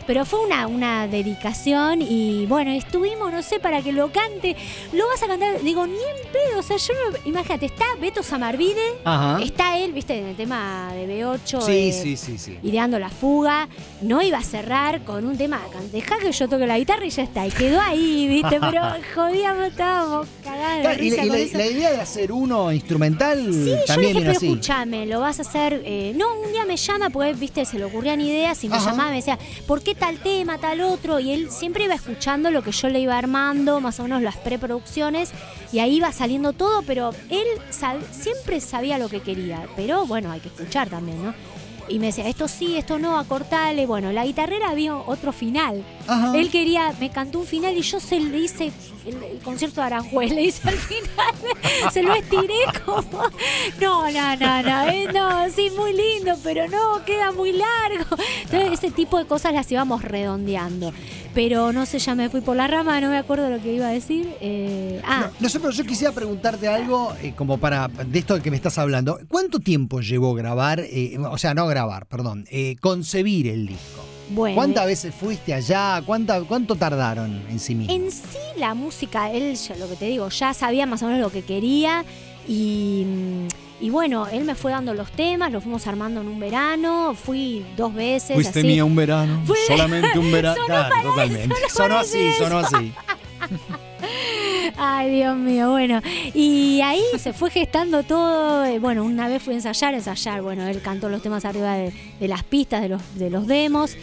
pero fue una, una dedicación y bueno, estuvimos, no sé, para que lo cante. Lo vas a cantar, digo, ni en pedo. O sea, yo no, imagínate, está Beto Samarvide, Ajá. está él, viste, en el tema de B ocho. Sí, eh, sí, sí, sí. Ideando la fuga. No iba a cerrar con un tema, deja que yo toque la guitarra y ya está. Y quedó ahí, viste, pero jodíamos, estábamos cagados de Claro, y risa la, y con la- eso. la idea de hacer uno instrumental Sí, yo le también dije, viene pero así. escúchame, lo vas a hacer. eh, no, un día me llama porque, viste, se le ocurrían ideas y me Ajá. llamaba y me decía, ¿por qué tal tema, tal otro? Y él siempre iba escuchando lo que yo le iba armando, más o menos las preproducciones, y ahí iba saliendo todo, pero él sab- siempre sabía lo que quería. Pero bueno, hay que escuchar también, ¿no? Y me decía, esto sí, esto no, acortale. Bueno, la guitarrera había otro final. Ajá. Él quería, me cantó un final y yo se le hice el, el concierto de Aranjuez, le hice al final, se lo estiré como, no, no, no, no, eh, no, sí, muy lindo, pero no, queda muy largo. Entonces ese tipo de cosas las íbamos redondeando. Pero no sé, ya me fui por la rama, no me acuerdo lo que iba a decir. Eh, ah, No sé, pero yo quisiera preguntarte algo eh, como para, de esto que me estás hablando. ¿Cuánto tiempo llevó grabar, eh, o sea, no grabar, perdón, eh, concebir el disco? bueno. ¿Cuántas veces fuiste allá? ¿Cuánta, ¿Cuánto tardaron en sí mismo? En sí la música, él, ya lo que te digo, ya sabía más o menos lo que quería y, y bueno, él me fue dando los temas, los fuimos armando en un verano, fui dos veces. Fuiste así. mía un verano, Fue- solamente un verano. Sonó Claro, para totalmente. eso, Sonó para así, eso. sonó así. Ay, Dios mío, bueno. Y ahí se fue gestando todo. eh, Bueno, una vez fui a ensayar, ensayar. Bueno, él cantó los temas arriba de, de las pistas, de los, de los demos.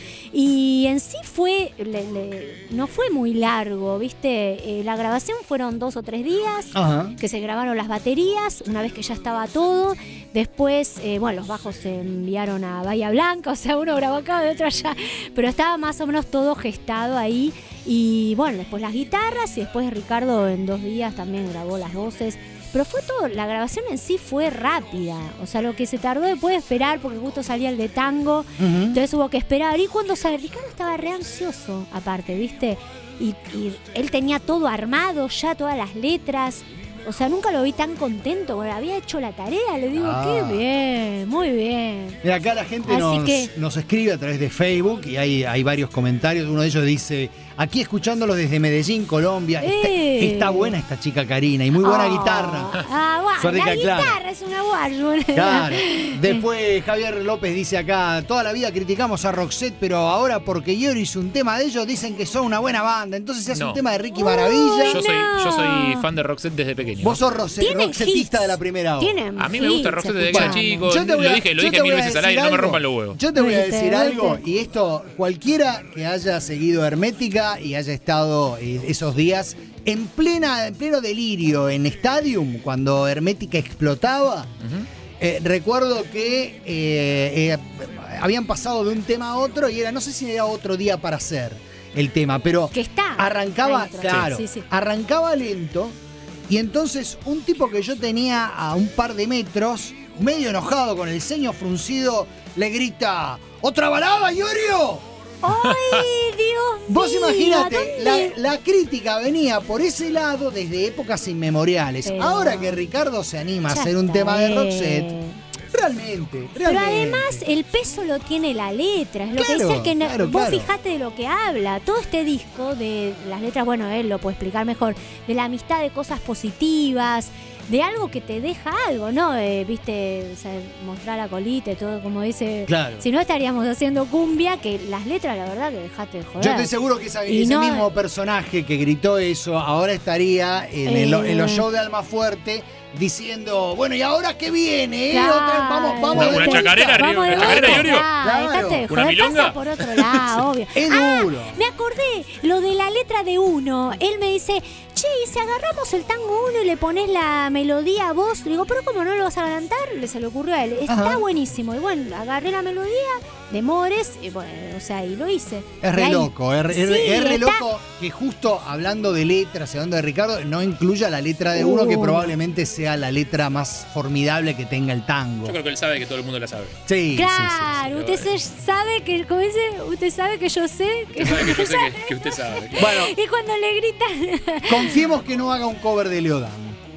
Y en sí fue, le- le- no fue muy largo, ¿viste? Eh, la grabación fueron dos o tres días. Ajá. Que se grabaron las baterías, una vez que ya estaba todo. Después, eh, bueno, los bajos se enviaron a Bahía Blanca, o sea, uno grabó acá, de otro allá. Pero estaba más o menos todo gestado ahí. Y bueno, después las guitarras y después Ricardo en dos días también grabó las voces. Pero fue todo, la grabación en sí fue rápida. O sea, lo que se tardó después de esperar, porque justo salía el de tango. Ujú. Entonces hubo que esperar. Y cuando sale, Ricardo estaba re ansioso, aparte, ¿viste? Y, y él tenía todo armado ya, todas las letras. O sea, nunca lo vi tan contento. Bueno, había hecho la tarea, le digo, Ah. qué bien, muy bien. Mira, acá la gente Así nos, que- nos escribe a través de Facebook y hay, hay varios comentarios. Uno de ellos dice, aquí escuchándolo desde Medellín, Colombia. Está, Eh. está buena esta chica Karina y muy buena Ah, guitarra. Ah, bueno, Suerte la que aclara. guitarra es una guarda. Claro. Después Javier López dice acá, toda la vida criticamos a Roxette, pero ahora porque Yori hizo un tema de ellos, dicen que son una buena banda. Entonces se hace No. un tema de Ricky Maravilla. Yo soy, yo soy fan de Roxette desde pequeño. Vos sos Roxette, Tienen Roxettista hits. de la primera hora. Tienen A mí me gusta hits, Roxette desde que era escuchame. chico. Yo te voy a- Lo dije, lo yo dije te mil voy a veces al decir aire, no me algo. rompan los huevos. Yo te voy a Viste, decir viste. algo, y esto, cualquiera que haya seguido Hermética y haya estado eh, esos días en plena, en pleno delirio en Stadium, cuando Hermética explotaba, eh, recuerdo que eh, eh, habían pasado de un tema a otro y era, no sé si era otro día para hacer el tema, pero Que está. arrancaba, dentro. claro, Sí, sí. arrancaba lento y entonces un tipo que yo tenía a un par de metros, medio enojado con el ceño fruncido, le grita, ¡otra balada, Iorio! ¡Ay, Dios Vos mío! imaginate, ¿dónde? la, la crítica venía por ese lado desde épocas inmemoriales. Pero- Ahora que Ricardo se anima a Ya hacer un está, tema de eh. Roxette, realmente, Pero realmente. además el peso lo tiene la letra, es lo Claro, que dice el que no- claro, vos claro. fijate de lo que habla. Todo este disco de las letras, bueno, él lo puede explicar mejor, de la amistad, de cosas positivas, de algo que te deja algo, ¿no? Eh, Viste, o sea, mostrar la colita y todo, como dice. Claro. Si no estaríamos haciendo cumbia, que las letras, la verdad, que dejate de joder. Yo estoy seguro que esa- Y ese no- mismo personaje que gritó eso ahora estaría en, el- Eh. en los shows de Almafuerte diciendo, bueno, ¿y ahora qué viene? eh? Claro. Otra vez, vamos, vamos Una- de una vuelta". chacarera, Río, Vamos una de chacarera, vuelta. Iorio. Ah, Claro. dejate de ¿Una joder, milonga? pasa por otro lado, obvio. Es Ah, duro. me acordé lo de la letra de uno. Él me dice, che, ¿y si agarramos el tango uno y le pones la melodía a vos? Le digo, pero ¿cómo no lo vas a adelantar? Le se le ocurrió a él. Está Ajá. buenísimo. Y bueno, agarré la melodía de Mores, y bueno, o sea, y lo hice. Es Y re ahí- loco, es, re- es Sí, re- es re está- loco que justo hablando de letras y hablando de Ricardo, no incluya la letra de uno que Uh. probablemente sea la letra más formidable que tenga el tango. Yo creo que él sabe que todo el mundo la sabe. Sí, sí, sí, Claro, sí, sí. usted se- sabe que, como dice, usted sabe que yo sé. Que Usted sabe que yo sé que, que usted sabe. sí. Bueno, Y cuando le gritan, confiemos que no haga un cover de Leodán.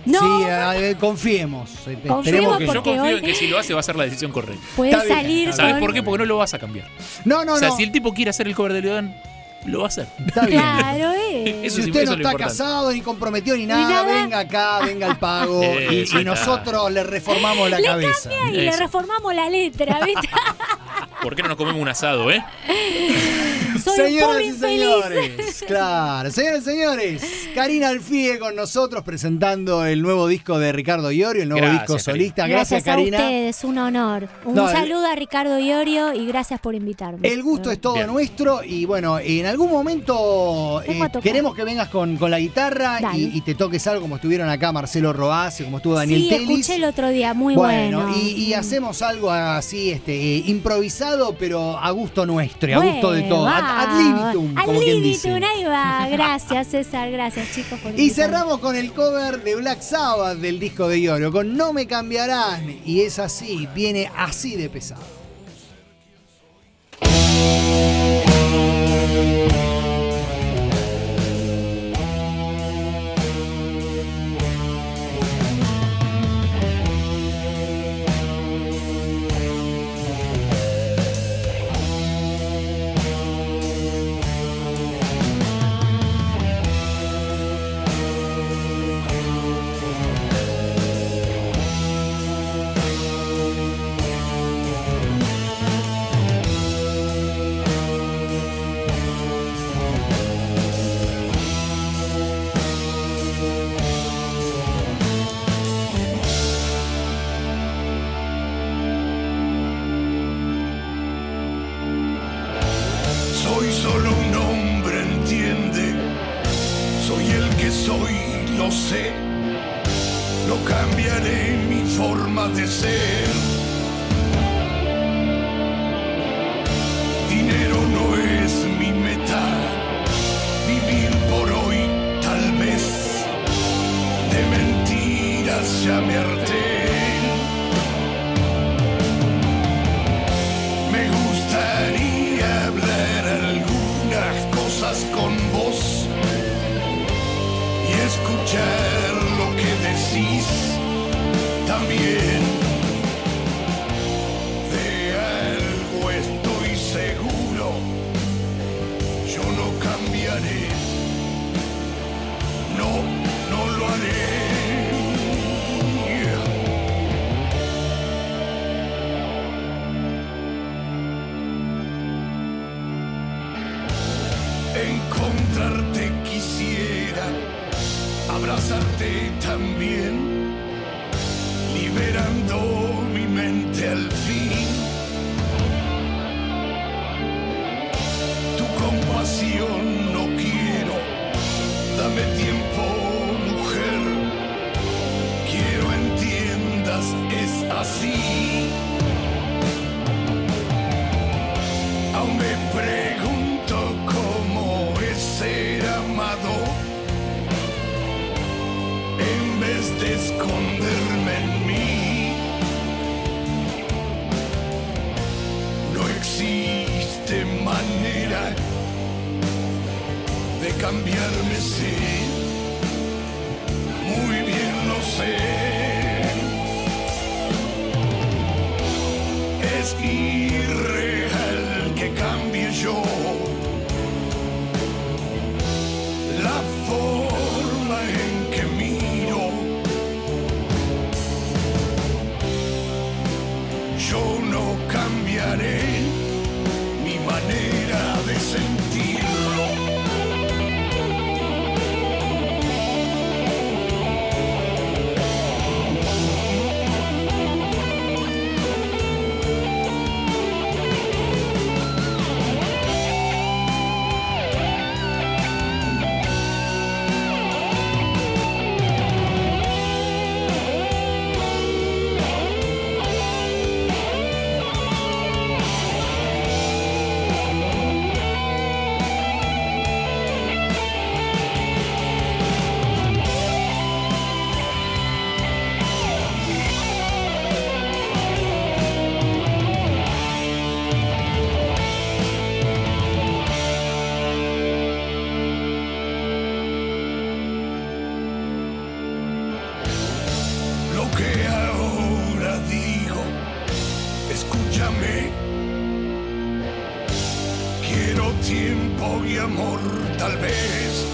No. Sí, eh, confiemos. Confiemos porque yo confío hoy... en que si lo hace va a ser la decisión correcta. Puede salir ¿Sabes con... por qué? Porque no lo vas a cambiar. No, no, o sea, no. si el tipo quiere hacer el cover de Leodán, lo va a hacer. Está bien. Claro, eh. Eso si es- usted eso no es lo está importante. casado, ni comprometido, ni nada, nada. venga acá, venga el pago. y, Eso y está. nosotros le reformamos la Le cabeza. cambia y le Eso. reformamos la letra, ¿viste? ¿Por qué no nos comemos un asado, eh? Soy un Señoras pobre y infeliz. señores, claro, señores y señores, Karina Alfie con nosotros presentando el nuevo disco de Ricardo Iorio, el nuevo Gracias, disco Karina. solista. Gracias, Gracias a Karina. ustedes, un honor. Un No, el- saludo a Ricardo Iorio y gracias por invitarme. El gusto es todo Bien. nuestro y bueno, en algún momento Vengo a eh, tocar. queremos que vengas con, con la guitarra Dale. y, y te toques algo como estuvieron acá Marcelo Roaz, como estuvo Daniel Sí, Telis. escuché el otro día, muy bueno. Y, y hacemos algo así, este, eh, improvisado, pero a gusto nuestro, y a gusto de Bueno, todo. Ad, va. ad libitum, Ad como quien dice. libitum, ahí va. Gracias, César, gracias, chicos, por Y invitarme. cerramos con el cover de Black Sabbath del disco de Iorio, con No Me Cambiarán. Y es así, viene así de pesado. Soy solo un hombre, entiende. Soy el que soy, lo sé. No cambiaré mi forma de ser. Dinero no es mi meta. Vivir por hoy, tal vez. De mentiras ya me harté. Me gustaría hablar algunas cosas con vos y escuchar lo que decís también. De algo estoy seguro, yo no cambiaré. No, no lo haré. Encontrarte quisiera, abrazarte también, liberando mi mente al fin. Tu compasión no quiero, dame tiempo, mujer. Quiero entiendas, es así. Aún me pregunto cómo es ser amado. En vez de esconderme en mí, no existe manera de cambiarme, sí. Muy bien lo sé. Es irreal que cambie yo la forma en que miro. Yo no cambiaré mi manera de sentirlo. tiempo y amor, tal vez.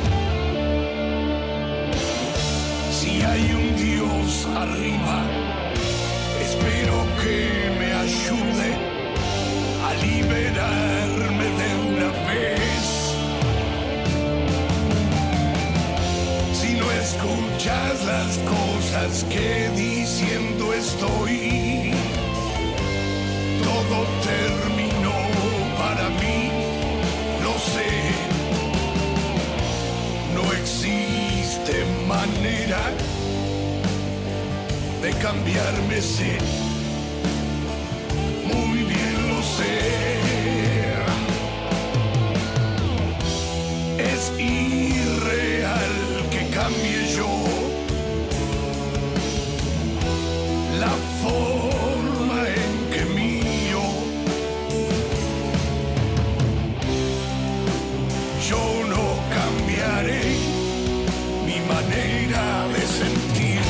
Si hay un Dios arriba, espero que me ayude a liberarme de una vez. Si no escuchas las cosas que diciendo estoy, todo terminó para mí, lo sé. No existe manera de cambiarme, sé. Muy bien lo sé. Es irreal que cambie yo la forma en que mío. Yo no cambiaré mi manera de sentirlo.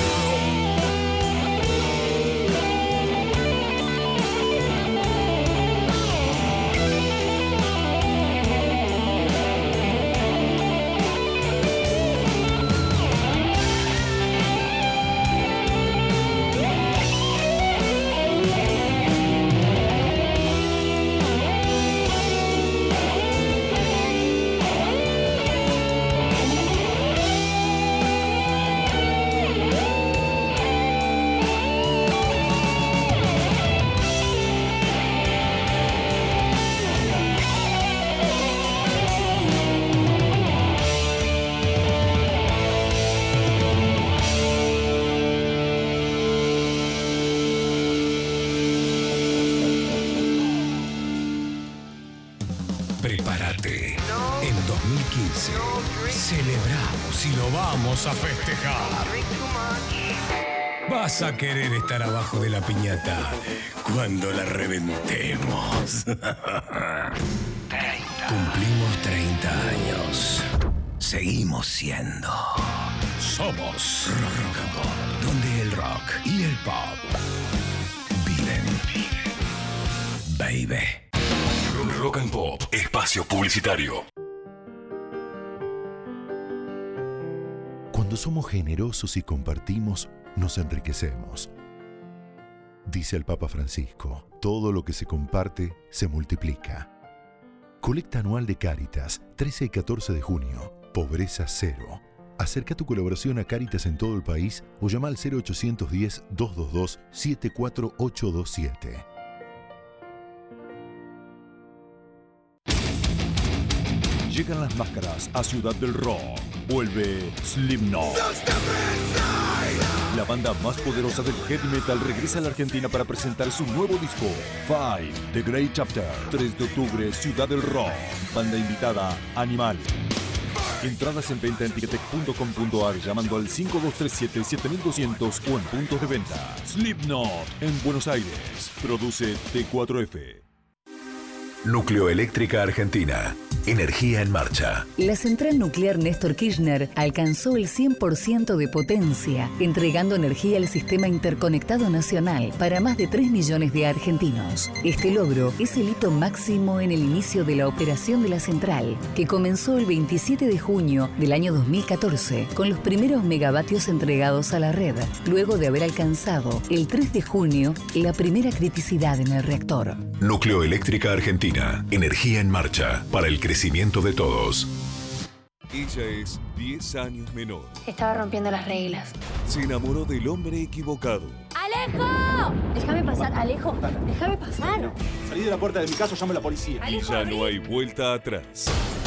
Prepárate. En dos mil quince celebramos y lo vamos a festejar. Vas a querer estar abajo de la piñata cuando la reventemos. Cumplimos treinta años. Seguimos siendo. Somos Rock and Pop, donde el rock y el pop viven. Baby. Rock and Pop, espacio publicitario. Cuando somos generosos y compartimos, nos enriquecemos. Dice el Papa Francisco, todo lo que se comparte se multiplica. Colecta anual de Cáritas, trece y catorce de junio, pobreza cero. Acerca tu colaboración a Cáritas en todo el país o llama al cero ochocientos diez, doscientos veintidós, setenta y cuatro ochocientos veintisiete. Llegan las máscaras a Ciudad del Rock. Vuelve Slipknot. La banda más poderosa del heavy metal regresa a la Argentina para presentar su nuevo disco, Five, The Great Chapter. tres de octubre, Ciudad del Rock. Banda invitada, Animal. Entradas en venta en ticketek punto com punto ar llamando al cinco dos tres siete, siete mil doscientos o en puntos de venta. Slipknot en Buenos Aires. Produce T cuatro F. Núcleo Eléctrica Argentina. Energía en marcha. La central nuclear Néstor Kirchner alcanzó el cien por ciento de potencia, entregando energía al sistema interconectado nacional para más de tres millones de argentinos. Este logro es el hito máximo en el inicio de la operación de la central, que comenzó el veintisiete de junio del año dos mil catorce, con los primeros megavatios entregados a la red, luego de haber alcanzado el tres de junio la primera criticidad en el reactor. Núcleo Eléctrica Argentina. Energía en marcha para el crecimiento de todos. Ella es diez años menor. Estaba rompiendo las reglas. Se enamoró del hombre equivocado. ¡Alejo! Déjame pasar, Alejo. Déjame pasar. Salí de la puerta de mi casa, llame a la policía. Y ya no hay vuelta atrás.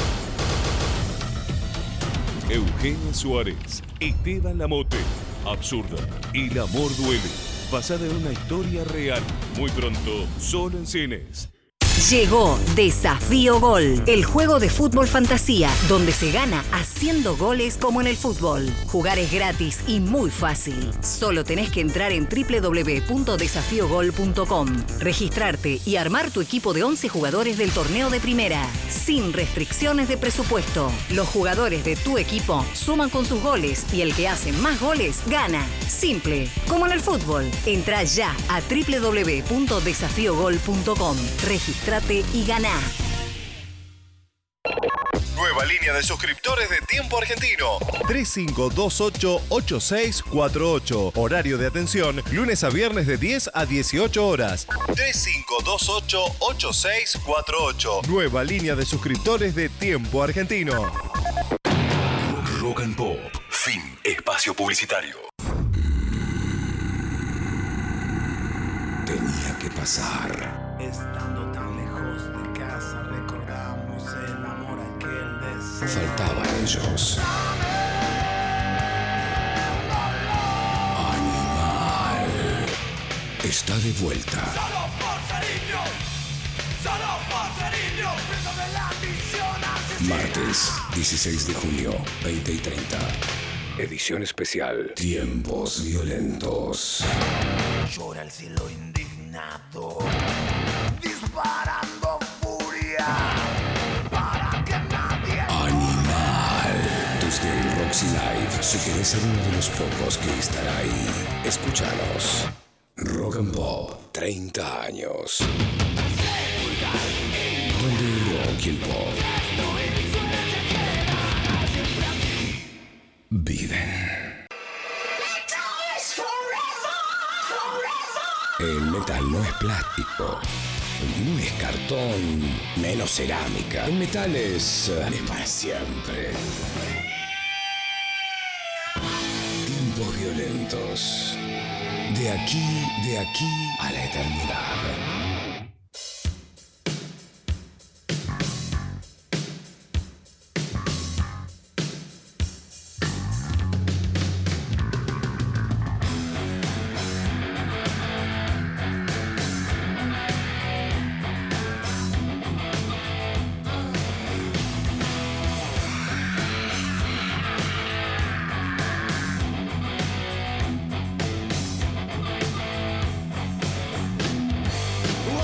Eugenia Suárez, Esteban Lamote, Absurda, El amor duele, basada en una historia real. Muy pronto, solo en cines. Llegó Desafío Gol, el juego de fútbol fantasía, donde se gana haciendo goles como en el fútbol. Jugar es gratis y muy fácil. Solo tenés que entrar en doble u doble u doble u punto desafío gol punto com, registrarte y armar tu equipo de once jugadores del torneo de primera, sin restricciones de presupuesto. Los jugadores de tu equipo suman con sus goles y el que hace más goles gana. Simple, como en el fútbol. Entrá ya a doble u doble u doble u punto desafío gol punto com. Registrate y ganá. de suscriptores de Tiempo Argentino. tres cinco dos ocho, ocho seis cuatro ocho. Horario de atención, lunes a viernes de diez a dieciocho horas. tres cinco dos ocho, ocho seis cuatro ocho. Nueva línea de suscriptores de Tiempo Argentino. Rock and Pop. Fin. Espacio publicitario. Tenía que pasar. Estando tan lejos de casa recordamos el amor aquel de ser. Faltaban ellos. Animal está de vuelta. Solo por ser niños, solo por ser niños, dentro de la misión asesina. Martes, dieciséis de junio, veinte y treinta. Edición especial. Tiempos violentos. Llora el cielo indignado, disparando furia para que nadie. Animal. Tuesday Roxy Live. Si querés ser uno de los pocos que estará ahí, escúchanos. Rock and Pop, treinta años. Donde el rock y el pop viven. El metal no es plástico, no es cartón, menos cerámica. El metal es, es para siempre. Tiempos violentos. De aquí, de aquí a la eternidad. Whoa!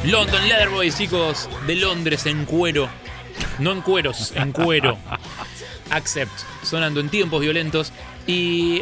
London Leather Boys, chicos, de Londres en cuero. No en cueros, en cuero. Accept, sonando en tiempos violentos. Y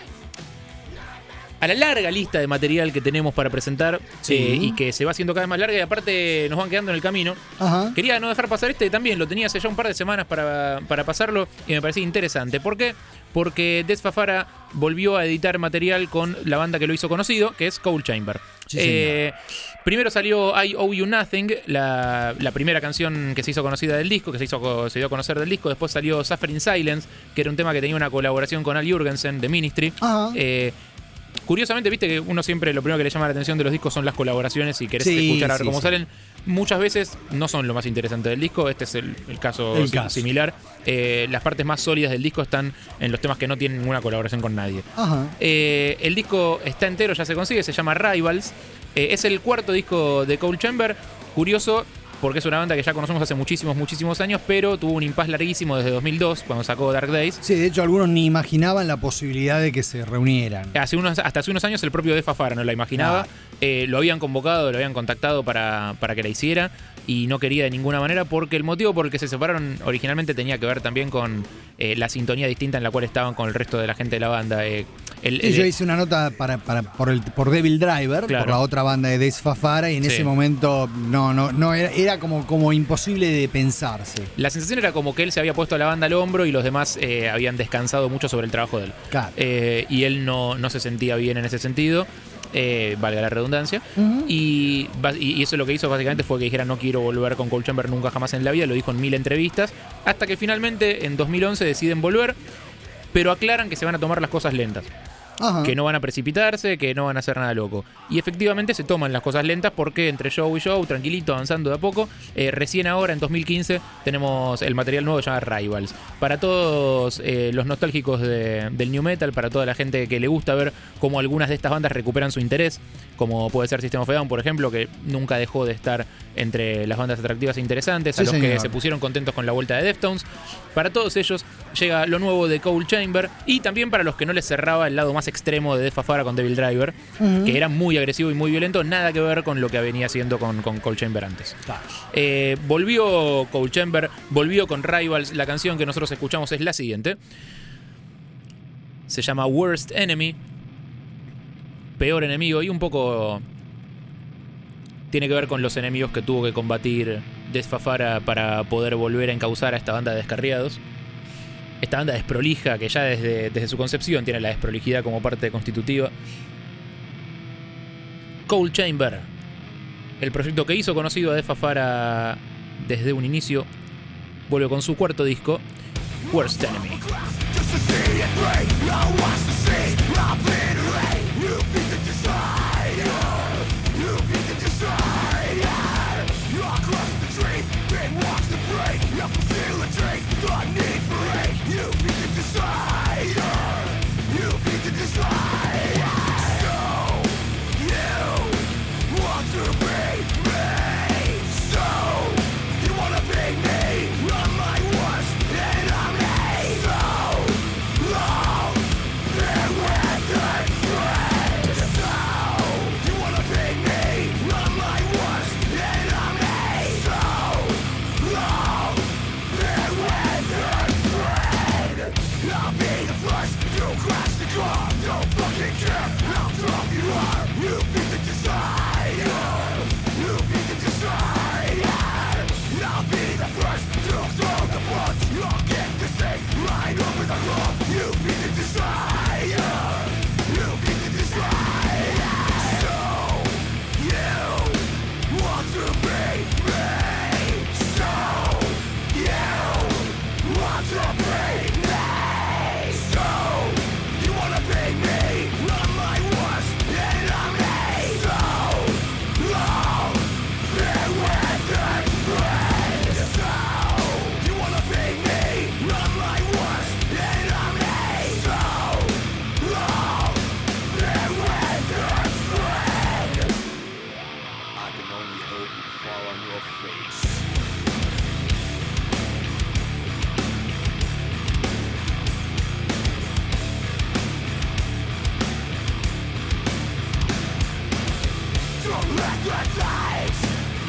a la larga lista de material que tenemos para presentar, Sí. eh, y que se va haciendo cada vez más larga y aparte nos van quedando en el camino. Ajá. Quería no dejar pasar este también, lo tenía hace ya un par de semanas para, para pasarlo y me parecía interesante. ¿Por qué? Porque Death Fafara volvió a editar material con la banda que lo hizo conocido, que es Cold Chamber. Sí, Eh, primero salió I Owe You Nothing, la, la primera canción que se hizo conocida del disco, que se, hizo, se dio a conocer del disco. Después salió Suffering Silence, que era un tema que tenía una colaboración con Al Jurgensen de Ministry. Ajá. Eh, Curiosamente, viste que uno siempre lo primero que le llama la atención de los discos son las colaboraciones y querés Sí, escuchar a ver sí, cómo sí. salen. Muchas veces no son lo más interesante del disco. Este es el, el caso El sim- caso. similar. Eh, las partes más sólidas del disco están en los temas que no tienen ninguna colaboración con nadie. Ajá. Eh, el disco está entero, ya se consigue, se llama Rivals. Eh, es el cuarto disco de Cold Chamber. Curioso, porque es una banda que ya conocemos hace muchísimos, muchísimos años, pero tuvo un impasse larguísimo desde dos mil dos, cuando sacó Dark Days. Sí, de hecho algunos ni imaginaban la posibilidad de que se reunieran. Hace unos, hasta hace unos años el propio Death Fafara no la imaginaba. Claro. Eh, lo habían convocado, lo habían contactado para, para que la hiciera y no quería de ninguna manera porque el motivo por el que se separaron originalmente tenía que ver también con eh, la sintonía distinta en la cual estaban con el resto de la gente de la banda. Eh, el, Sí, el- yo hice una nota para, para, por, el, por Devil Driver, Claro. por la otra banda de Death Fafara, y en Sí. ese momento no, no, no era, era como, como imposible de pensarse. La sensación era como que él se había puesto a la banda al hombro y los demás eh, habían descansado mucho sobre el trabajo de él. Claro. Eh, y él no, no se sentía bien en ese sentido, eh, valga la redundancia. Ujú. y, ba- y y eso lo que hizo básicamente fue que dijera no quiero volver con Cold Chamber nunca jamás en la vida, lo dijo en mil entrevistas, hasta que finalmente en dos mil once deciden volver, pero aclaran que se van a tomar las cosas lentas. Ajá. Que no van a precipitarse, que no van a hacer nada loco. Y efectivamente se toman las cosas lentas porque entre show y show, tranquilito, avanzando de a poco, eh, recién ahora, en dos mil quince, tenemos el material nuevo llamado Rivals. Para todos eh, los nostálgicos de- del New Metal, para toda la gente que le gusta ver cómo algunas de estas bandas recuperan su interés, como puede ser System of a Down, por ejemplo, que nunca dejó de estar entre las bandas atractivas e interesantes, a Sí, los que señor. se pusieron contentos con la vuelta de Deftones. Para todos ellos llega lo nuevo de Cold Chamber y también para los que no les cerraba el lado más extremo de Death Fafara con Devil Driver, Ujú. que era muy agresivo y muy violento, nada que ver con lo que venía haciendo con, con Cold Chamber antes. Eh, volvió Cold Chamber, volvió con Rivals. La canción que nosotros escuchamos es la siguiente. Se llama Worst Enemy, peor enemigo, y un poco tiene que ver con los enemigos que tuvo que combatir Death Fafara para poder volver a encauzar a esta banda de descarriados. Esta banda desprolija, que ya desde, desde su concepción tiene la desprolijidad como parte constitutiva. Cold Chamber, el proyecto que hizo conocido a Death Fafara desde un inicio, vuelve con su cuarto disco, Worst Enemy.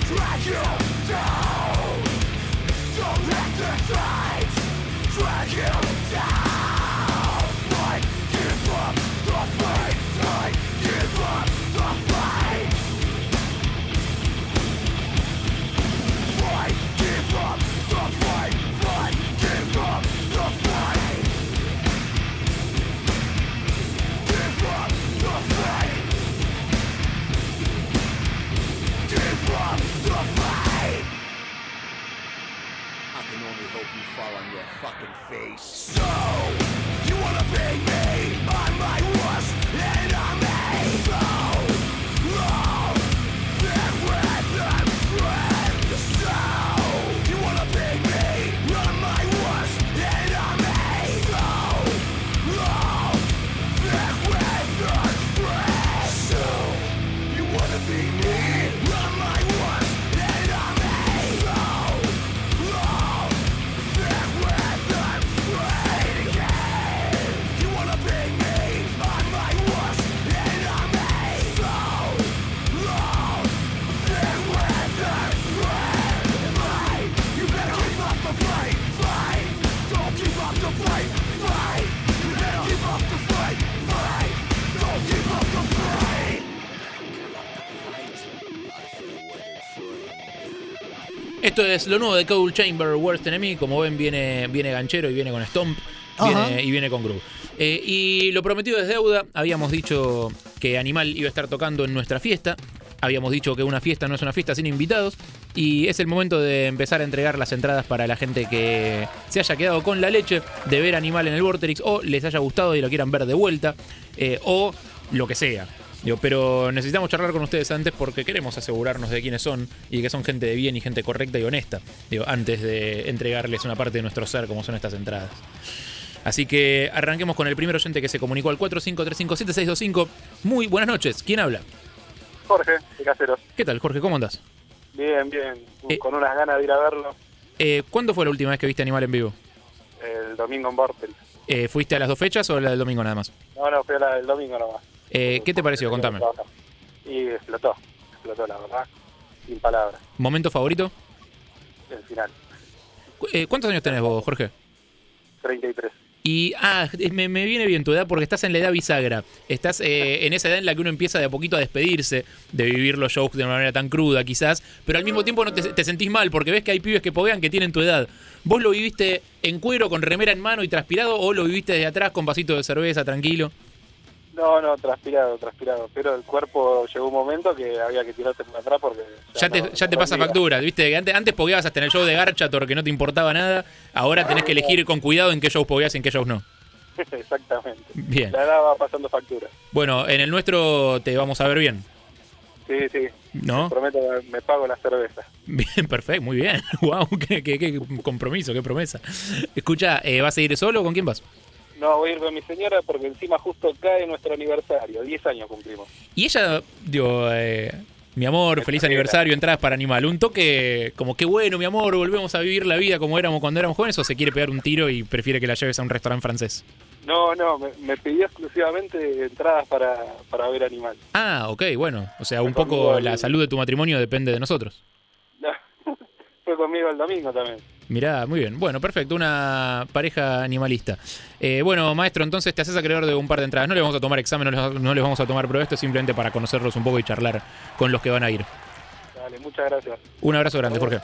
drag you down. Don't let the tides drag you down. Fight, give up the fight. Fight, give up the fight. Fight, give up the fight. Fight, give up the fight. Give up the fight. Give up the fight. I can only hope you fall on your fucking face. So, you wanna be me? I'm my worst enemy. So, love, they're with and friend. So, you wanna be me? I'm my worst enemy. So, love, they're with and friend. So, you wanna be me? I'm my worst enemy. So, love, they're with and friend. Again, you wanna be me? I'm my worst enemy. So, love, they're with and friend. Fight, you better keep up the fight. Fight, don't give up the fight. Fight, you better keep up the fight. Fight, don't give up the fight. Esto es lo nuevo de Cold Chamber, Worst Enemy. Como ven, viene, viene ganchero y viene con Stomp. Ajá. Viene, y viene con Groove. Eh, y lo prometido es deuda. Habíamos dicho que Animal iba a estar tocando en nuestra fiesta. Habíamos dicho que una fiesta no es una fiesta sin invitados. Y es el momento de empezar a entregar las entradas para la gente que se haya quedado con la leche de ver Animal en el Vorterix, o les haya gustado y lo quieran ver de vuelta, eh, o lo que sea. Digo, pero necesitamos charlar con ustedes antes porque queremos asegurarnos de quiénes son y que son gente de bien y gente correcta y honesta. Digo, antes de entregarles una parte de nuestro ser como son estas entradas. Así que arranquemos con el primer oyente que se comunicó al cuatro cinco tres cinco siete seis dos cinco. Muy buenas noches. ¿Quién habla? Jorge, de Caseros. ¿Qué tal, Jorge? ¿Cómo andás? Bien, bien. Eh, Con unas ganas de ir a verlo Eh, ¿Cuándo fue la última vez que viste Animal en vivo? el domingo en Vorterix. Eh, ¿Fuiste a las dos fechas o la del domingo nada más? No, no, fui a la del domingo nomás. Eh, ¿Qué te pareció? Contame. Y explotó, explotó la verdad, sin palabras, ¿Momento favorito? el final. Cu- eh, ¿Cuántos años tenés vos, Jorge? treinta y tres. Y, ah, me, me viene bien tu edad porque estás en la edad bisagra. Estás eh, en esa edad en la que uno empieza de a poquito a despedirse, de vivir los shows de una manera tan cruda quizás, pero al mismo tiempo no te, te sentís mal porque ves que hay pibes que poguean que tienen tu edad. ¿Vos lo viviste en cuero, con remera en mano y transpirado, o lo viviste desde atrás con vasito de cerveza, tranquilo? No, no, transpirado, transpirado. Pero el cuerpo llegó un momento que había que tirarte para atrás porque... Ya te, no- ya te no pasa rendía. factura, ¿viste? Que antes, antes pogueabas hasta en el show de Garchator que no te importaba nada, ahora tenés que elegir con cuidado en qué shows pogueas y en qué shows no. Exactamente. Bien. La edad va pasando factura. Bueno, en el nuestro te vamos a ver bien, Sí, sí. ¿no? Prometo que me pago la cerveza. Bien, perfecto, muy bien. Wow, qué, qué- qué compromiso, qué promesa. Escucha, eh, ¿vas a ir solo o con quién vas? No, voy a ir con mi señora porque encima justo cae nuestro aniversario. diez años cumplimos. Y ella, digo, eh, mi amor, feliz aniversario, entradas para Animal. Un toque como, qué bueno, mi amor, volvemos a vivir la vida como éramos cuando éramos jóvenes, o se quiere pegar un tiro y prefiere que la lleves a un restaurante francés. No, no, me, me pidió exclusivamente entradas para, para ver Animal. Ah, ok, bueno. O sea, un Fue poco conmigo la el- salud de tu matrimonio depende de nosotros. Fue conmigo el domingo también. Mirá, muy bien. Bueno, perfecto, una pareja animalista. Eh, bueno, maestro, entonces te haces acreedor de un par de entradas. No le vamos a tomar examen, no les, no les vamos a tomar prueba. Esto es simplemente para conocerlos un poco y charlar con los que van a ir. Dale, muchas gracias. Un abrazo grande, Jorge.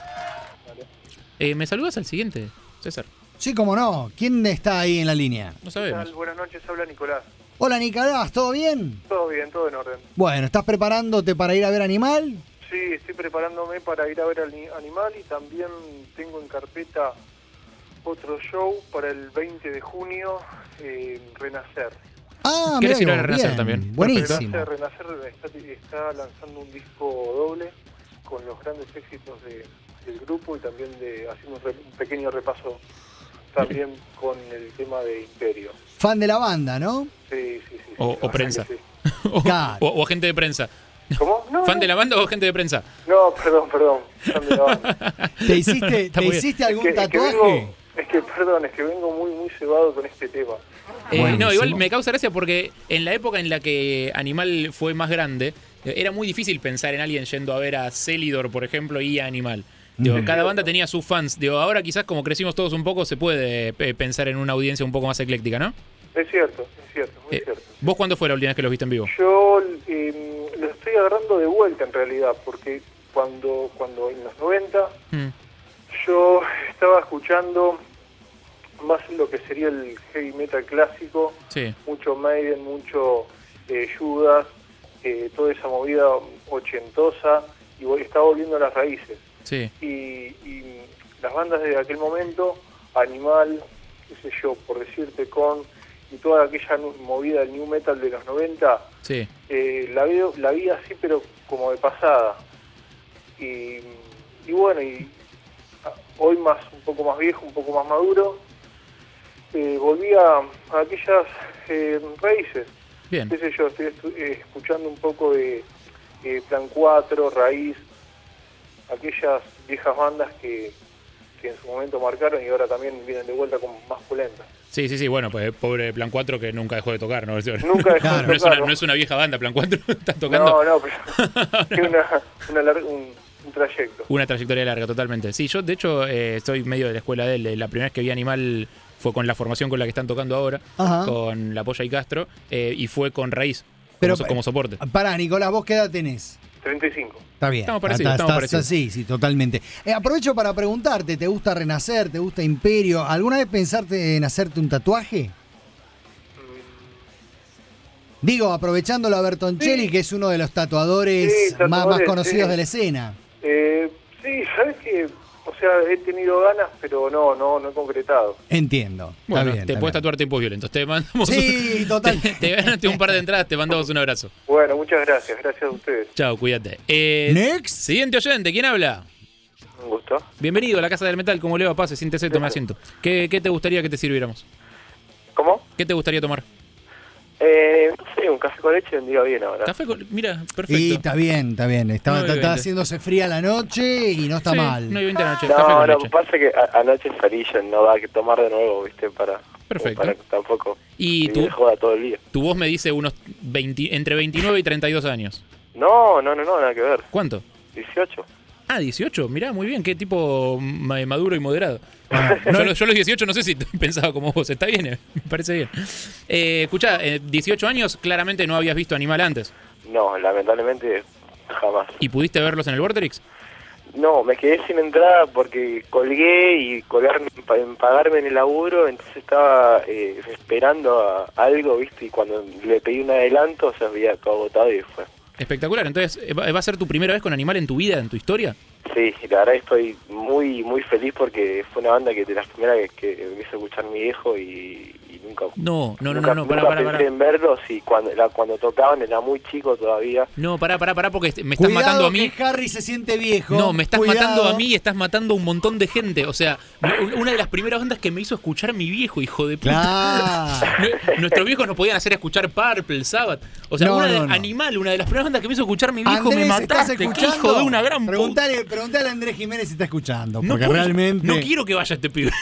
Eh, ¿Me saludas al siguiente, César? Sí, cómo no. ¿Quién está ahí en la línea? No ¿Qué tal? Buenas noches, habla Nicolás. Hola, Nicolás, ¿todo bien? Todo bien, todo en orden. Bueno, ¿estás preparándote para ir a ver Animal? Sí, estoy preparándome para ir a ver al ni- Animal y también tengo en carpeta otro show para el veinte de junio, eh, Renacer. Ah, ¿Querés mirá ir a vos, Renacer bien, también? Buenísimo. Renacer, Renacer está, está lanzando un disco doble con los grandes éxitos de- del grupo y también de haciendo un, re- un pequeño repaso también con el tema de Imperio. Fan de la banda, ¿no? Sí, sí, sí. O, o prensa. o, Claro. o- o agente de prensa. ¿Cómo? No, ¿Fan no. de la banda o agente de prensa? No, perdón, perdón. fan de la banda. ¿Te hiciste, Está ¿te muy bien. hiciste algún Es que- es que tatuaje? vengo- Es que, perdón, es que vengo muy, muy cebado con este tema. Eh, no, Buenísimo. igual me causa gracia porque en la época en la que Animal fue más grande, era muy difícil pensar en alguien yendo a ver a Celidor, por ejemplo, y a Animal. Digo, Ujú. cada banda tenía sus fans. Digo, ahora quizás como crecimos todos un poco, se puede eh, pensar en una audiencia un poco más ecléctica, ¿no? Es cierto, es cierto, muy Eh, cierto. ¿Vos cuándo fue la última vez que los viste en vivo? Yo eh, lo estoy agarrando de vuelta en realidad, porque cuando, cuando en los noventa Mm. yo estaba escuchando más lo que sería el heavy metal clásico, Sí. mucho Maiden, mucho eh, Judas, eh, toda esa movida ochentosa, y vol- estaba volviendo a las raíces. Sí. Y, y las bandas de aquel momento, Animal, qué sé yo, por decirte, con y toda aquella nu- movida del new metal de los noventa, Sí. eh, la veo, la vi así, pero como de pasada. Y, y bueno, y a- hoy más, un poco más viejo, un poco más maduro, eh, volví a, a aquellas eh, raíces. Bien. Qué sé yo, estoy estu- eh, escuchando un poco de eh, Plan cuatro, Raíz, aquellas viejas bandas que, que en su momento marcaron y ahora también vienen de vuelta con más polenta. Sí, sí, sí, bueno, pues pobre Plan cuatro que nunca dejó de tocar, ¿no? Nunca dejó de no, es tocar, una, ¿no? no es una vieja banda, Plan cuatro está tocando No, no, pero es una, una lar- un, un trayecto. una trayectoria larga, totalmente. Sí, yo de hecho eh, estoy medio de la escuela de él. La primera vez que vi Animal fue con la formación con la que están tocando ahora, Ajá. con La Polla y Castro, eh, y fue con Raíz como, Pero, so- como soporte. Pará, Nicolás, ¿vos qué edad tenés? treinta y cinco. Está bien. Estamos parecidos, Está- estamos estás- parecidos. Sí, sí, totalmente. Eh, aprovecho para preguntarte, ¿te gusta Renacer? ¿Te gusta Imperio? ¿Alguna vez pensaste en hacerte un tatuaje? Digo, aprovechando a Bertoncelli, Sí. que es uno de los tatuadores, Sí, más, más tatuadores, conocidos sí. de la escena. Eh, sí, sabes que, o sea, he tenido ganas, pero no, no, no he concretado. Entiendo. Bueno, está bien, te está puedes bien. tatuar tiempos violentos. Te mandamos Sí, un- total. Te, te ganaste un par de entradas, te mandamos un abrazo. Bueno, muchas gracias, gracias a ustedes. Chao, cuídate. Eh, Next. Siguiente oyente, ¿quién habla? Un gusto. Bienvenido a la Casa del Metal, ¿cómo le va? Pase, siéntese, tome asiento. ¿Qué, ¿Qué te gustaría que te sirviéramos? ¿Cómo? ¿Qué te gustaría tomar? Eh, no sé, un café con leche vendría bien ahora. Café con... Mira, perfecto. Y está bien, está bien. Estaba, nueve y está veinte. haciéndose fría la noche y no está Sí, mal. nueve y veinte de la noche, café No, con no, leche. pasa que a- anoche salí yo, no va a tomar de nuevo, viste, para, Perfecto. para que tampoco Y me tú, joda todo el día. tu voz me dice unos veinte, entre veintinueve y treinta y dos años. No, no, no, no, nada que ver. ¿Cuánto? dieciocho. Ah, dieciocho, mirá, muy bien, qué tipo ma- maduro y moderado. Ah, yo, yo a los dieciocho no sé si pensaba como vos, está bien, eh, me parece bien. Eh, escuchá, eh, dieciocho años, claramente no habías visto Animal antes. No, lamentablemente jamás. ¿Y pudiste verlos en el Vorterix? No, me quedé sin entrada porque colgué y colgarme pa- en pagarme en el laburo, entonces estaba eh, esperando a algo, viste, y cuando le pedí un adelanto se había todo agotado y fue. Espectacular, entonces, eh, ¿va va a ser tu primera vez con Animal en tu vida, en tu historia? Sí, la verdad estoy muy muy feliz porque fue una banda que de las primeras que, que me hizo escuchar mi viejo y, y nunca No, no, no, nunca, no, no, pará, nunca pará, pensé pará. en verlos y cuando la, cuando tocaban era muy chico todavía. No, pará, pará, pará, porque me estás Cuidado matando a mí. que Harry se siente viejo. No, me estás Cuidado. matando a mí y estás matando a un montón de gente. O sea, un- una de las primeras bandas que me hizo escuchar mi viejo, hijo de puta. Claro. Nu- Nuestros viejos nos podían hacer escuchar Purple, Sabbath. O sea, No, una de, no, no. Animal, una de las primeras bandas que me hizo escuchar mi viejo, Andrés, me ¿estás mataste. Qué escuchando? hijo de una gran puta. Preguntale, preguntale a Andrés Jiménez si está escuchando. No Porque puedo- realmente. No quiero que vaya este pibe.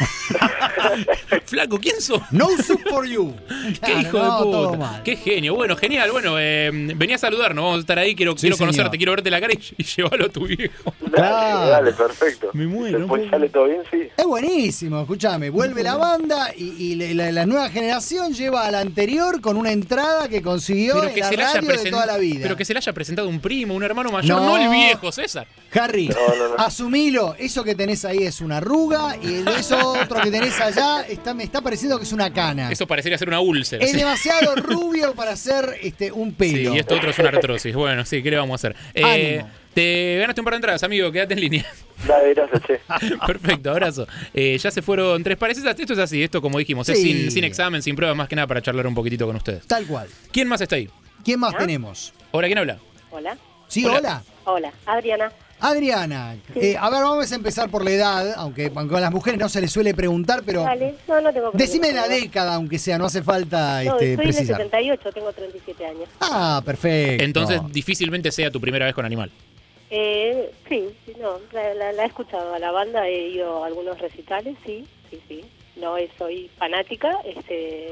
Flaco, ¿quién sos? No soup for you. Qué Claro, hijo no, de todo puta. mal. Qué genio. Bueno, genial. Bueno, eh, vení a saludarnos. Vamos a estar ahí. Quiero, Sí, quiero señor. conocerte, quiero verte la cara y, y llevarlo a tu viejo. Claro. Dale, perfecto. Me muero. Después sale todo bien, sí. Es buenísimo, escúchame, vuelve la banda y, y la, la- la nueva generación lleva a la anterior con una entrada que consiguió Pero en que, la se le haya radio de presen- toda la vida. pero que se le haya presentado un primo, un hermano mayor, No. no, el viejo, César. Harry, No, no, no. asumilo, eso que tenés ahí es una arruga y eso otro que tenés allá está, me está pareciendo que es una cana. Eso parecería ser una úlcera. Es sí. demasiado rubio para ser este, un Sí, pelo. y esto otro es una artrosis. Bueno, sí, ¿qué le vamos a hacer? Eh, Ánimo. te ganaste un par de entradas, amigo, quédate en línea. Dale, gracias, che. Perfecto, abrazo. Eh, ya se fueron tres pares. Esto es así, esto como dijimos, es Sí. sin, sin examen, sin prueba, más que nada para charlar un poquitito con ustedes. Tal cual. ¿Quién más está ahí? ¿Quién más tenemos? Ahora, ¿quién habla? Hola. Sí, Hola. hola. Hola, Adriana. Adriana, eh, a ver, vamos a empezar por la edad, aunque, aunque a las mujeres no se les suele preguntar, pero Dale, no, no tengo problema. decime la década, aunque sea, no hace falta No, este, soy del precisar. setenta y ocho, tengo treinta y siete años. Ah, perfecto. Entonces, difícilmente sea tu primera vez con Animal. Eh, sí, sí, no, la, la- la he escuchado a la banda, he ido a algunos recitales, sí, sí, sí. No eh, soy fanática, este,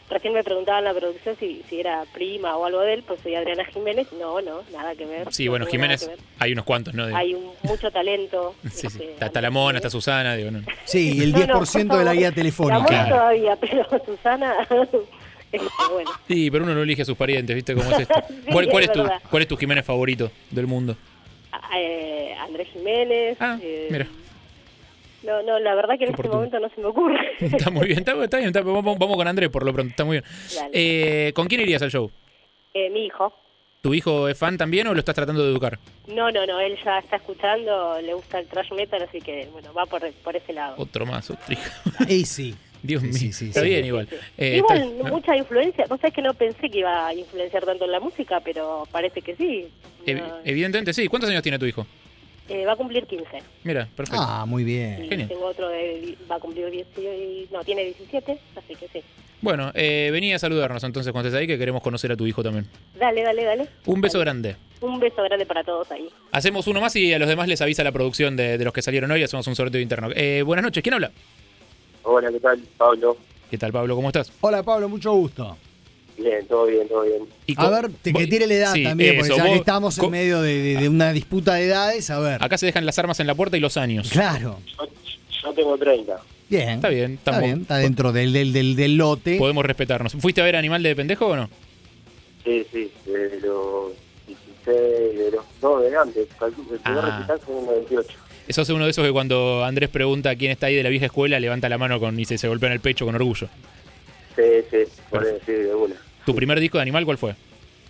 recién me preguntaban en la producción si, si era prima o algo de él, pues soy Adriana Jiménez. No, no, nada que ver. Sí, no bueno, Jiménez, hay unos cuantos, ¿no? De... Hay un, mucho talento. sí, sí. Está, está la Mona, está Susana, digo, ¿no? Sí, y el diez por ciento no, no, por de la guía telefónica. La Mona claro. todavía, pero Susana... Este, bueno. Sí, pero uno no elige a sus parientes, ¿viste cómo es esto? sí, ¿Cuál, cuál, es tu, ¿Cuál es tu Jiménez favorito del mundo? Eh, Andrés Jiménez. Ah, eh, mira. No, no, la verdad que en este momento no se me ocurre. Está muy bien, está, está bien. Está, vamos, vamos con Andrés por lo pronto, está muy bien. Eh, ¿Con quién irías al show? Eh, mi hijo. ¿Tu hijo es fan también o lo estás tratando de educar? No, no, no, él ya está escuchando, le gusta el thrash metal, así que, bueno, va por, por ese lado. Otro más, otro hijo. Y sí. Dios mío, sí, sí, está sí, bien sí, igual. Sí, sí. Eh, igual, está, mucha influencia. Vos sabés que no pensé que iba a influenciar tanto en la música, pero parece que sí. Ev no. Evidentemente sí. ¿Cuántos años tiene tu hijo? Eh, va a cumplir quince. Mira, perfecto. Ah, muy bien. Y tengo otro de, va a cumplir dieciocho, no, tiene diecisiete, así que sí. Bueno, eh, vení a saludarnos entonces cuando estés ahí, que queremos conocer a tu hijo también. Dale, dale, dale. Un beso dale. grande. Un beso grande para todos ahí. Hacemos uno más y a los demás les avisa la producción de, de los que salieron hoy. Hacemos un sorteo interno. Eh, buenas noches, ¿quién habla? Hola, ¿qué tal? Pablo. ¿Qué tal, Pablo? ¿Cómo estás? Hola, Pablo, mucho gusto. Bien, todo bien, todo bien. Y a ver, te, que tire la edad sí, también, porque eso, ya vos, que estamos en medio de, de, de una disputa de edades, a ver. Acá se dejan las armas en la puerta y los años. Claro. Yo, yo tengo treinta. Bien. Está bien. Está bien, está dentro del, del, del, del lote. Podemos respetarnos. ¿Fuiste a ver Animal de Pendejo o no? Sí, sí, de los dieciséis, de los... No, de antes. El primer ah. recital fue en el veintiocho. Eso es uno de esos que cuando Andrés pregunta quién está ahí de la vieja escuela, levanta la mano con y se, se golpea en el pecho con orgullo. Sí, sí, por decir de una. ¿Tu primer disco de Animal cuál fue?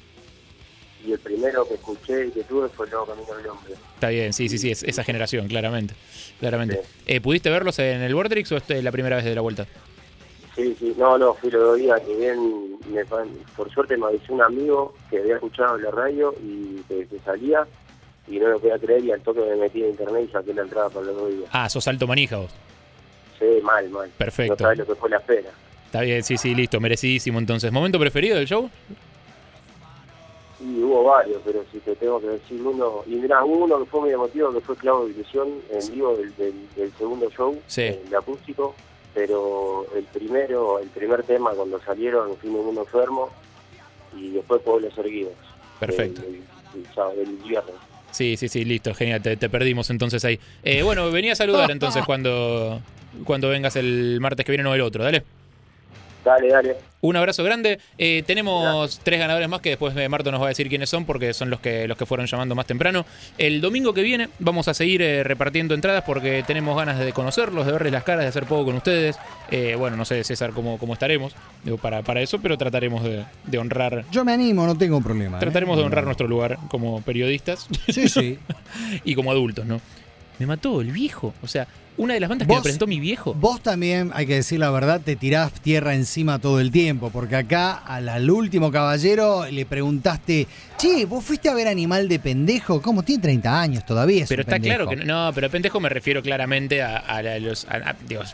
Y el primero que escuché y que tuve fue El Nuevo Camino del Hombre. Está bien, sí, sí, sí, es esa generación, claramente. claramente. Sí. Eh, ¿Pudiste verlos en el Vorterix o es la primera vez de la vuelta? Sí, sí, no, no, fui los dos días, que bien, me, por suerte me avisó un amigo que había escuchado en la radio y que, que salía, y no lo podía creer, y al toque me metí en internet y saqué la entrada para los dos días. Ah, sos alto manija vos. Sí, mal, mal. Perfecto. No sabés lo que fue la espera. Está bien, sí, sí, listo, merecidísimo entonces. ¿Momento preferido del show? Sí, hubo varios, pero si te tengo que decir uno, y mirá, hubo uno que fue muy emotivo, que fue Clavo de Ilusión, en vivo del, del, del segundo show, sí. el acústico, pero el primero, el primer tema cuando salieron fuimos uno enfermo, y después Pueblos Erguidos. Perfecto. El, el, el, el viernes. Sí, sí, sí, listo, genial, te, te perdimos entonces ahí. Eh, bueno, venía a saludar entonces cuando, cuando vengas el martes que viene, no el otro, dale. Dale, dale. Un abrazo grande. Eh, tenemos ya. tres ganadores más que después Marto nos va a decir quiénes son porque son los que los que fueron llamando más temprano. El domingo que viene vamos a seguir eh, repartiendo entradas porque tenemos ganas de conocerlos, de verles las caras, de hacer poco con ustedes. Eh, bueno, no sé, César, cómo, cómo estaremos digo, para, para eso, pero trataremos de, de honrar. Yo me animo, no tengo problema. Trataremos ¿eh? de honrar nuestro lugar como periodistas. Sí, sí. Y como adultos, ¿no? Me mató el viejo. O sea, una de las bandas que me presentó mi viejo. Vos también, hay que decir la verdad, te tirás tierra encima todo el tiempo, porque acá al, al último caballero le preguntaste, che, ¿vos fuiste a ver Animal de Pendejo? ¿Cómo? Tiene treinta años todavía. Es pero está pendejo. claro que no, no, pero pendejo me refiero claramente a, a, a los... A, a, Dios,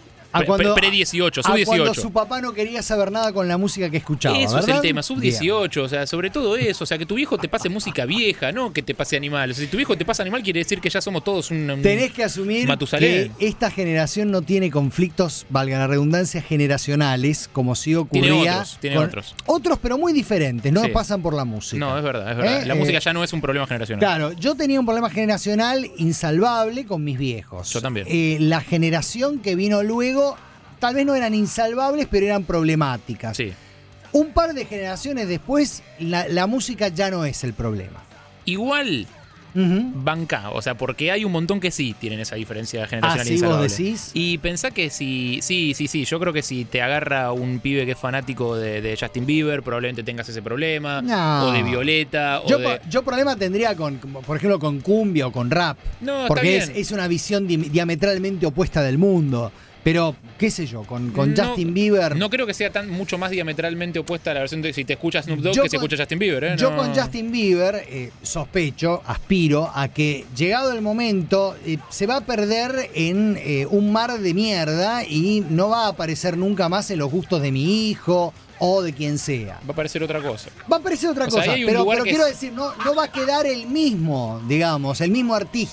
A cuando, pre dieciocho, sub dieciocho. Cuando su papá no quería saber nada con la música que escuchaba, Eso ¿verdad? es el tema, sub dieciocho, o sea, sobre todo eso, o sea, que tu viejo te pase música vieja, no que te pase Animal. O sea, si tu viejo te pasa Animal quiere decir que ya somos todos un, un Tenés que asumir Matusalén. que esta generación no tiene conflictos, valga la redundancia, generacionales, como si ocurría. Tiene otros, tiene con otros. Otros, pero muy diferentes, no sí. pasan por la música. No, es verdad, es verdad. ¿Eh? La música eh, ya no es un problema generacional. Claro, yo tenía un problema generacional insalvable con mis viejos. Yo también. Eh, la generación que vino luego... Tal vez no eran insalvables, pero eran problemáticas. Sí. Un par de generaciones después, la, la música ya no es el problema. Igual, uh-huh. banca, o sea, porque hay un montón que sí tienen esa diferencia generacional ah, ¿sí, insalvable. vos decís? Y pensá que si, sí, sí, sí, yo creo que si te agarra un pibe que es fanático de, de Justin Bieber, probablemente tengas ese problema. No. O de Violeta. Yo, o de... yo problema tendría con, por ejemplo, con cumbia o con rap. No, porque está es, bien. es una visión di- diametralmente opuesta del mundo. Pero, qué sé yo, con, con no, Justin Bieber... No creo que sea tan mucho más diametralmente opuesta a la versión de si te escuchas Snoop Dogg yo que se con, escucha Justin Bieber. ¿eh? Yo no. con Justin Bieber eh, sospecho, aspiro a que llegado el momento eh, se va a perder en eh, un mar de mierda y no va a aparecer nunca más en los gustos de mi hijo o de quien sea. Va a aparecer otra cosa. Va a aparecer otra o cosa, sea, pero, pero quiero es... decir, no, no va a quedar el mismo, digamos, el mismo artista.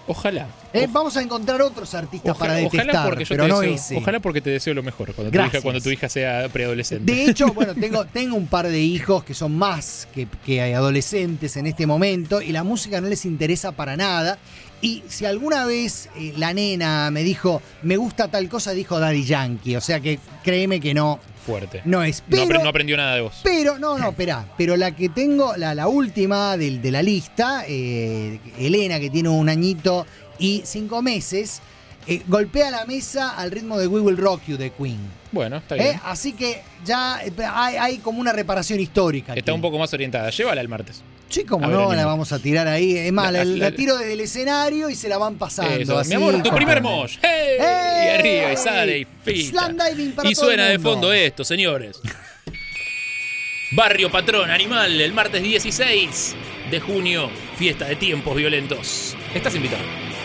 Ojalá. Eh, vamos a encontrar otros artistas Ojalá, para detestar, ojalá porque yo pero te no deseo, ese. Ojalá porque te deseo lo mejor cuando tu, hija, cuando tu hija sea preadolescente. De hecho, bueno, tengo, tengo un par de hijos que son más que, que adolescentes en este momento y la música no les interesa para nada. Y si alguna vez eh, la nena me dijo, me gusta tal cosa, dijo Daddy Yankee. O sea que créeme que no. Fuerte. No es. Pero, Pero, no, no aprendió nada de vos. Pero, no, no, esperá. Pero la que tengo, la, la última del, de la lista, eh, Elena, que tiene un añito y cinco meses, eh, golpea la mesa al ritmo de We Will Rock You de Queen. Bueno, está bien. ¿Eh? Así que ya eh, hay, hay como una reparación histórica. Está aquí. un poco más orientada. Llévala el martes. Sí, como A ver, no, anima. la vamos a tirar ahí. Es más, la, La- la la- tiro desde el escenario y se la van pasando. Eso, así, mi amor, tu con- primer mosh. ¡Hey! ¡Hey! Y arriba, y sale y pita. Slam diving para Y todo suena el de mundo. fondo esto, señores. Barrio Patrón Animal, el martes dieciséis de junio, fiesta de tiempos violentos. Estás invitado.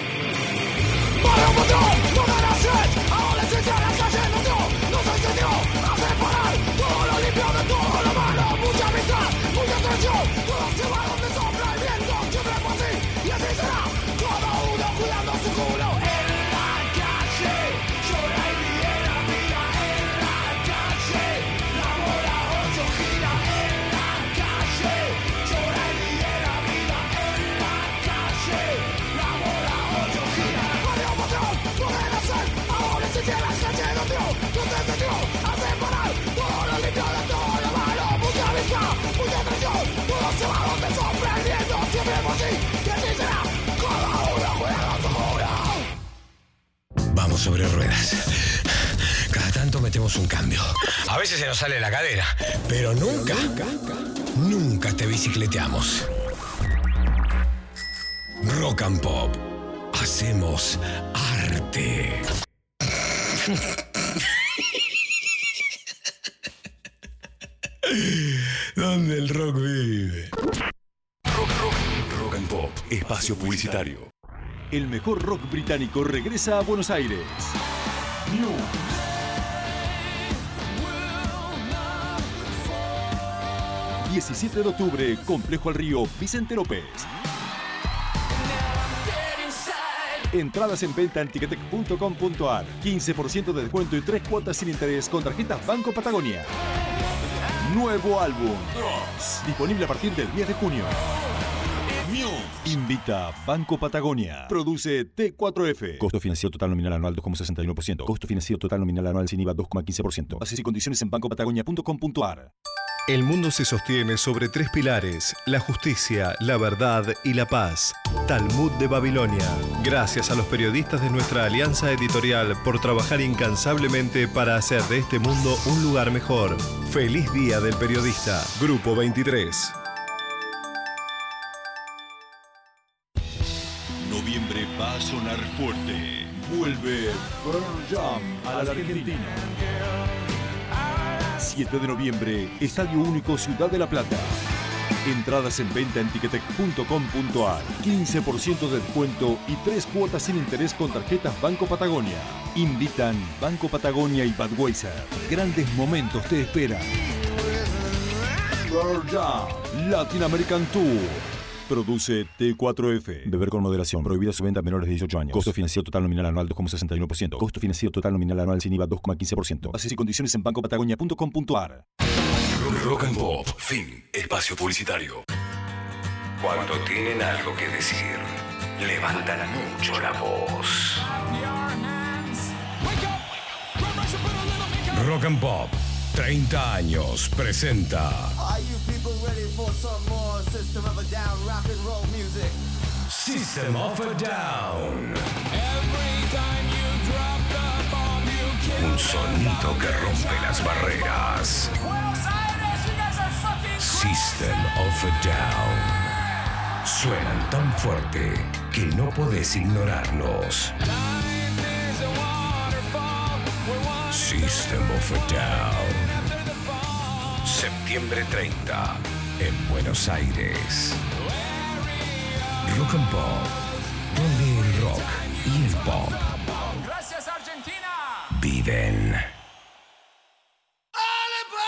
Vamos sobre ruedas. Cada tanto metemos un cambio. A veces se nos sale la cadera, pero nunca, nunca te bicicleteamos. Rock and Pop. Hacemos arte. Donde el rock vive. Rock and Pop, espacio publicitario. El mejor rock británico regresa a Buenos Aires. New. diecisiete de octubre, Complejo al Río, Vicente López. Entradas en venta en ticketek punto com punto ar. quince por ciento de descuento y tres cuotas sin interés con tarjetas Banco Patagonia. Nuevo álbum. Disponible a partir del diez de junio. Invita Banco Patagonia. Produce T cuatro F. Costo financiero total nominal anual dos coma sesenta y uno por ciento. Costo financiero total nominal anual sin I V A dos coma quince por ciento. Bases y condiciones en banco patagonia punto com punto ar. El mundo se sostiene sobre tres pilares: la justicia, la verdad y la paz. Talmud de Babilonia. Gracias a los periodistas de nuestra alianza editorial por trabajar incansablemente para hacer de este mundo un lugar mejor. Feliz Día del Periodista. Grupo veintitrés. Noviembre va a sonar fuerte. Vuelve Pearl Jam a la Argentina. siete de noviembre, Estadio Único Ciudad de la Plata. Entradas en venta en ticketek punto com punto ar. quince por ciento de descuento y tres cuotas sin interés con tarjetas Banco Patagonia. Invitan Banco Patagonia y Budweiser. Grandes momentos te esperan. Pearl Jam Latin American Tour. Produce T cuatro F. Beber con moderación. Prohibida su venta a menores de dieciocho años. Costo financiero total nominal anual dos coma sesenta y uno por ciento. Costo financiero total nominal anual sin I V A dos coma quince por ciento. Bases y condiciones en banco patagonia punto com punto ar. Rock and Pop, fin, espacio publicitario. Cuando tienen algo que decir, levantan mucho la voz. Rock and Pop, treinta años, presenta System of a Down. Un sonido que rompe las barreras. System of a Down. Suenan tan fuerte que no podés ignorarlos. System of a Down. Septiembre treinta, en Buenos Aires. Rock and Pop, donde el rock y el pop Gracias, Argentina. viven.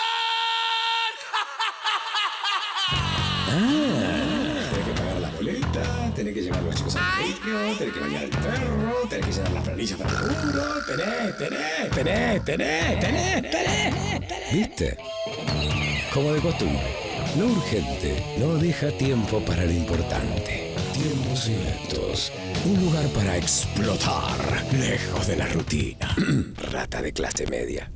Ah, hay que pagar la boleta. dentista, tenés que llevar a los chicos al colegio, tenés que bañar al perro, tenés que llenar las planillas para el laburo, tenés, tenés, tenés, tenés, tenés, tenés. ¿Viste? Como de costumbre, lo urgente no deja tiempo para lo importante. Tiempos violentos, un lugar para explotar, lejos de la rutina. Rata de clase media.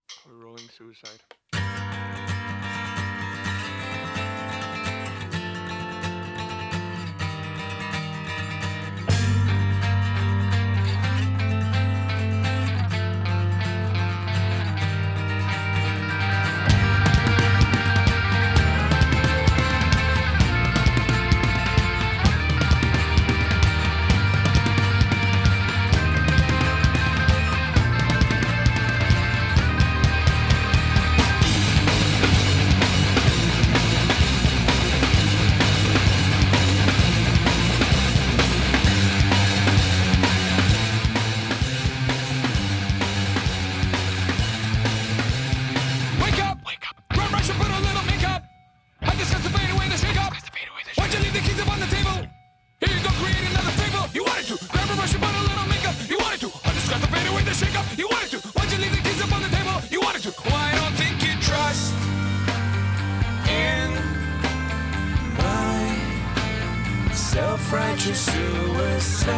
Self-righteous suicide.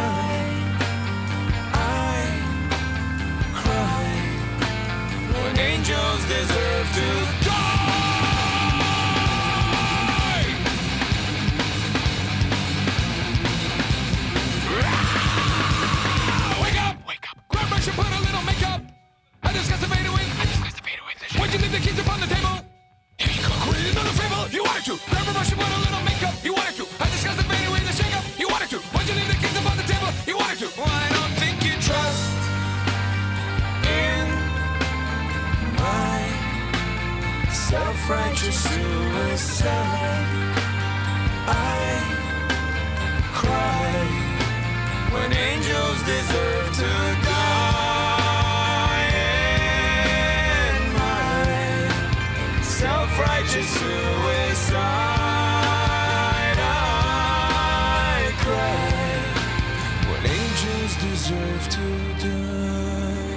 I cry when angels deserve to die. Ah! Wake up, wake up. Grab brush and put a little makeup. I discuss the fade away. I discuss the fade away. Why'd you leave the keys upon the table? If you could create another fable, you wanted to. Grab a brush and put a little makeup. You wanted to. I discuss the fade away. You wanted to. Why'd you leave the keys upon the table? You wanted to. Well, I don't think you trust in my self-righteous suicide. I cry when angels deserve to die. In my self-righteous suicide. Deserve to die.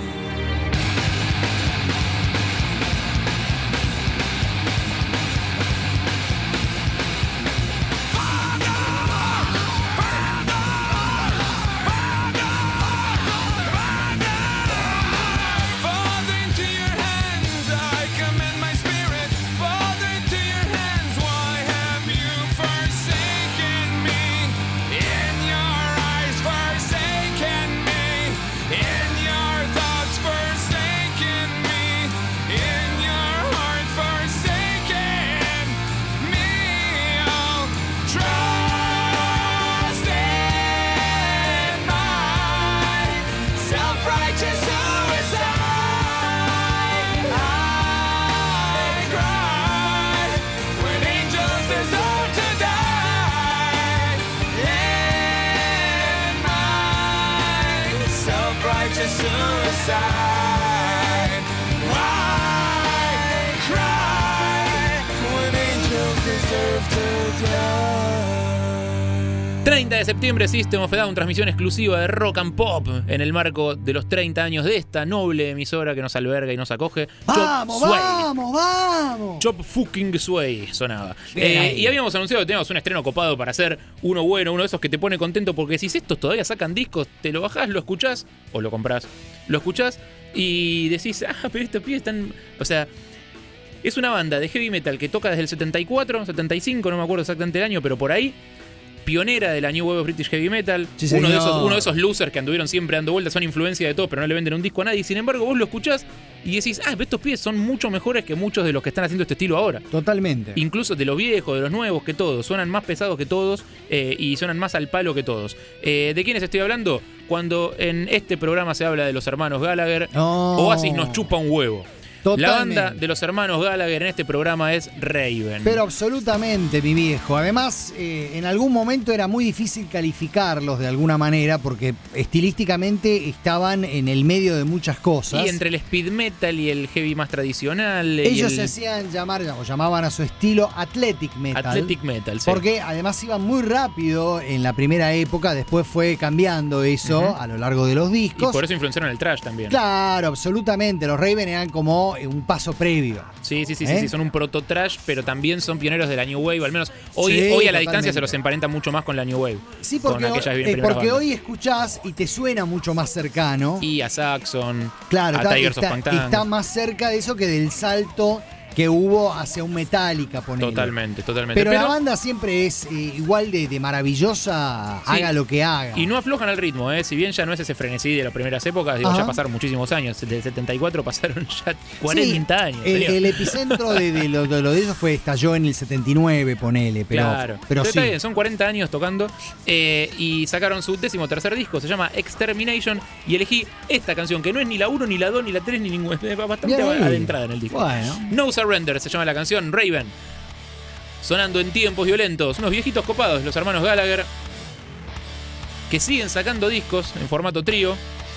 Father, into your hands I commend my spirit. Father, into your hands, why have you forsaken me? In your eyes forsaken. In your thoughts forsaken me. In your heart forsaken me. Oh, trust in my self-righteous suicide. I cry when angels deserve to die. In my self-righteous suicide. Why cry when angels deserve to die? treinta de septiembre, System of a Down, transmisión exclusiva de Rock and Pop en el marco de los treinta años de esta noble emisora que nos alberga y nos acoge. ¡Vamos, Chop vamos, vamos! Chop fucking Sway sonaba. Bien Eh, ahí. y habíamos anunciado que teníamos un estreno copado para hacer uno bueno, uno de esos que te pone contento porque si estos todavía sacan discos, te lo bajás, lo escuchás o lo comprás, lo escuchás y decís, ah, pero estos pibes están... O sea, es una banda de heavy metal que toca desde el setenta y cuatro, setenta y cinco, no me acuerdo exactamente el año, pero por ahí... Pionera de la New Wave of British Heavy Metal, Sí, uno, de señor. esos, uno de esos losers que anduvieron siempre dando vueltas, son influencia de todo, pero no le venden un disco a nadie. Sin embargo, vos lo escuchás y decís, ah, estos pibes son mucho mejores que muchos de los que están haciendo este estilo ahora. Totalmente. Incluso de los viejos, de los nuevos, que todos. Suenan más pesados que todos eh, y suenan más al palo que todos. Eh, ¿De quiénes estoy hablando? Cuando en este programa se habla de los hermanos Gallagher, No. Oasis nos chupa un huevo. Totalmente. La banda de los hermanos Gallagher en este programa es Raven. Pero absolutamente, mi viejo. Además, eh, en algún momento era muy difícil calificarlos de alguna manera porque estilísticamente estaban en el medio de muchas cosas. Y entre el speed metal y el heavy más tradicional. y Ellos el... se hacían llamar, o llamaban a su estilo Athletic Metal. Athletic Metal, sí. Porque además iban muy rápido en la primera época, después fue cambiando eso uh-huh. a lo largo de los discos. Y por eso influenciaron el thrash también. Claro, absolutamente. Los Raven eran como un paso previo. Sí, sí, sí, ¿Eh? sí, sí, son un proto-trash, pero también son pioneros de la New Wave, al menos hoy, Sí, hoy a la totalmente. distancia se los emparenta mucho más con la New Wave. Sí, porque, con aquellas bien eh, primeras porque bandas. hoy escuchás y te suena mucho más cercano. Y a Saxon, Claro, a está, Tigers está, of Punk está más cerca de eso que del salto que hubo hacia un Metallica, ponele. Totalmente, totalmente. Pero, Pero la banda siempre es eh, igual de, de maravillosa, Sí. haga lo que haga. Y no aflojan el ritmo, ¿eh? Si bien ya no es ese frenesí de las primeras épocas, digo, Ajá. ya pasaron muchísimos años. Del setenta y cuatro pasaron ya cuarenta Sí, años. El, señor. el epicentro de, de lo de, lo de eso fue estalló en el setenta y nueve, ponele. Pero, Claro, pero sí. está bien, son cuarenta años tocando eh, y sacaron su décimo tercer disco, se llama Extermination, y elegí esta canción que no es ni la uno, ni la dos, ni la tres, ni ninguna, es bastante Bien ahí. adentrada en el disco. Bueno. No Surrender se llama la canción, Raven. Sonando en tiempos violentos, unos viejitos copados, los hermanos Gallagher, que siguen sacando discos en formato trío.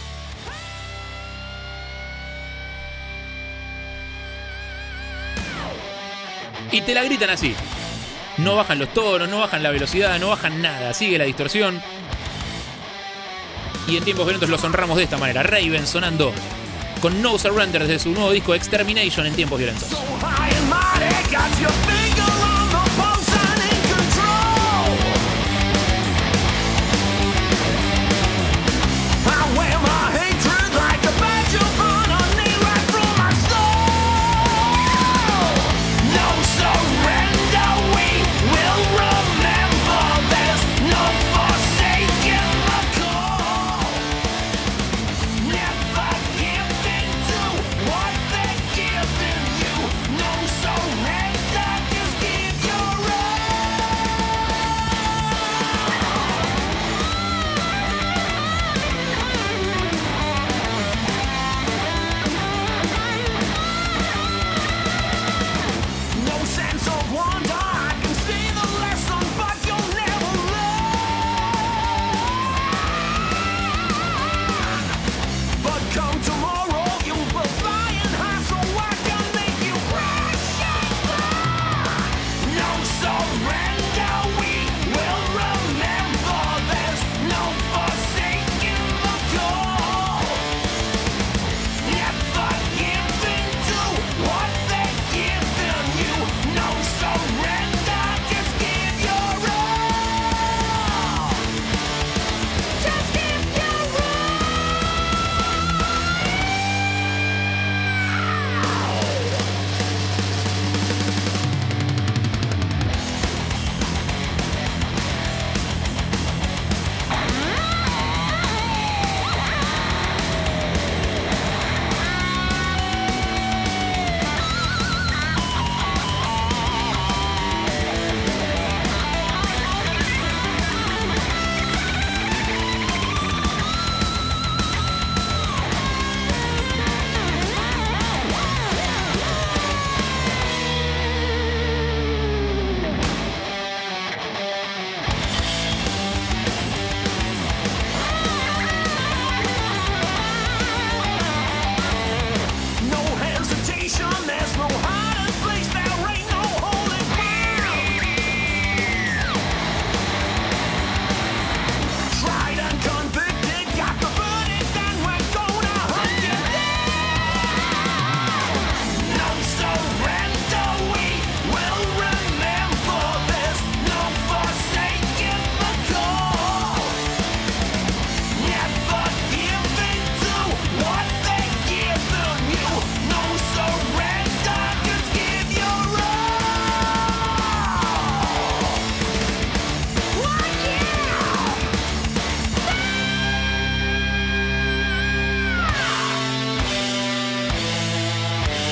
Y te la gritan así. No bajan los tonos, no bajan la velocidad, no bajan nada. Sigue la distorsión. Y en tiempos violentos los honramos de esta manera. Raven sonando con No Surrender desde su nuevo disco Extermination en tiempos violentos. What they give in you, no surrender.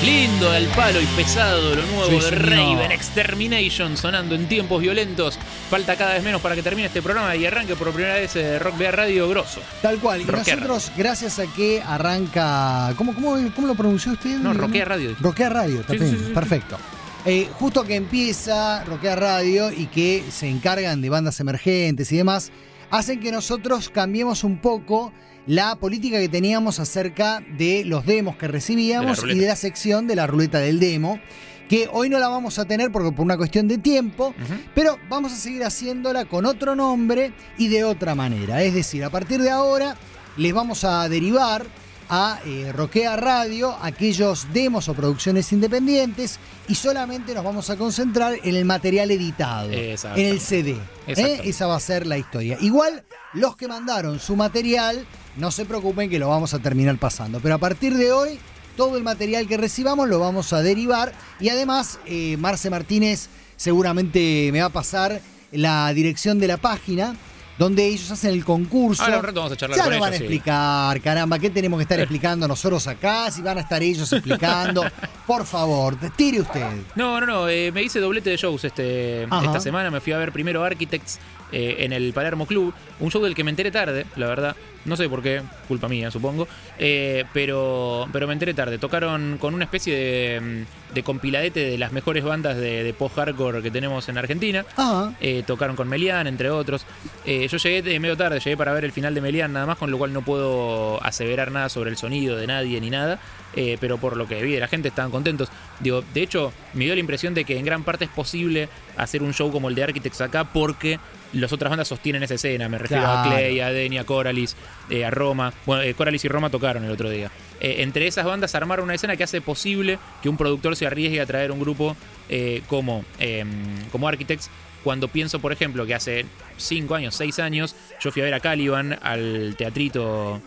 Lindo, al palo y pesado, lo nuevo Sí, de señor. Raven Extermination sonando en tiempos violentos. Falta cada vez menos para que termine este programa y arranque por primera vez eh, Rock Vía Radio grosso. Tal cual. Y Rockea nosotros, gracias a que arranca. ¿Cómo, cómo, cómo lo pronunció usted? No, Rockea Radio. Rockea Radio, está Sí, bien, sí, sí, sí. perfecto. Eh, justo que empieza Rockea Radio y que se encargan de bandas emergentes y demás, hacen que nosotros cambiemos un poco la política que teníamos acerca de los demos que recibíamos De la y de la sección de la ruleta del demo, que hoy no la vamos a tener porque por una cuestión de tiempo, Ujú. pero vamos a seguir haciéndola con otro nombre y de otra manera. Es decir, a partir de ahora les vamos a derivar a eh, Rockea Radio aquellos demos o producciones independientes y solamente nos vamos a concentrar en el material editado, Exacto. en el C D. ¿eh? Exacto. Esa va a ser la historia. Igual, los que mandaron su material, no se preocupen que lo vamos a terminar pasando. Pero a partir de hoy, todo el material que recibamos lo vamos a derivar. Y además, eh, Marce Martínez seguramente me va a pasar la dirección de la página donde ellos hacen el concurso. Ahora un rato vamos a charlar ya con lo van ellos, a sí. explicar, caramba, ¿qué tenemos que estar explicando nosotros acá? Si van a estar ellos explicando. Por favor, tire usted. No, no, no, eh, me hice doblete de shows este, Ajá. esta semana. Me fui a ver primero Architects eh, en el Palermo Club. Un show del que me enteré tarde, la verdad. No sé por qué, culpa mía, supongo. Eh, pero, pero me enteré tarde. Tocaron con una especie de, de compiladete de las mejores bandas de, de post-hardcore que tenemos en Argentina. Ajá. Eh, tocaron con Melian, entre otros. Eh, yo llegué de medio tarde, llegué para ver el final de Melian nada más, con lo cual no puedo aseverar nada sobre el sonido de nadie ni nada. Eh, pero por lo que vi de la gente estaban contentos. Digo, de hecho, me dio la impresión de que en gran parte es posible hacer un show como el de Architects acá porque las otras bandas sostienen esa escena. Me refiero Claro. a Clay, a Deni, a Coralis, eh, a Roma. Bueno, eh, Coralis y Roma tocaron el otro día. Eh, entre esas bandas armaron una escena que hace posible que un productor se arriesgue a traer un grupo eh, como, eh, como Architects. Cuando pienso, por ejemplo, que hace cinco años, seis años, yo fui a ver a Caliban al teatrito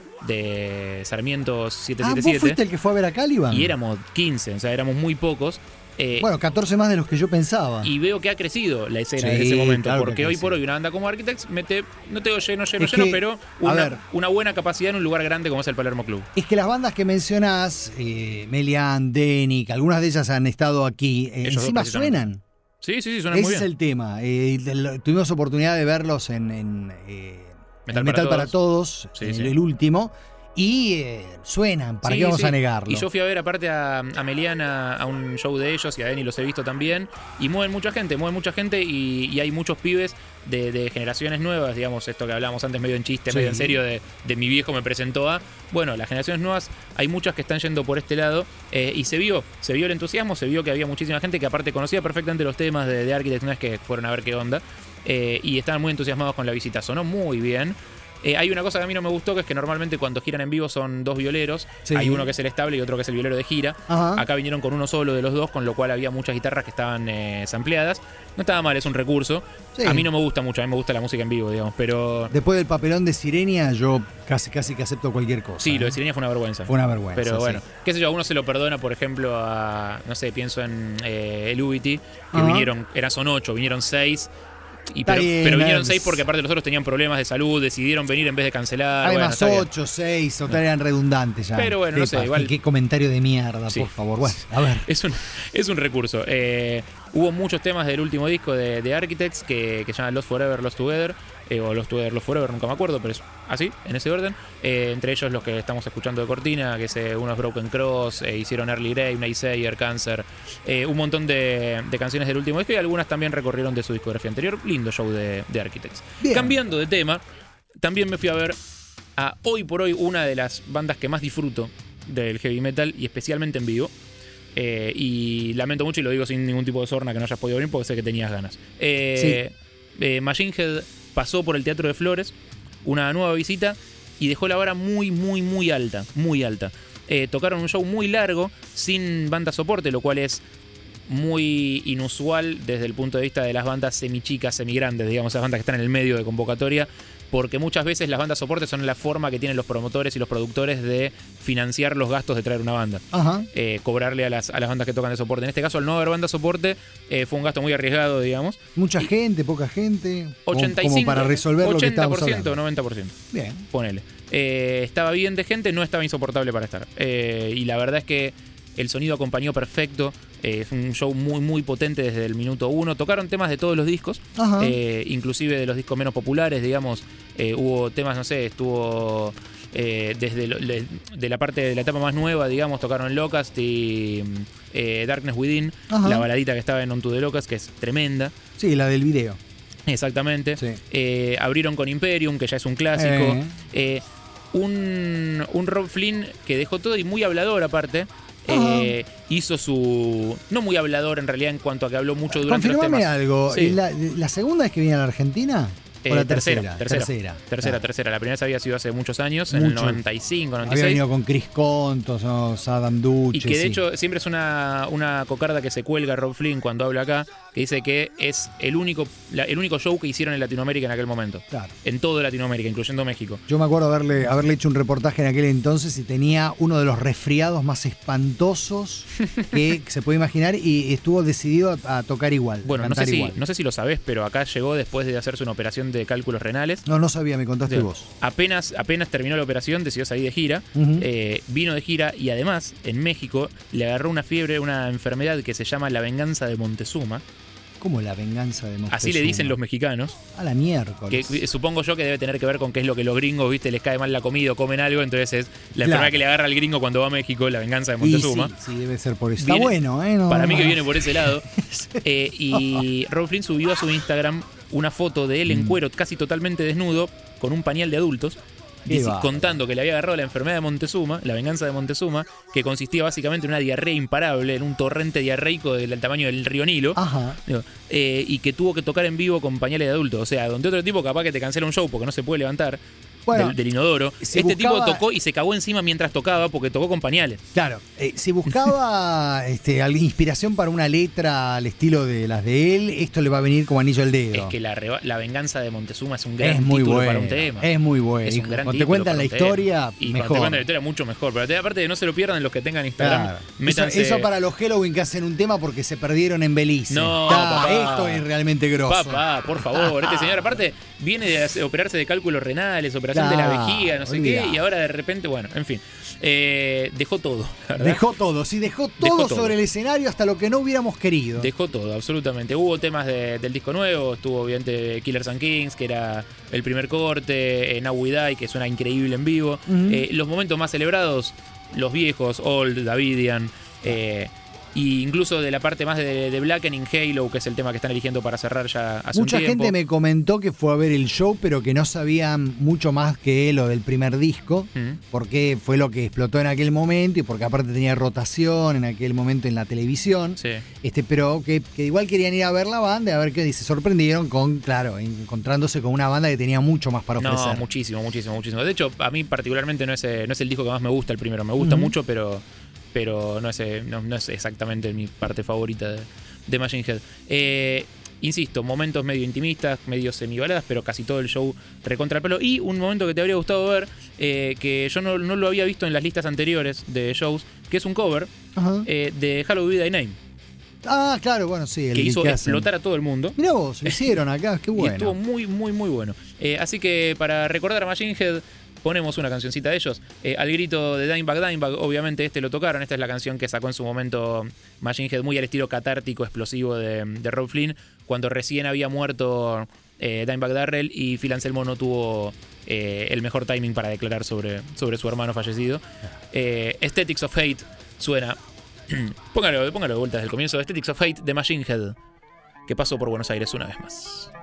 de Sarmiento Ah, siete ¿vos siete siete. fuiste el que fue a ver a Caliban? Y éramos quince, o sea, éramos muy pocos. Eh, Bueno, catorce más de los que yo pensaba. y veo que ha crecido la escena Sí, desde ese momento, claro que porque ha hoy crecido. por hoy una banda como Architects mete, no te digo lleno, lleno, Es lleno, que, pero a una, ver. una buena capacidad en un lugar grande como es el Palermo Club. Es que las bandas que mencionás, eh, Melian, Deni, que algunas de ellas han estado aquí, eh, Ellos dos encima precisamente. suenan. Sí, sí, sí, suenan Ese muy es bien. el tema. Eh, de lo- tuvimos oportunidad de verlos en, en, eh, Metal en para Metal para Todos. Todos, Sí, el, sí. el último, y eh, suenan, ¿para Sí, qué vamos sí. a negarlo? Y yo fui a ver aparte a, a Meliana a un show de ellos y a Deni los he visto también. Y mueven mucha gente, mueven mucha gente y, y hay muchos pibes de, de generaciones nuevas, digamos, esto que hablábamos antes medio en chiste, Sí. medio en serio, de, de mi viejo me presentó a. Bueno, las generaciones nuevas, hay muchas que están yendo por este lado eh, y se vio, se vio el entusiasmo, se vio que había muchísima gente que aparte conocía perfectamente los temas de, de Architects, no es que fueron a ver qué onda. Eh, y estaban muy entusiasmados con la visita, sonó muy bien. Eh, hay una cosa que a mí no me gustó, que es que normalmente cuando giran en vivo son dos violeros. Sí. Hay uno que es el estable y otro que es el violero de gira. Ajá. Acá vinieron con uno solo de los dos, con lo cual había muchas guitarras que estaban eh, sampleadas. No estaba mal, es un recurso. Sí. A mí no me gusta mucho, a mí me gusta la música en vivo, digamos, pero... Después del papelón de Sirenia, yo casi casi que acepto cualquier cosa. Sí, lo ¿eh? de Sirenia fue una vergüenza. Fue una vergüenza, Pero bueno, sí. qué sé yo, a uno se lo perdona, por ejemplo, a... No sé, pienso en eh, el U B T, que Ajá. vinieron, eran son ocho, vinieron seis... Y Está pero, bien, pero vinieron es- seis porque aparte los otros tenían problemas de salud, decidieron venir en vez de cancelar. Bueno, Además, está bien. ocho, seis, total eran redundantes ya. Pero bueno, no Qué sé, pa- igual- Qué, qué comentario de mierda, Sí. por favor. Bueno, a ver. Es un, es un recurso. Eh, hubo muchos temas del último disco de, de Architects que, que se llaman Lost Forever, Lost Together, eh, o Lost Together, Lost Forever, nunca me acuerdo, pero es así, en ese orden. Eh, entre ellos los que estamos escuchando de cortina, que es eh, unos Broken Cross, eh, hicieron Early Grave, Naysayer, Cancer, eh, un montón de, de canciones del último disco y algunas también recorrieron de su discografía anterior. Lindo show de, de Architects. Bien. Cambiando de tema, también me fui a ver a hoy por hoy una de las bandas que más disfruto del heavy metal y especialmente en vivo. Eh, y lamento mucho y lo digo sin ningún tipo de sorna que no hayas podido venir porque sé que tenías ganas. Eh, eh, Machine Head pasó por el Teatro de Flores, una nueva visita, y dejó la vara muy, muy, muy alta, muy alta. Eh, tocaron un show muy largo, sin banda soporte, lo cual es muy inusual desde el punto de vista de las bandas semichicas, semigrandes, digamos, esas bandas que están en el medio de convocatoria, porque muchas veces las bandas soporte son la forma que tienen los promotores y los productores de financiar los gastos de traer una banda. Ajá. Eh, cobrarle a las, a las bandas que tocan de soporte. En este caso, al no haber banda soporte, eh, fue un gasto muy arriesgado, digamos. Mucha gente, poca gente. como- ochenta y cinco, Como para resolver lo que ochenta por estamos ciento, hablando. noventa por ciento. Bien. Ponele. Eh, estaba bien de gente, no estaba insoportable para estar. Eh, y la verdad es que el sonido acompañó perfecto. Eh, fue un show muy, muy potente desde el minuto uno. Tocaron temas de todos los discos, eh, inclusive de los discos menos populares, digamos. Eh, hubo temas, no sé, estuvo... Eh, desde lo, de, de la parte de la etapa más nueva, digamos, tocaron Locust y eh, Darkness Within, Ajá. la baladita que estaba en On to the Locust, que es tremenda. Sí, la del video. Exactamente. Sí. Eh, abrieron con Imperium, que ya es un clásico. Eh. Eh, un, un Rob Flynn que dejó todo y muy hablador aparte. Eh, hizo su... No muy hablador en realidad en cuanto a que habló mucho durante los temas. Confirmame algo. Sí. ¿La, ¿La segunda vez que viene a la Argentina? Eh, ¿O la tercera, tercera? tercera, Tercera, tercera, claro. tercera. La primera vez había sido hace muchos años, Mucho. en el noventa y cinco, noventa y seis. Había venido con Chris Contos, ¿no? Adam Duche. Y que de sí. hecho siempre es una, una cocarda que se cuelga Rob Flynn cuando habla acá, que dice que es el único, la, el único show que hicieron en Latinoamérica en aquel momento. Claro. En todo Latinoamérica, incluyendo México. Yo me acuerdo haberle, haberle hecho un reportaje en aquel entonces y tenía uno de los resfriados más espantosos que se puede imaginar y estuvo decidido a, a tocar igual. Bueno, a no sé, si, igual. no sé si lo sabés, pero acá llegó después de hacerse una operación de cálculos renales. No, no sabía, me contaste de, vos. Apenas, apenas terminó la operación, decidió salir de gira, uh-huh. eh, vino de gira y además en México le agarró una fiebre, una enfermedad que se llama la venganza de Montezuma. ¿Cómo la venganza de Montezuma? Así le dicen los mexicanos. A la miércoles. Que supongo yo que debe tener que ver con qué es lo que los gringos, viste, les cae mal la comida o comen algo, entonces es la claro. enfermedad que le agarra al gringo cuando va a México, la venganza de Montezuma. Sí, sí, debe ser por eso. Viene, Está bueno, ¿eh? No, para no, mí no. que viene por ese lado. eh, y Rob Flynn subió a su Instagram una foto de él en cuero, casi totalmente desnudo, con un pañal de adultos. Dice, contando que le había agarrado la enfermedad de Montezuma, la venganza de Montezuma, que consistía básicamente en una diarrea imparable, en un torrente diarreico del tamaño del río Nilo, Ajá. Eh, y que tuvo que tocar en vivo con pañales de adultos. O sea, donde otro tipo capaz que te cancela un show porque no se puede levantar bueno, del, del inodoro, si este buscaba... tipo tocó y se cagó encima mientras tocaba porque tocó con pañales. Claro, eh, si buscaba este, inspiración para una letra al estilo de las de él, esto le va a venir como anillo al dedo. Es que la, reba- la venganza de Montezuma es un gran es muy título bueno, para un tema. Es muy bueno. Es un gran cuando te cuentan la historia, y mejor. cuando te cuentan la historia, mucho mejor. Pero aparte de no se lo pierdan los que tengan Instagram, claro. métanse... Eso, eso para los Halloween que hacen un tema porque se perdieron en Belice. No, ah, papá. Esto es realmente grosso. Papá, por favor. Este señor aparte viene de hacer, operarse de cálculos renales, operación claro, de la vejiga, no sé olvidá. qué, y ahora de repente, bueno, en fin. Eh, dejó todo, ¿verdad? Dejó todo, sí, dejó todo, dejó todo sobre el escenario hasta lo que no hubiéramos querido. Dejó todo, absolutamente. Hubo temas de, del disco nuevo, estuvo obviamente Killers and Kings, que era el primer corte, eh, Now We Die, que suena increíble en vivo. Uh-huh. Eh, los momentos más celebrados, los viejos, Old, Davidian, eh, y incluso de la parte más de, de Blackening, Halo, que es el tema que están eligiendo para cerrar ya hace Mucha un tiempo. gente me comentó que fue a ver el show, pero que no sabían mucho más que lo del primer disco, mm. porque fue lo que explotó en aquel momento y porque aparte tenía rotación en aquel momento en la televisión. Sí. Este, pero que, que igual querían ir a ver la banda y a ver qué, y se sorprendieron con, claro, encontrándose con una banda que tenía mucho más para ofrecer. No, muchísimo, muchísimo, muchísimo. De hecho, a mí particularmente no es, no es el disco que más me gusta, el primero. Me gusta mm-hmm. mucho, pero... pero no es, no, no es exactamente mi parte favorita de, de Machine Head. Eh, insisto, momentos medio intimistas, medio semibaladas, pero casi todo el show recontra el pelo. Y un momento que te habría gustado ver, eh, que yo no, no lo había visto en las listas anteriores de shows, que es un cover eh, de Halloween Be Thy Name. Ah, claro, bueno, sí. El que hizo que explotar a todo el mundo. Mirá vos, lo hicieron acá, qué bueno. Y estuvo muy, muy, muy bueno. Eh, así que para recordar a Machine Head, ponemos una cancioncita de ellos. Eh, al grito de Dimebag Dimebag, obviamente este lo tocaron. Esta es la canción que sacó en su momento Machine Head, muy al estilo catártico, explosivo de, de Rob Flynn, cuando recién había muerto eh, Dimebag Darrell y Phil Anselmo no tuvo eh, el mejor timing para declarar sobre, sobre su hermano fallecido. Eh, Aesthetics of Hate suena... póngalo, póngalo de vuelta desde el comienzo. Aesthetics of Hate de Machine Head, que pasó por Buenos Aires una vez más.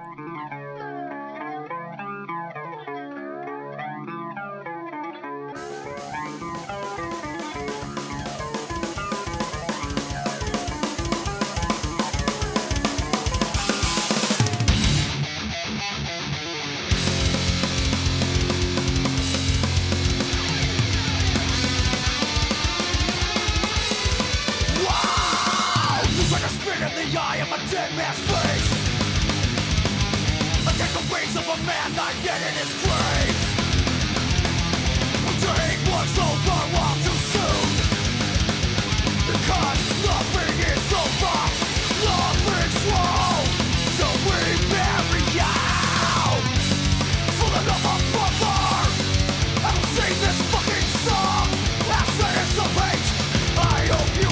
I hope you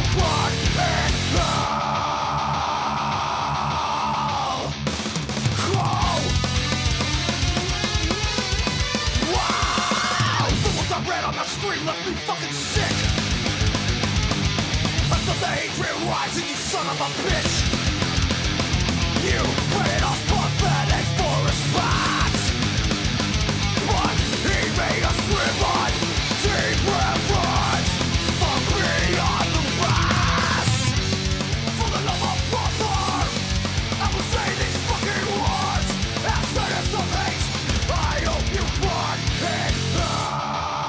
rise and you son of a bitch. You played us pathetic for response, but he made us live on deep reverence for beyond the rest. For the love of brother, I will say these fucking words as sentence of hate. I hope you burn in hell.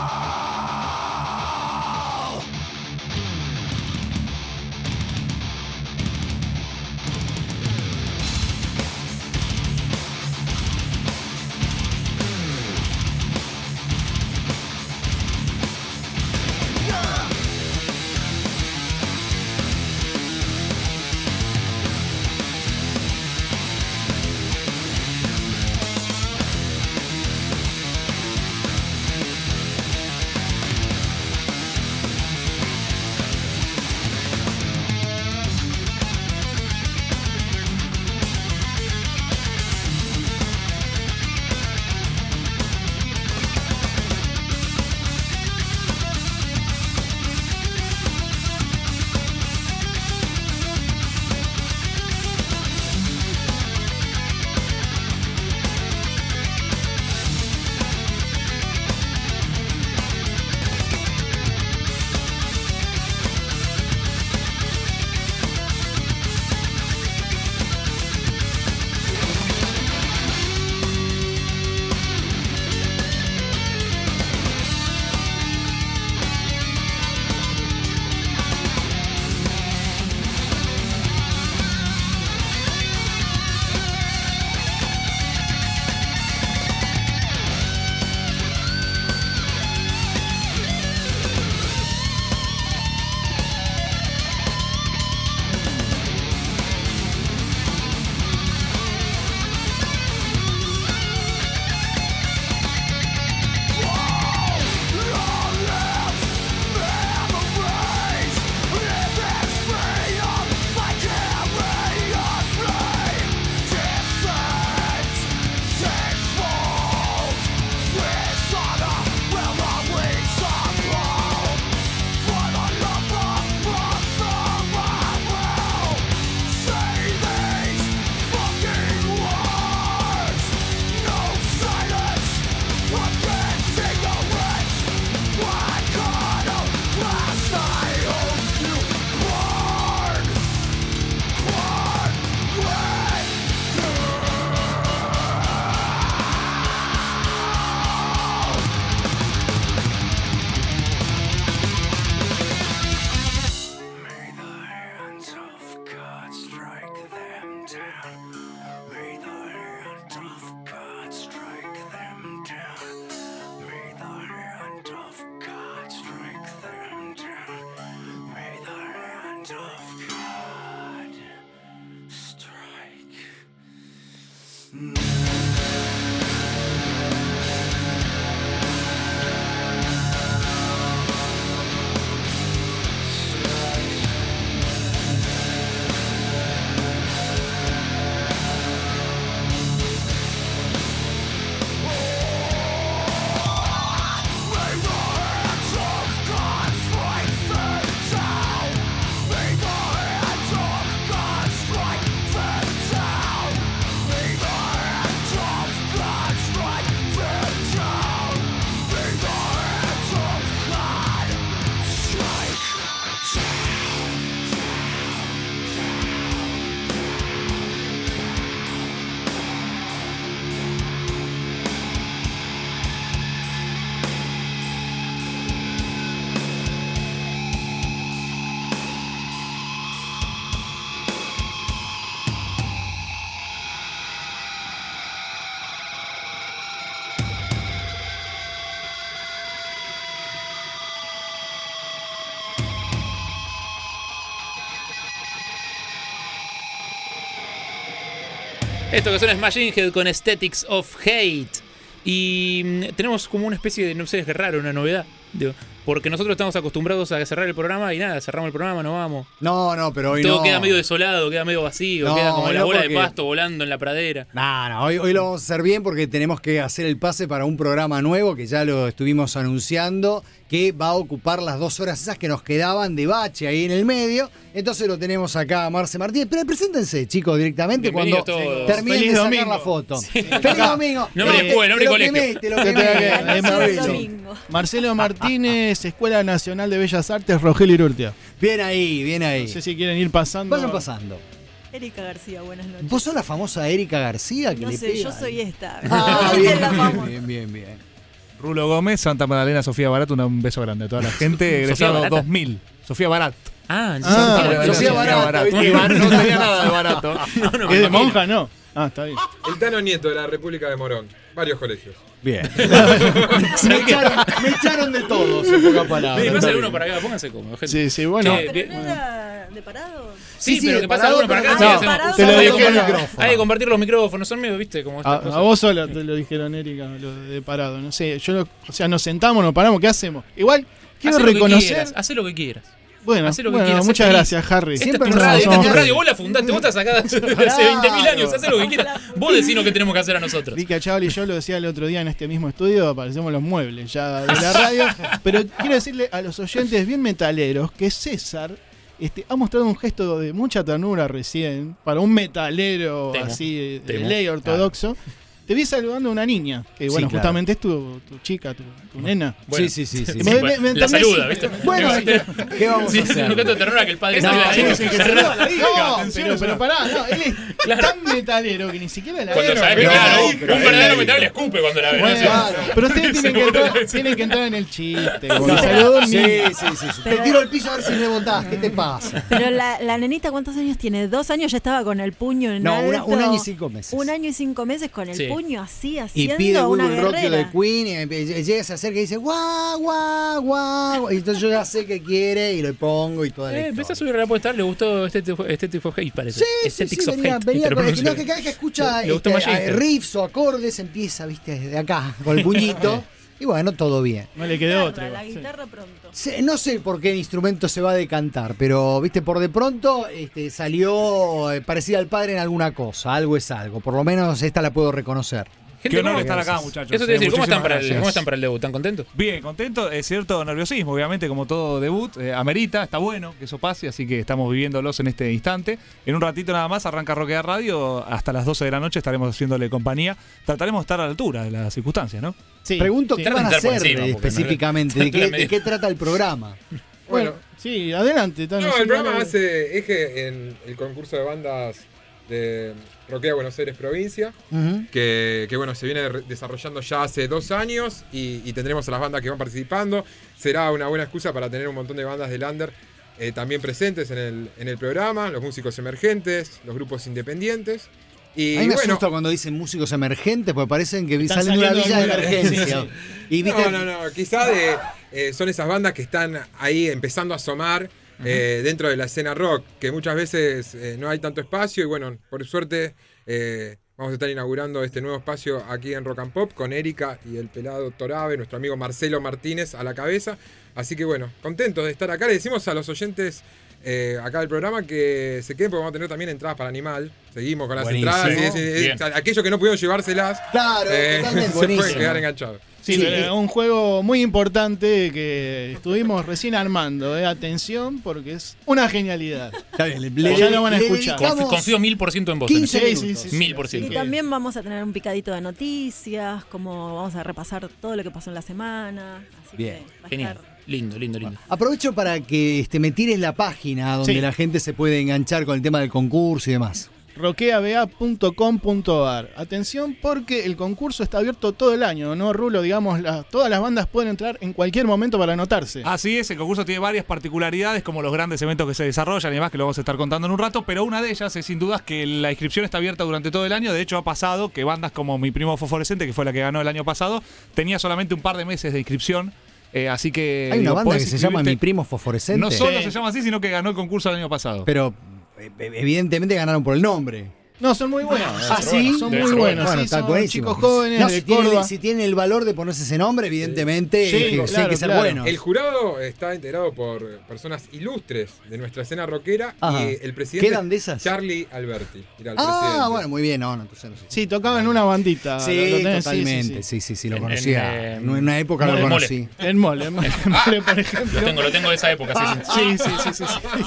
Esto que suena es Machine Head con Aesthetics of Hate. Y tenemos como una especie de, no sé, es raro, una novedad. Digo, porque nosotros estamos acostumbrados a cerrar el programa y nada, cerramos el programa, nos vamos. No, no, pero hoy Todo no. queda medio desolado, queda medio vacío, No, queda como la no, bola porque- de pasto volando en la pradera. No, no, hoy, hoy lo vamos a hacer bien porque tenemos que hacer el pase para un programa nuevo que ya lo estuvimos anunciando, que va a ocupar las dos horas esas que nos quedaban de bache ahí en el medio. Entonces lo tenemos acá a Marce Martínez. Pero preséntense, chicos, directamente Bienvenidos cuando todos. terminen Feliz de sacar domingo. la foto. Sí. Feliz domingo. Nombre de escuela, nombre de Te lo colegio. quemé, te lo Te quemé. tengo que- es Sabelo. domingo. Marcelo Martínez, Escuela Nacional de Bellas Artes, Rogelio Urrutia. Bien ahí, bien ahí. No sé si quieren ir pasando. Vayan pasando. Erika García, buenas noches. ¿Vos sos la famosa Erika García que No le sé, pega? yo soy esta. Ah, No sé bien, la famosa. bien, bien, bien. Rulo Gómez, Santa Magdalena, Sofía Barat, un beso grande a toda la gente. Egresado Barata? dos mil. Sofía Barat. Ah, Ah, Sofía, Sofía Barata, ¿viste? Y bar- no tenía nada de barato. No, no, ¿Es de me imagino. monja? No. Ah, está bien. El Tano Nieto de la República de Morón. Varios colegios. Bien. me, echaron, me echaron de todos, en pocas palabras. Sí, pásale uno para acá, pónganse cómodos, gente. Sí, sí, bueno. Che, ¿Pero bien. no era de parado? Sí, Sí, sí, pero de que pasa parado, uno para acá. pero sí, no, hacemos- parado, te lo hay, que dije, compartir- el micrófono. hay que compartir los micrófonos, son medio, viste, como A, estas cosas. a vos solo te lo dijeron, Erika, lo de parado. No sé, yo lo- o sea, nos sentamos, nos paramos, ¿qué hacemos? Igual quiero Hacé lo que reconocer. quieras, hacé lo que quieras. Bueno, Hacé lo que bueno, quieras, sé muchas feliz. gracias, Harry. Esta Siempre es tu nos radio, esta es tu somos radio, felices. vos la fundaste, vos estás acá desde hace veinte mil años, hacé lo que quieras. Vos decinos qué tenemos que hacer a nosotros. Rica Chaval y yo lo decía el otro día en este mismo estudio, aparecemos los muebles ya de la radio. Pero quiero decirle a los oyentes bien metaleros que César este, ha mostrado un gesto de mucha ternura recién para un metalero Temo, así de, de temo. ley ortodoxo. Te vi saludando a una niña, que bueno, Sí, claro. justamente es tu, tu chica, tu, tu nena. Bueno, sí, sí, sí. sí. Me- me- bueno, me la entendés, saluda, sí. ¿viste? Bueno, ¿qué vamos Sí, a sí, hacer? un gesto de ternura que el padre No, salga sí, ahí. sí, que Se se re- lo diga, No, pero, pero pará, no, él es Claro. tan metalero que ni siquiera la Cuando ve. sabés que, no, claro, pero un él- verdadero metal le escupe cuando la ve. Bueno, ¿no? Claro. pero ustedes tienen que, entrar, tienen que entrar en el chiste. Como saludó un Sí, niño. sí, sí. sí. Te tiro el piso a ver si rebotás. ¿Qué te pasa? Pero la, la nenita, ¿cuántos años tiene? ¿Dos años ya estaba con el puño en No, una- alto? un año y cinco meses. Un año y cinco meses con el Sí. puño así, Y haciendo pide una Google Rock guerrera. de Queen y eh, llega, se acerca y dice guau, guau, guau. Y entonces yo ya sé qué quiere y le pongo y toda la Eh, historia. empezó a subir la apuesta, le gustó Aesthetic of Hate, parece. Sí, sí, sí, Aesthetics of venía, Hate. venía Te lo con el pronuncio. no, que cada vez que escucha Le gustó este, Magister. a- riffs o acordes empieza, viste, desde acá, con el puñito. Y bueno, todo bien. No le quedó otro. La igual, sí. guitarra pronto. Sí, no sé por qué instrumento se va a decantar, pero viste, por de pronto este, salió eh, parecida al padre en alguna cosa. Algo es algo. Por lo menos esta la puedo reconocer. Qué Gente, honor ¿cómo- estar acá, muchachos. Eso te iba a decir, ¿cómo Muchísimas están, para el, gracias. ¿cómo están para el debut? ¿Están contentos? Bien, contento, es cierto nerviosismo, obviamente, como todo debut, eh, amerita, está bueno que eso pase, así que estamos viviéndolos en este instante. En un ratito nada más arranca Roquea Radio, hasta las doce de la noche estaremos haciéndole compañía. Trataremos de estar a la altura de las circunstancias, ¿no? Sí, Pregunto sí. qué van a Traten de estar por hacer encima, eh, porque no- específicamente, de, qué, Tranquila de qué trata el programa. Bueno, sí, adelante. Tano, No, sí, el programa dale. hace eje en el concurso de bandas de Roquea Buenos Aires Provincia, Ujú. que, que, bueno, se viene re- desarrollando ya hace dos años y, y tendremos a las bandas que van participando. Será una buena excusa para tener un montón de bandas del under eh, también presentes en el, en el programa, los músicos emergentes, los grupos independientes. Y A mí me bueno, asusta cuando dicen músicos emergentes, porque parecen que Están salen de una saliendo villa de de alguna- emergencia. sí, Y viste, no, no, no, quizá de, eh, son esas bandas que están ahí empezando a asomar eh, dentro de la escena rock, que muchas veces eh, no hay tanto espacio y bueno, por suerte eh, vamos a estar inaugurando este nuevo espacio aquí en Rock and Pop con Erika y el pelado Torabe, nuestro amigo Marcelo Martínez a la cabeza. Así que bueno, contentos de estar acá. Le decimos a los oyentes eh, acá del programa que se queden porque vamos a tener también entradas para Animal. Seguimos con las Buenísimo. entradas. Sí, sí, sí. Bien. Aquellos que no pudieron llevárselas, claro, eh, totalmente. se pueden Buenísimo. quedar enganchados. Sí, Sí. pero un juego muy importante que estuvimos recién armando. Eh. Atención, porque es una genialidad. Está bien, le- le- Ya lo van a le escuchar. dedicamos Confío, confío mil por ciento en vos. en quince eso. Sí, sí, sí, Mil sí. por Y ciento. también vamos a tener un picadito de noticias, como vamos a repasar todo lo que pasó en la semana. Así Bien. que va a Genial. estar- Lindo, lindo, lindo. Aprovecho para que este, me tires la página donde Sí. la gente se puede enganchar con el tema del concurso y demás. roquea b a punto com punto a r. Atención porque el concurso está abierto todo el año, ¿no, Rulo? Digamos, la- todas las bandas pueden entrar en cualquier momento para anotarse. Así es, el concurso tiene varias particularidades, como los grandes eventos que se desarrollan y demás, que lo vamos a estar contando en un rato, pero una de ellas es sin dudas que la inscripción está abierta durante todo el año. De hecho, ha pasado que bandas como Mi Primo Fosforescente, que fue la que ganó el año pasado, tenía solamente un par de meses de inscripción. Eh, así que. Hay una digo, banda que podés se llama inscribirte. Mi Primo Fosforescente. No solo Sí. se llama así, sino que ganó el concurso el año pasado. Pero eh, evidentemente ganaron por el nombre. No, son muy buenos. Ah, sí, son Debe muy ser buenos. bueno, Sí, está son buenísimo. chicos jóvenes No, de si tienen, Córdoba. si tienen el valor de ponerse ese nombre, evidentemente, Sí, eh, que, claro, sí, hay que ser claro. bueno. El jurado está integrado por personas ilustres de nuestra escena rockera Ajá. y el presidente ¿Quedan de esas? Charlie Alberti. Era el Ah, presidente. bueno, muy bien, no, no, entonces no sé. Sí, tocaba en una bandita. Sí, ¿lo tenés? totalmente. Sí, sí, sí, lo En- conocía. en, eh, en una época lo Mole, Mole. conocí. El mole, el mole, el mole, por ejemplo. Lo tengo, lo tengo de esa época, sí, sí. Sí, sí, sí, sí,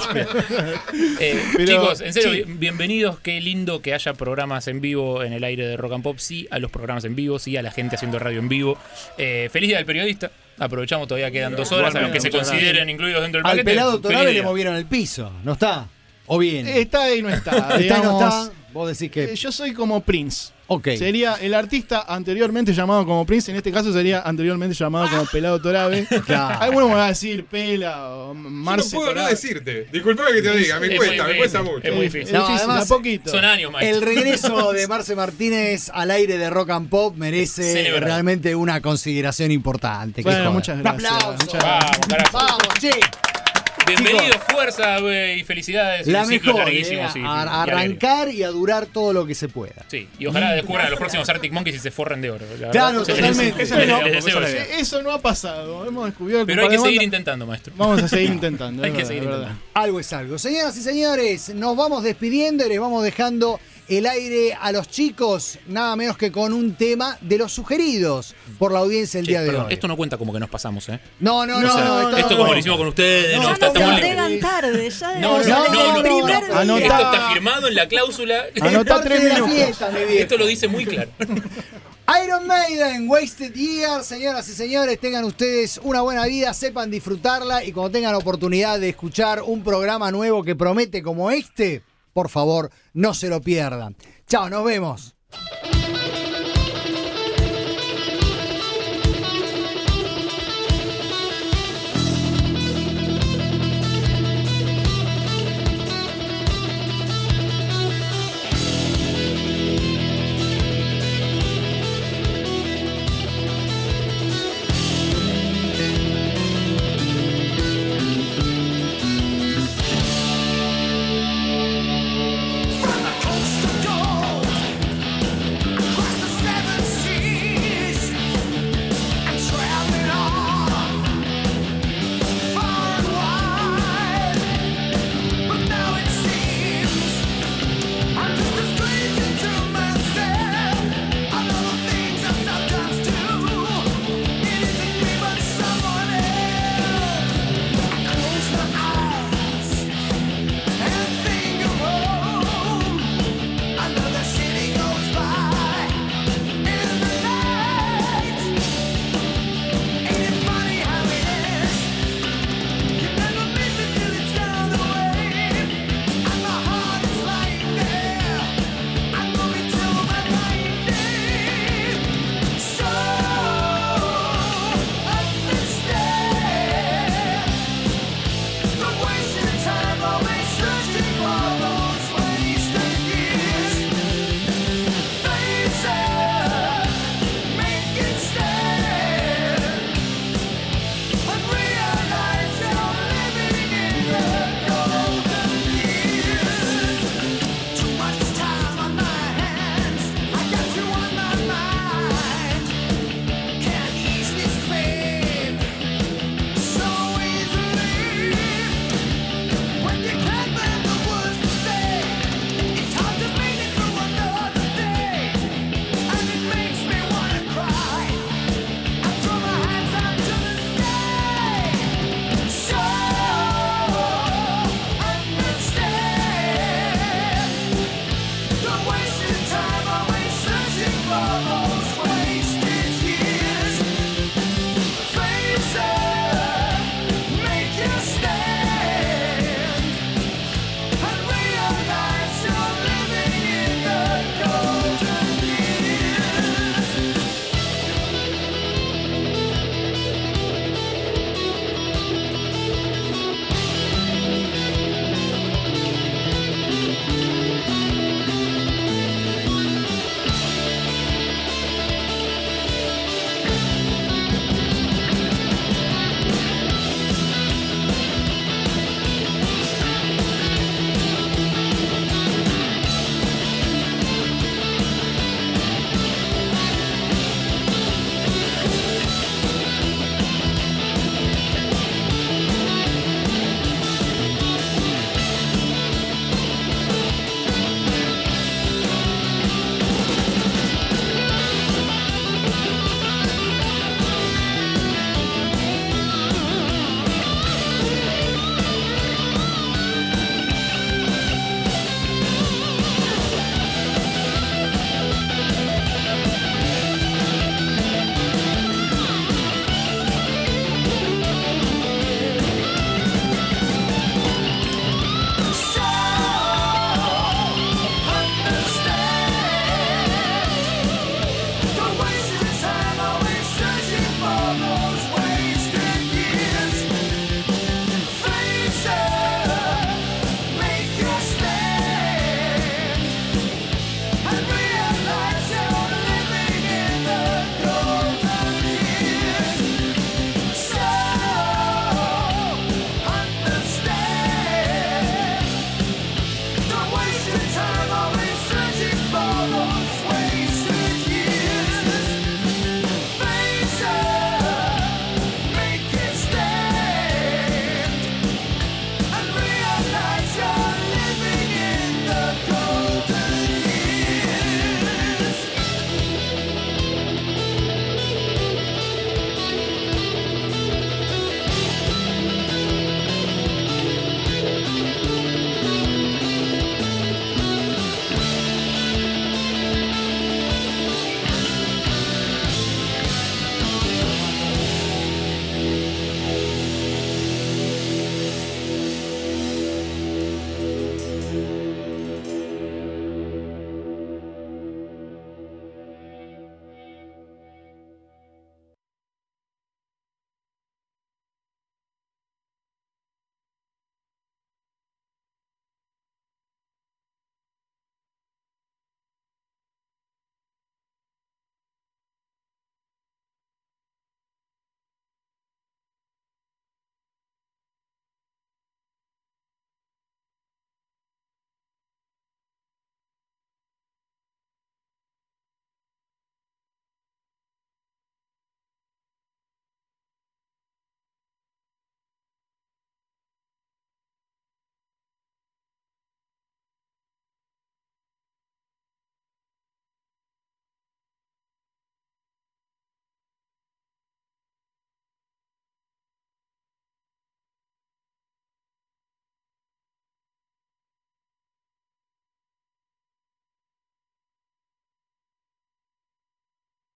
sí. Eh, Pero, chicos, en serio, sí. bi- bienvenidos. Qué lindo que haya programas en vivo en el aire de Rock and Pop. Sí a los programas en vivo, sí a la gente haciendo radio en vivo. Eh, feliz día del periodista. Aprovechamos, todavía quedan dos horas a los que se Muchas consideren gracias. incluidos dentro del Al paquete. pelado Feliz Torabe le día. movieron el piso. ¿No está? ¿O bien? Está y no está. Está y no digamos. está. Vos decís que. Eh, Yo soy como Prince. Ok. Sería el artista anteriormente llamado como Prince, en este caso sería anteriormente llamado como Pelado Torabe. Claro. Algunos me van a decir Pela o Yo Marce no puedo no Torabe. decirte. Disculpame que te lo diga, me Es cuesta, muy me cuesta difícil, mucho. es muy Es difícil. No, difícil, además, a poquito. Son años, maestro. El regreso de Marce Martínez al aire de Rock and Pop merece Celebrar. realmente una consideración importante. Qué Bueno, joda. muchas Un gracias, aplauso. muchas Vamos, carajo. Vamos, che. Bienvenidos, fuerza eh, y felicidades. La un ciclo mejor. larguísimo, eh, sí, a- y a alegre. arrancar y a durar todo lo que se pueda. Sí, y ojalá descubran a los próximos Arctic Monkeys y se forren de oro. la Claro, verdad. totalmente. Esa es la- Bueno, les deseo eso. Eh, Eso no ha pasado. Hemos descubierto. Pero un hay par que de seguir bandas. intentando, maestro. Vamos a seguir intentando. Hay es que verdad, seguir es verdad. intentando. Algo es algo. Señoras y señores, nos vamos despidiendo y les vamos dejando el aire a los chicos, nada menos que con un tema de los sugeridos por la audiencia el Che, día de perdón, hoy. esto no cuenta como que nos pasamos, ¿eh? No, no, O no. sea, no, esto no, como no. lo hicimos con ustedes, no, Ya está, nos estamos entregan libres. tarde, ya No, debemos no, salir no, el no, primer no. Anotá. Esto está firmado en la cláusula. Es Anotá parte tres de la minutos. fiesta, mi viejo. Esto lo dice muy claro. Iron Maiden, Wasted Years, señoras y señores, tengan ustedes una buena vida, sepan disfrutarla y cuando tengan oportunidad de escuchar un programa nuevo que promete como este, por favor, no se lo pierdan. Chao, nos vemos.